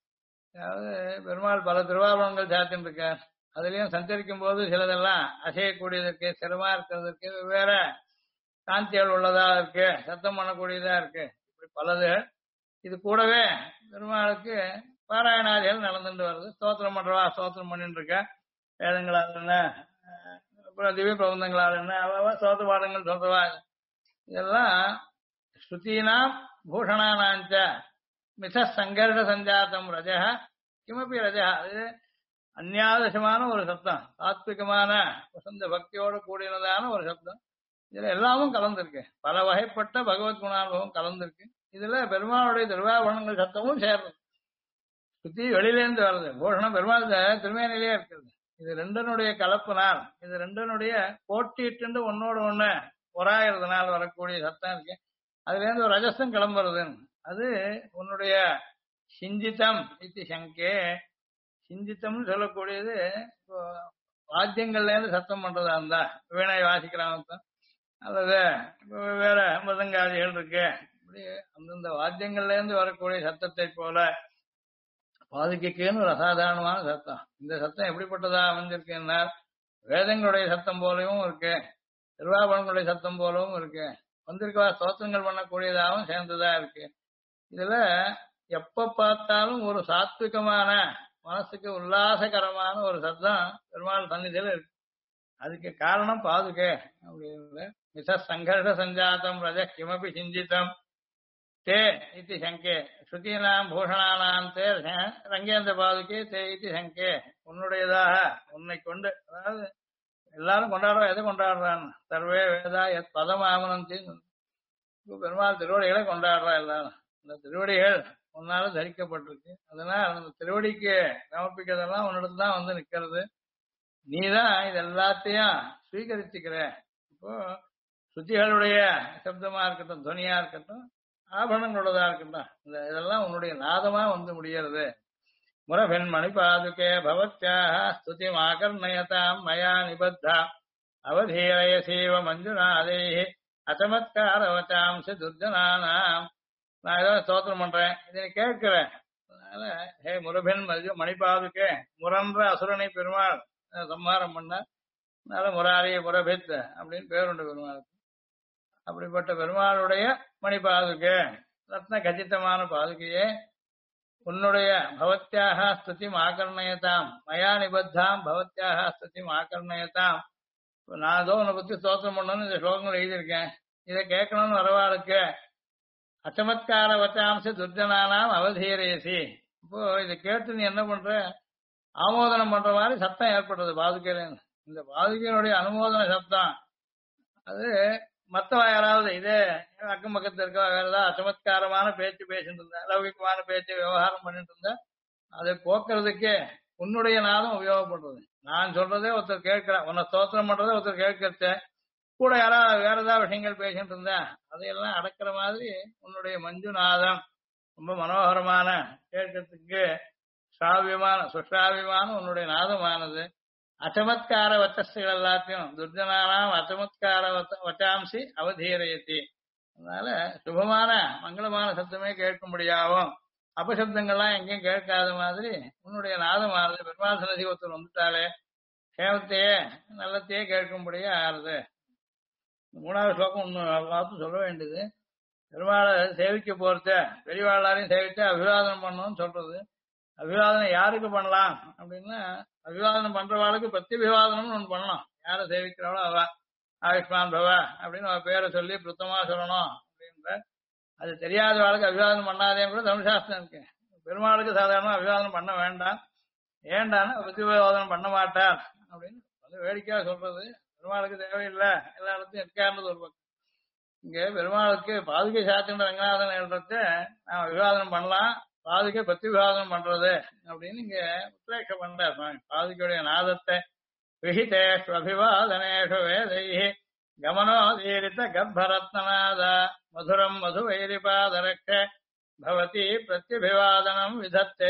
A: அதாவது பெருமாள் பல திருவாபரணங்கள் சாத்தின்னு இருக்கார். அதுலயும் சஞ்சரிக்கும் போது சிலதெல்லாம் அசையக்கூடியதற்கு, சிரமா இருக்கிறதுக்கு, வெவ்வேறு காந்திகள் உள்ளதா இருக்கு, சத்தம் பண்ணக்கூடியதா இருக்கு, இப்படி பலது. இது கூடவே பெருமாளுக்கு பாராயணாதிகள் நடந்துட்டு வருது. ஸ்தோத்திரம் பண்றவா ஸ்தோத்திரம் பண்ணிட்டு இருக்க, வேதங்களால் என்ன, அப்புறம் திவ்ய பிரபந்தங்களால் என்ன, அவ ஸ்தோத்திர பாடங்கள் சொல்றவா. இதெல்லாம் ஸ்ருதீனா பூஷணானாஞ்ச மித சங்கர்ஷ சஞ்சாத்தம் ரஜா கிமப்பி ரஜா. அது அந்யாதசமான ஒரு சப்தம், சாத்விகமான வசந்த பக்தியோடு கூடினதான ஒரு சப்தம். இதுல எல்லாமும் கலந்துருக்கு, பல வகைப்பட்ட பகவத் குணானுபவம் கலந்துருக்கு. இதுல பெருமாளுடைய திருவாபரணங்கள் சத்தமும் சேர்றது. சுத்தி வெளியிலேருந்து வருது, பூஷணம் பெருமாள் திருமேனிலேயே இருக்கிறது. இது ரெண்டனுடைய கலப்புனால், இது ரெண்டனுடைய போட்டிட்டு ஒன்னோடு ஒண்ணு ஒராயிரதுனால் வரக்கூடிய சத்தம் இருக்கு. அதுல இருந்து ஒரு ரஜசம் கிளம்புறது. அது உன்னுடைய சிஞ்சிதம் இது சங்கே. சிஞ்சித்தம்னு சொல்லக்கூடியது வாத்தியங்கள்ல இருந்து சத்தம் பண்றதா இருந்தா, வீணை வாசிக்கிறாங்க அல்லது வேற மிருதங்காதிகள் இருக்கு, இப்படி அந்தந்த வாத்தியங்கள்ல இருந்து வரக்கூடிய சத்தத்தை போல பாதுகைக்குன்னு ஒரு அசாதாரணமான சத்தம். இந்த சத்தம் எப்படிப்பட்டதா அமைஞ்சிருக்குன்னா வேதங்களுடைய சத்தம் போலவும் இருக்கு, திருவாபரணங்களுடைய சத்தம் போலவும் இருக்கு, வந்திருக்கவா ஸ்தோத்திரங்கள் பண்ணக்கூடியதாகவும் சேர்ந்ததா இருக்கு. இதுல எப்ப பார்த்தாலும் ஒரு சாத்விகமான மனசுக்கு உல்லாசகரமான ஒரு சத்தம் பெருமாள் சந்நிதியில இருக்கு. அதுக்கு காரணம் பாதுகை அப்படின்னு. மித சங்கர்ஷ சஞ்சாத்தம் ரஜ கிமபி சிஞ்சிதம் தே இது சங்கே ஸ்ருதீனாம் பூஷணானாம் தே ரங்கேந்திர பாதுகே தே இது சங்கே. உன்னுடையதாக உன்னை கொண்டு, அதாவது எல்லாரும் கொண்டாடுறா, எதை கொண்டாடுறான்னு சர்வே வேதா எத் பதமாமனம் பெருமாள் திருவடிகளை கொண்டாடுறா எல்லாரும். இந்த திருவடிகள் உன்னால தரிக்கப்பட்டிருக்கு, அதனால அந்த திருவடிக்கு சமர்ப்பிக்கிறதெல்லாம் உன்னிடத்துல தான் வந்து நிக்கிறது. நீதான் இது எல்லாத்தையும் ஸ்வீகரிச்சுக்கிற. இப்போ சுத்திகளுடைய சப்தமா இருக்கட்டும், துவனியா இருக்கட்டும், ஆபரணங்களோடதா இருக்கட்டும், இதெல்லாம் உன்னுடைய நாதமா வந்து முடிகிறது. முரபெண் மணி பாதுகே பவத்யாக ஸ்துதி ஆகர்ணயதாம் மயா நிபத்தா அவதீரயசீவ மஞ்சுநாதை அசமத்காரவச்சாம்ச துர்ஜனானாம். நான் ஏதோ ஸ்தோத்திரம் பண்றேன், இதை கேட்கிறேன். அதனால ஹே முரபெண் மணிபாதுக்கே, முரன்ற அசுரனை பெருமாள் சம்ஹாரம் பண்ணார். அதனால முராரிய முரபித் அப்படின்னு பேருண்டு பெருமாளுக்கு. அப்படிப்பட்ட பெருமாளுடைய மணிபாதுகே, ரத்ன கச்சிதமான பாதுகையே, உன்னுடைய பவத்யாக ஸ்துதி ஆகர்ணயதாம் மயா நிபத்தாம் பவத்யாக ஸ்துதி ஆகர்ணயதாம். நான் ஏதோ உன்னை பத்தி ஸ்தோத்திரம் பண்ணணும்னு இந்த ஸ்லோகங்கள் எழுதியிருக்கேன், இதை கேட்கணும்னு வரவாளுக்கு அச்சமத்கார வச்சாம்ச துர்ஜனானாம் அவதீரேசி. இப்போ இதை கேட்டு நீ என்ன பண்ற, ஆமோதனம் பண்ற மாதிரி சத்தம் ஏற்படுறது பாதுகையில. இந்த பாதுகையினுடைய அனுமோதன சத்தம் அது மத்தவா யாராவது இதே அக்கம் பக்கத்துல இருக்க வேற ஏதாவது அச்சமத்காரமான பேச்சு பேசிட்டு இருந்தா, லௌகிகமான பேச்சு விவகாரம் பண்ணிட்டு இருந்தா, அதை போக்குறதுக்கு உன்னுடைய நாதம் உபயோகப்படுறது. நான் சொல்றதே ஒருத்தர் கேட்கிறேன், உன்னை ஸ்தோத்திரம் பண்றதே ஒருத்தர் கேட்கறத கூட யாராவது வேற ஏதாவது விஷயங்கள் பேசிட்டு இருந்தா அதையெல்லாம் அடக்கிற மாதிரி உன்னுடைய மஞ்சுநாதம் ரொம்ப மனோகரமான, கேட்கறதுக்கு சாவியமான சுஷ்டாவியமான உன்னுடைய நாதமானது அச்சமத்கார வச்சஸ்கள் எல்லாத்தையும் துர்ஜனானாம் அச்சமத்கார வச்சாம்சி அவதீரயத்தி. அதனால சுபமான மங்களமான சத்தமே கேட்கும்படியாகும் அபசப்தங்கள்லாம் எங்கேயும் கேட்காத மாதிரி உன்னுடைய நாதமானது பெருமாள் சன்னதி ஒருத்தர் வந்துட்டாலே கேமத்தையே நல்லத்தையே கேட்கும்படியே ஆறுது. மூணாவது ஸ்லோகம் ஒன்று பார்த்து சொல்ல வேண்டியது. பெருமாளை சேவிக்க போறத பெரியவாளாரையும் சேவித்து அபிவாதனம் பண்ணணும்னு சொல்றது. அபிவாதனம் யாருக்கு பண்ணலாம் அப்படின்னா, அபிவாதனம் பண்றவாளுக்கு பிரத்யபிவாதனம்னு ஒன்று பண்ணலாம். யாரை சேவிக்கிறவளோ அவ ஆயுஷ்மான் பவ அப்படின்னு அவ பேரை சொல்லி பிருத்தமா சொல்லணும் அப்படின்ற. அது தெரியாத வாழ்க்கை அபிவாதனம் பண்ணாதேன்னு கூட தமிழ்சாஸ்திரம் இருக்கு. பெருமாளுக்கு சாதாரண அபிவாதனம் பண்ண வேண்டாம், ஏண்டான்னு பிரத்யபிவாதனம் பண்ண மாட்டார் அப்படின்னு அது வேடிக்கையா சொல்றது. பெருமாளுக்கு தேவையில்லை, எல்லா இடத்தையும் இருக்காருன்றது ஒரு பக்கம். இங்க பெருமாளுக்கு பாதுகை சாத்தின்ற ரங்கநாதன் எழுறத நாம் விவாதனம் பண்ணலாம், பாதுகை பத்தி விவாதனம் பண்றது அப்படின்னு இங்க உத்ரேஷ பண்றார் சுவாமி. பாதுகையுடைய நாதத்தை விஹிதேஷு அபிவாதனேஷு வேதைஹி கமனோதீரித கர்ப்பரத்னநாத மதுரம் மதுவைரிபாதரக்ஷ பவதி பிரத்யபிவாதனம் விதத்தே.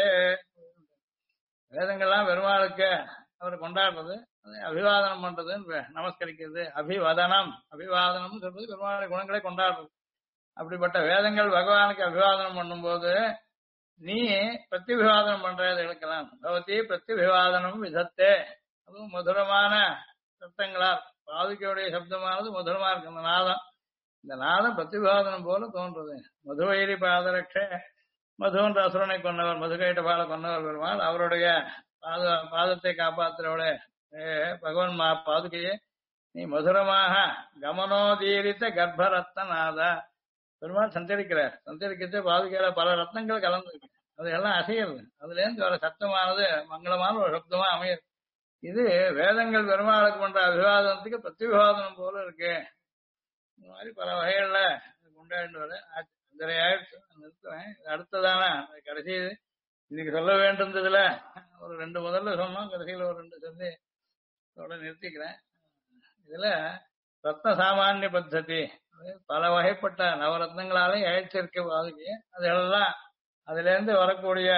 A: வேதங்கள்லாம் பெருமாளுக்கு அவர் கொண்டாடுறது, அபிவாதனம் பண்றதுன்னு நமஸ்கரிக்கிறது. அபிவதனம் அபிவாதனம் சொல்றது பெருமாளுடைய குணங்களை கொண்டாடுறது. அப்படிப்பட்ட வேதங்கள் பகவானுக்கு அபிவாதனம் பண்ணும்போது நீ பிரத்யபிவாதனம் பண்றதை எடுக்கலாம். பவதி பிரத்யபிவாதனம் விதத்தே. அதுவும் மதுரமான சப்தங்களால் பாதுகையுடைய சப்தமானது மதுரமா இருக்கு. அந்த நாதம், இந்த நாதம் பிரத்யபிவாதனம் போல தோன்றது. மதுவைரி பாதரட்ச, மதுன்ற அசுரனை கொண்டவர், மதுகைட்ட பால கொண்டவர் பெருமாள். அவருடைய பாதத்தை காப்பாற்றுறவளே பகவான் பாதுகையே, நீ மதுரமாக கமனோதீரித்த கர்ப்பரத்னநாதா. பெருமாள் சஞ்சரிக்கிறார். சஞ்சரிக்கிறது பாதுகையில பல ரத்னங்கள் கலந்துருக்கு, அது எல்லாம் அசையுது. அதுல இருந்து வர சத்தமானது மங்களமான ஒரு சப்தமா அமையுது. இது வேதங்கள் பெருமாளுக்கு பண்ற அபிவாதனத்துக்கு பிரத்யபிவாதனம் போல இருக்கு. இந்த மாதிரி பல வகைகள்ல கொண்டாடிட்டு வர ஆயிடுச்சு. நிறுத்துவேன். அடுத்ததான கடைசி இன்னைக்கு சொல்ல வேண்டியதுல ஒரு ரெண்டு முதல்ல சொன்னோம், கடைசியில ஒரு ரெண்டு சொல்லி நிறுத்திக்கிறேன். இதுல ரத்ன சாமானிய பத்ததி, பல வகைப்பட்ட நவரத்னங்களாலையும் அழைச்சிருக்க பாதுகை. அதெல்லாம் அதுல இருந்து வரக்கூடிய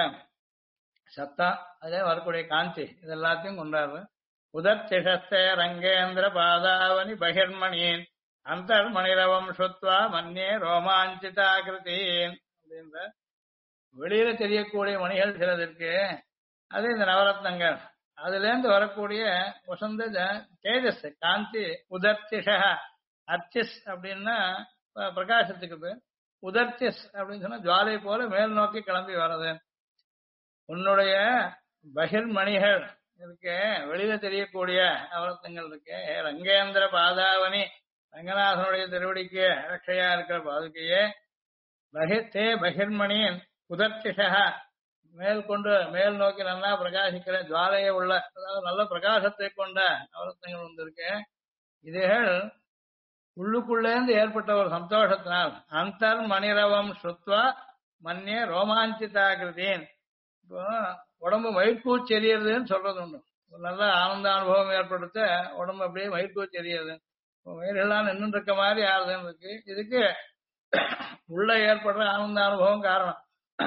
A: சத்தம், அதே வரக்கூடிய காந்தி, இது எல்லாத்தையும் கொண்டாடுறேன். உதர்த்திஷஸ்தே ரங்கேந்திர பாதாவனி பகிர்மணியின் அந்தர்மணிரவம் சுத்வா மன்யே ரோமாஞ்சிதாகிருத்தீன் அப்படின்ற. வெளியில தெரியக்கூடிய மணிகள் சிலது இருக்கு, அது இந்த நவரத்னங்கள். அதுல இருந்து வரக்கூடிய வசந்த தேஜஸ் காந்தி. உதர்த்திஷ அர்ச்சிஸ் அப்படின்னா பிரகாசத்துக்கு பேர். உதர்த்திஸ் அப்படின்னு சொன்னா ஜுவாலை போல மேல் நோக்கி கிளம்பி வர்றது. உன்னுடைய பகிர்மணிகள் இருக்கு, வெளியில தெரியக்கூடிய நவரத்னங்கள் இருக்கு. ரங்கேந்திர பாதாவனி, ரங்கநாதனுடைய திருவடிக்கு ரட்சையா இருக்கிற பாதுகையே. பகிர்த்தே பகிர்மணியின் உதர்த்திஷா, மேல் கொண்டு மேல் நோக்கி நல்லா பிரகாசிக்கிற ஜுவாலையே உள்ள, அதாவது நல்ல பிரகாசத்தை கொண்ட நவரத்னங்கள் வந்திருக்கு. இதுகள் உள்ளுக்குள்ளேந்து ஏற்பட்ட ஒரு சந்தோஷத்தினால் அந்தர் மணிரவம் சுத்வா மன்னிய ரோமாஞ்சிதாகிருதீன். இப்போ உடம்பு மயிர்கூச்சி எறியறதுன்னு சொல்றது உண்டு. ஒரு நல்ல ஆனந்த அனுபவம் ஏற்படுத்த உடம்பு அப்படியே மயிர்கூச்சி எறியது, மயிர்கள்லாம் நின்று இருக்க மாதிரி ஆறுதுன்னு இருக்கு. இதுக்கு உள்ள ஏற்படுற ஆனந்த அனுபவம் காரணம்.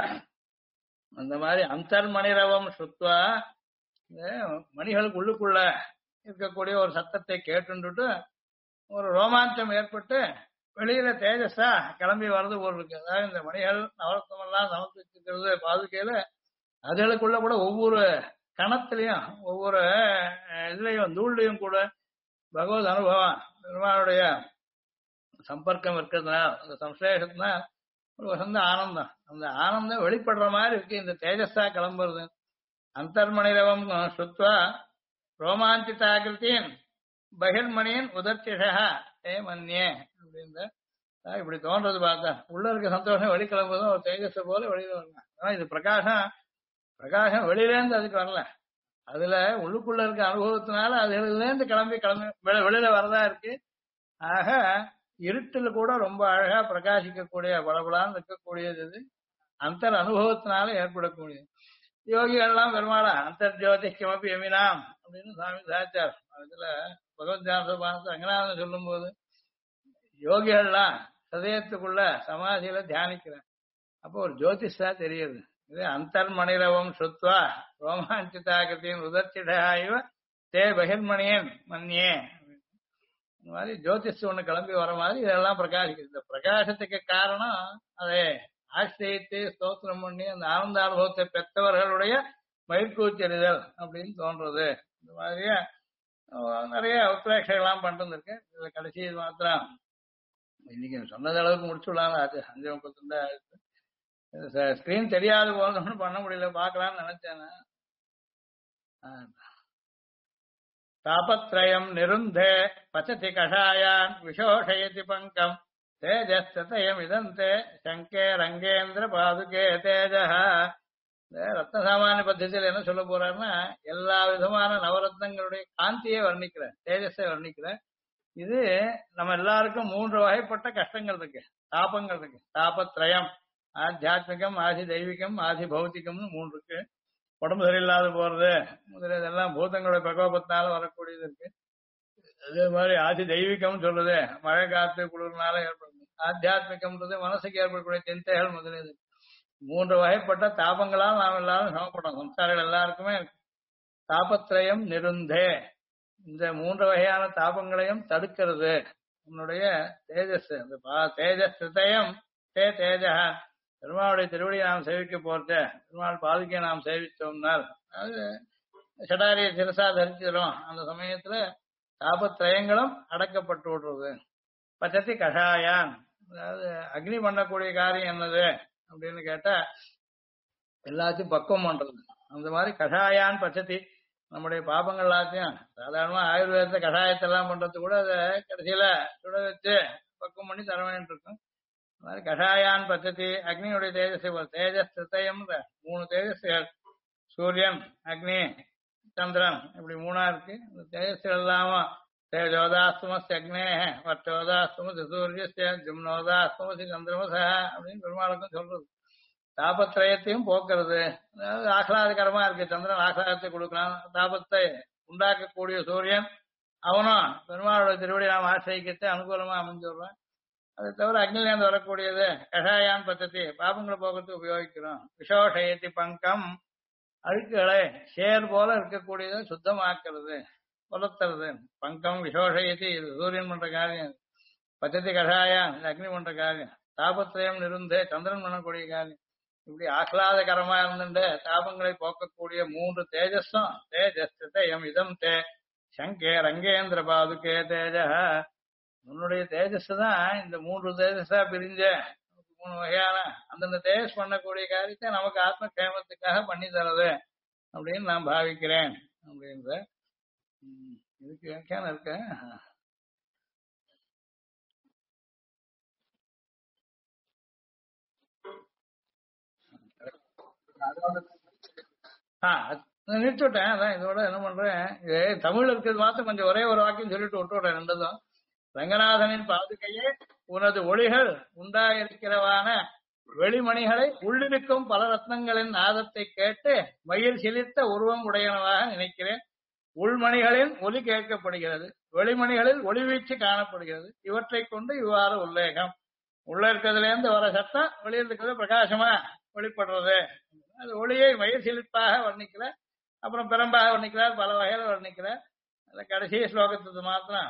A: அந்த மாதிரி அந்தர் மணிரவம் சுத்வா, மணிகளுக்கு உள்ளுக்குள்ள இருக்கக்கூடிய ஒரு சத்தத்தை கேட்டுட்டு ஒரு ரோமாஞ்சம் ஏற்பட்டு வெளியில தேஜஸா கிளம்பி வர்றது போல் இருக்கு. அதாவது இந்த மணிகள் நவரத்னம் எல்லாம் சமர்ப்பிச்சிருக்கிறது பாதுகையில, அதுகளுக்குள்ள கூட ஒவ்வொரு கணத்திலையும் ஒவ்வொரு இதுலையும் தூள்லையும் கூட பகவத் அனுபவம் பெருமாளுடைய சம்பர்க்கம் இருக்கிறதுனால, அந்த சம்சேஷத்தினா ஒரு வசந்த ஆனந்தம், அந்த ஆனந்தம் வெளிப்படுற மாதிரி இருக்கு இந்த தேஜஸா கிளம்புறது. அந்தர்மணிரவம் சுத்வா ரோமாஞ்சிதாகிருத்தின் பகிர்மணியின் உதர்த்திஷா ஏ மன்னியே அப்படின்ற. இப்படி தோன்றது பார்த்தா உள்ள இருக்க சந்தோஷம் வெளிக்கிளம்புறதும் ஒரு தேஜஸ் போல வெளியில வரலாம். ஆனா இது பிரகாசம், பிரகாசம் வெளியிலேருந்து அதுக்கு வரல, அதுல உள்ளுக்குள்ள இருக்க அனுபவத்தினால அதுல இருந்து கிளம்பி வெளியில வரதா இருக்கு. ஆக இருட்டுல கூட ரொம்ப அழகா பிரகாசிக்கக்கூடிய பலபலான்னு இருக்கக்கூடியது இது அந்தர் அனுபவத்தினால ஏற்படக்கூடியது. யோகிகள்லாம் பெருமாளா அந்தர் ஜோதி கிமப்பி எமினாம் அப்படின்னு சுவாமி சாச்சார் அதுல பகவத்யானத்தை ரங்கநாதன் சொல்லும் போது யோகிகள்லாம் ஹதயத்துக்குள்ள சமாதியில தியானிக்கிறேன். அப்போ ஒரு ஜோதிஷா தெரியுது. இது அந்தர் மணிரவம் சுத்வா ரோமாஞ்சிதாகிருத்தின் உதர்ச்சிடாய்வ தே பகிர்மணியன் மன்னியே. இந்த மாதிரி ஜோதிஷ் ஒண்ணு கிளம்பி வர மாதிரி இதெல்லாம் பிரகாசிக்குது. இந்த பிரகாசத்துக்கு காரணம் அதே ஆசிரியத்தை ஸ்தோத்திரம் பண்ணி அந்த ஆனந்த அனுபவத்தை பெற்றவர்களுடைய மயிர்கூச்செறிதல் அப்படின்னு தோன்றது. இந்த மாதிரியே நிறைய உத்ரேட்சைகள்லாம் பண்ணிட்டு இருக்கேன். இதுல கடைசி இது மாத்திரம் இன்னைக்கு சொன்னது அளவுக்கு முடிச்சுடலாம். அது 5:32 ஸ்கிரீன் தெரியாது போனோம்னு பண்ண முடியல, பார்க்கலாம்னு நினைச்சேன். தாபத்ரயம் நிருந்தே பச்சதி கஷாயான் விஷோஷயதி பங்கம் தேஜஸ்தயம் இதந்தே சங்கே ரங்கேந்திர பாதுகே தேஜஹ. ரத்ன சாமானிய பத்தியத்தில் என்ன சொல்ல போறாருன்னா, எல்லா விதமான நவரத்னங்களுடைய காந்தியை வர்ணிக்கிற, தேஜஸை வர்ணிக்கிற. இது நம்ம எல்லாருக்கும் 3 வகைப்பட்ட கஷ்டங்கள் இருக்கு, தாபங்கள் இருக்கு. தாபத்ரயம் ஆத்தியாத்மிகம், ஆதி தெய்வீகம், ஆதி பௌத்திகம்னு 3 இருக்கு. உடம்பு சரியில்லாத போறது முதல்ல இதெல்லாம் பூதங்களுடைய பிரகோபத்தினால வரக்கூடியது இருக்கு. அதே மாதிரி ஆதி தெய்வீகம் சொல்றது மழை காத்து குளிர்னால ஏற்படும். ஆத்தியாத்மிகம்ன்றது மனசுக்கு ஏற்படக்கூடிய சிந்தைகள் முதலியது. 3 வகைப்பட்ட தாபங்களால் நாம் எல்லாரும் சமப்படும், சம்சாரிகள் எல்லாருக்குமே இருக்கு. தாபத்ரயம் நிருந்தே, இந்த 3 வகையான தாபங்களையும் தடுக்கிறது உன்னுடைய தேஜஸ். அந்த தேஜஸ் தயம் தே தேஜ. பெருமாளுடைய திருவடியை நாம் சேவிக்க போறது, பெருமாள் பாதுகையை நாம் சேவித்தோம்னால் அது சடாரிய சிரசா தரிச்சிடும். அந்த சமயத்துல தாபத்ரயங்களும் அடக்கப்பட்டு விடுறது. பச்சத்தி கஷாயான், அதாவது அக்னி பண்ணக்கூடிய காரியம் என்னது அப்படின்னு கேட்டா எல்லாத்தையும் பக்குவம் பண்றது. அந்த மாதிரி கஷாயான் பச்சத்தி, நம்முடைய பாபங்கள் எல்லாத்தையும் சாதாரணமா ஆயுர்வேதத்தை கஷாயத்தெல்லாம் பண்றது கூட அதை கடைசியில சுட வச்சு பக்குவம் பண்ணி தர வேண்டிட்டு இருக்கும். அந்த மாதிரி கஷாயான் பச்சத்தி, அக்னியுடைய தேஜஸ், தேஜஸ் திருத்தயம் 3 தேஜஸ்கள், சூரியன் அக்னி சந்திரன் இப்படி 3ஆ இருக்கு. இந்த தேஜஸ்கள் எல்லாம தேஜோதாஸ்தமஸ் அக்னே வட்டோதாஸ்தமஸ் சூரிய ஜும்னோதாஸ்தமசி சந்திரமச அப்படின்னு பெருமாளுக்கும் சொல்றது. தாபத்திரயத்தையும் போக்குறது. அதாவது ஆஹ்லாதகரமா இருக்கு, சந்திரன் ஆஹ்லாதத்தை கொடுக்கலாம். தாபத்தை உண்டாக்கக்கூடிய சூரியன் அவனும் பெருமாளுடைய திருவடி நாம் ஆசிரியத்தை அனுகூலமா அமைஞ்சுடுறான். அதை தவிர அக்னிலேருந்து வரக்கூடியது கஷாயான் பத்தத்தி, பாபங்களை போக்குறதுக்கு உபயோகிக்கிறோம். விஷோஷயத்தி பங்கம், அழுக்குகளை சேர் போல இருக்கக்கூடியதை சுத்தமாக்குறது, புலத்துறது. பங்கம் விஷோஷயத்தி, இது சூரியன் பண்ற காரியம். பச்சத்தி கஷாயான், இது அக்னி பண்ற காரியம். தாபத்திரயம் நிருந்தே, சந்திரன் பண்ணக்கூடிய காரியம். இப்படி ஆஹ்லாதகரமா இருந்துட்டு தாபங்களை போக்கக்கூடிய 3 தேஜஸும் தேஜஸ்தயம் இதம் தே சங்கே ரங்கேந்திர பாதுகே தேஜ. உன்னுடைய தேஜஸ் தான் இந்த 3 தேஜஸா பிரிஞ்ச 3 வகையான அந்தந்த தேஜஸ் பண்ணக்கூடிய காரியத்தை நமக்கு ஆத்ம கேமத்துக்காக பண்ணி தரது அப்படின்னு நான் பாவிக்கிறேன் அப்படின்ற இதுக்கு வியாக்கியானம் இருக்கு. நிறுத்திவிட்டேன். அதான் இதோட என்ன பண்றேன், இது தமிழ் இருக்கிறது மாத்திரம் கொஞ்சம் ஒரே ஒரு வாக்கியம் சொல்லிட்டு விட்டுவிட்டேன். ரெண்டதும் ரங்கநாதனின் பாதுகையே உனது ஒளிகள் உண்டாயிருக்கிறவான வெளிமணிகளை உள்ளிருக்கும் பல ரத்னங்களின் நாதத்தை கேட்டு மயில் சிலிர்த்த உருவம் உடையனவாக நினைக்கிறேன். உள்மணிகளின் ஒலி கேட்கப்படுகிறது, வெளிமணிகளில் ஒளிவீச்சு காணப்படுகிறது. இவற்றை கொண்டு இவ்வாறு உல்லேகம். உள்ள இருக்கிறதுல இருந்து வர சத்தம் வெளியில் இருக்கிறது பிரகாசமா வெளிப்படுறது. அது ஒளியை மயில் சிலிர்ப்பாக வர்ணிக்கிறார், அப்புறம் பெரும்பாக வர்ணிக்கிறார், பல வகையில வர்ணிக்கிறார். அந்த கடைசி ஸ்லோகத்துக்கு மாத்திரம்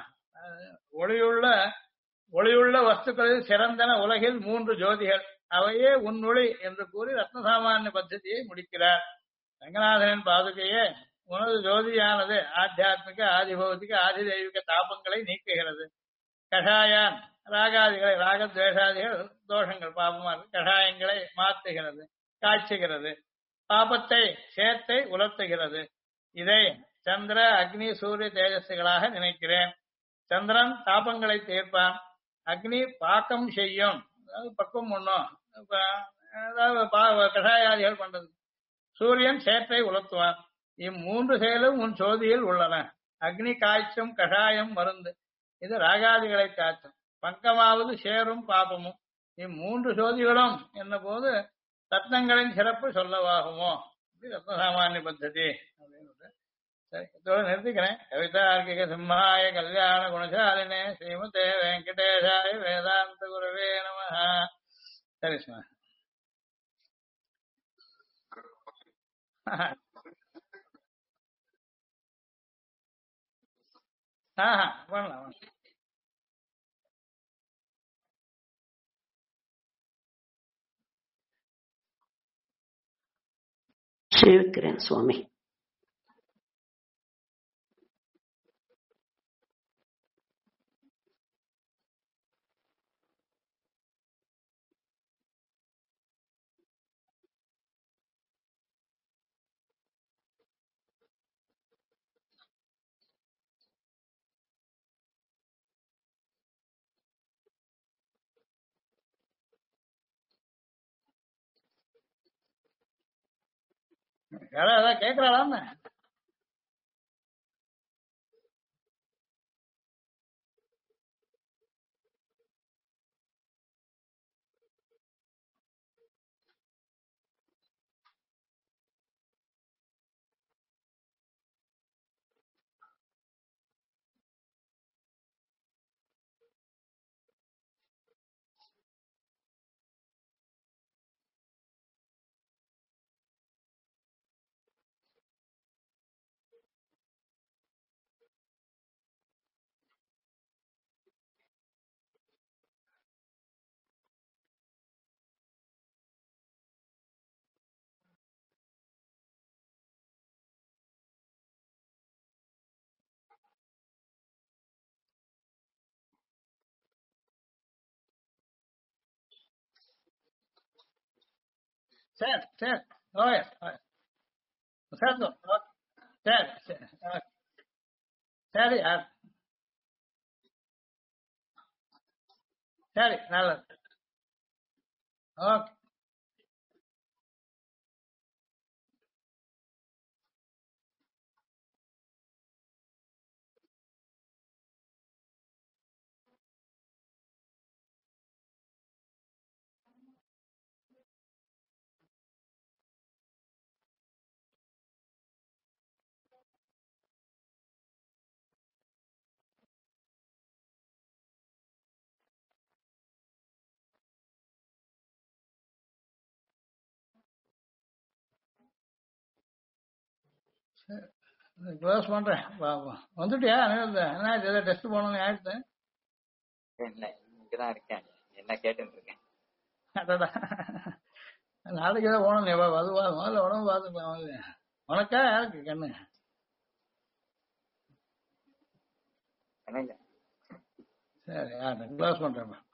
A: ஒளியுள்ள வஸ்துக்களில் சிறந்தன உலகில் 3 ஜோதிகள், அவையே உன் ஒளி என்று கூறி ரத்னசாமானிய பத்ததியை முடிக்கிறார். ரங்கநாதனின் பாதுகையே உனது ஜோதியானது ஆத்தியாத்மிக, ஆதி பௌத்திக, ஆதி தெய்வீக தாபங்களை நீக்குகிறது. கஷாயான் ராகாதிகளை, ராகத்வேஷாதிகள் தோஷங்கள் பாபமா இருக்கு, கஷாயங்களை மாற்றுகிறது, காய்ச்சுகிறது. பாபத்தை சேர்த்தை உலர்த்துகிறது. இதை சந்திர அக்னி சூரிய தேஜஸ்களாக நினைக்கிறேன். சந்திரன் தாபங்களை தீர்ப்பான், அக்னி பாக்கம் செய்யும், அதாவது பக்குவம் பண்ணும், அதாவது கஷாயாதிகள் பண்றது. சூரியன் சேற்றை உலர்த்துவான். இம்3 செயலும் உன் சோதியில் உள்ளன. அக்னி காய்ச்சும், கஷாயம் மருந்து, இது ராகாதிகளை காய்ச்சும். பங்கமாவது சேரும் பாபமும். இம்3 சோதிகளும் என்ன போது ரத்னங்களின் சிறப்பு சொல்லவாகுமோ? ரத்னசாமானிய பத்ததி அப்படின்னு. சரி, இதோட நிறுத்திக்கிறேன். கவிதார்க்கிக சிம்ஹாய கல்யாண குணசாலினே ஸ்ரீமதே வெங்கடேஷாய வேதாந்த குரவே நமஹ. சரி சுமா. பண்ணலாம்.
C: சேவிக்கிறேன் சுவாமி.
A: யாராவது ஏதாவது கேட்கறாளான்னு? சரி சரி. ஓய் சரி சரி சரி சரி சரி நல்லது. ஓகே. க்ளோஸ் பண்றேன். வந்துட்டியா? என்ன ஆயிடுச்சு? ஏதோ டெஸ்ட் போனோம்னு ஆயிடுச்சு.
B: இல்ல இங்கதான் இருக்கேன், என்ன கேட்டுட்டு இருக்கேன்.
A: அடடா. நாளைக்கு ஏதோ போனோம். அதுவா முதல்ல உடம்பு பார்த்துக்கலாம். உனக்கா யாருக்கு கண்ணு?
B: என்ன இல்ல.
A: சரி க்ளோஸ் பண்றேன்.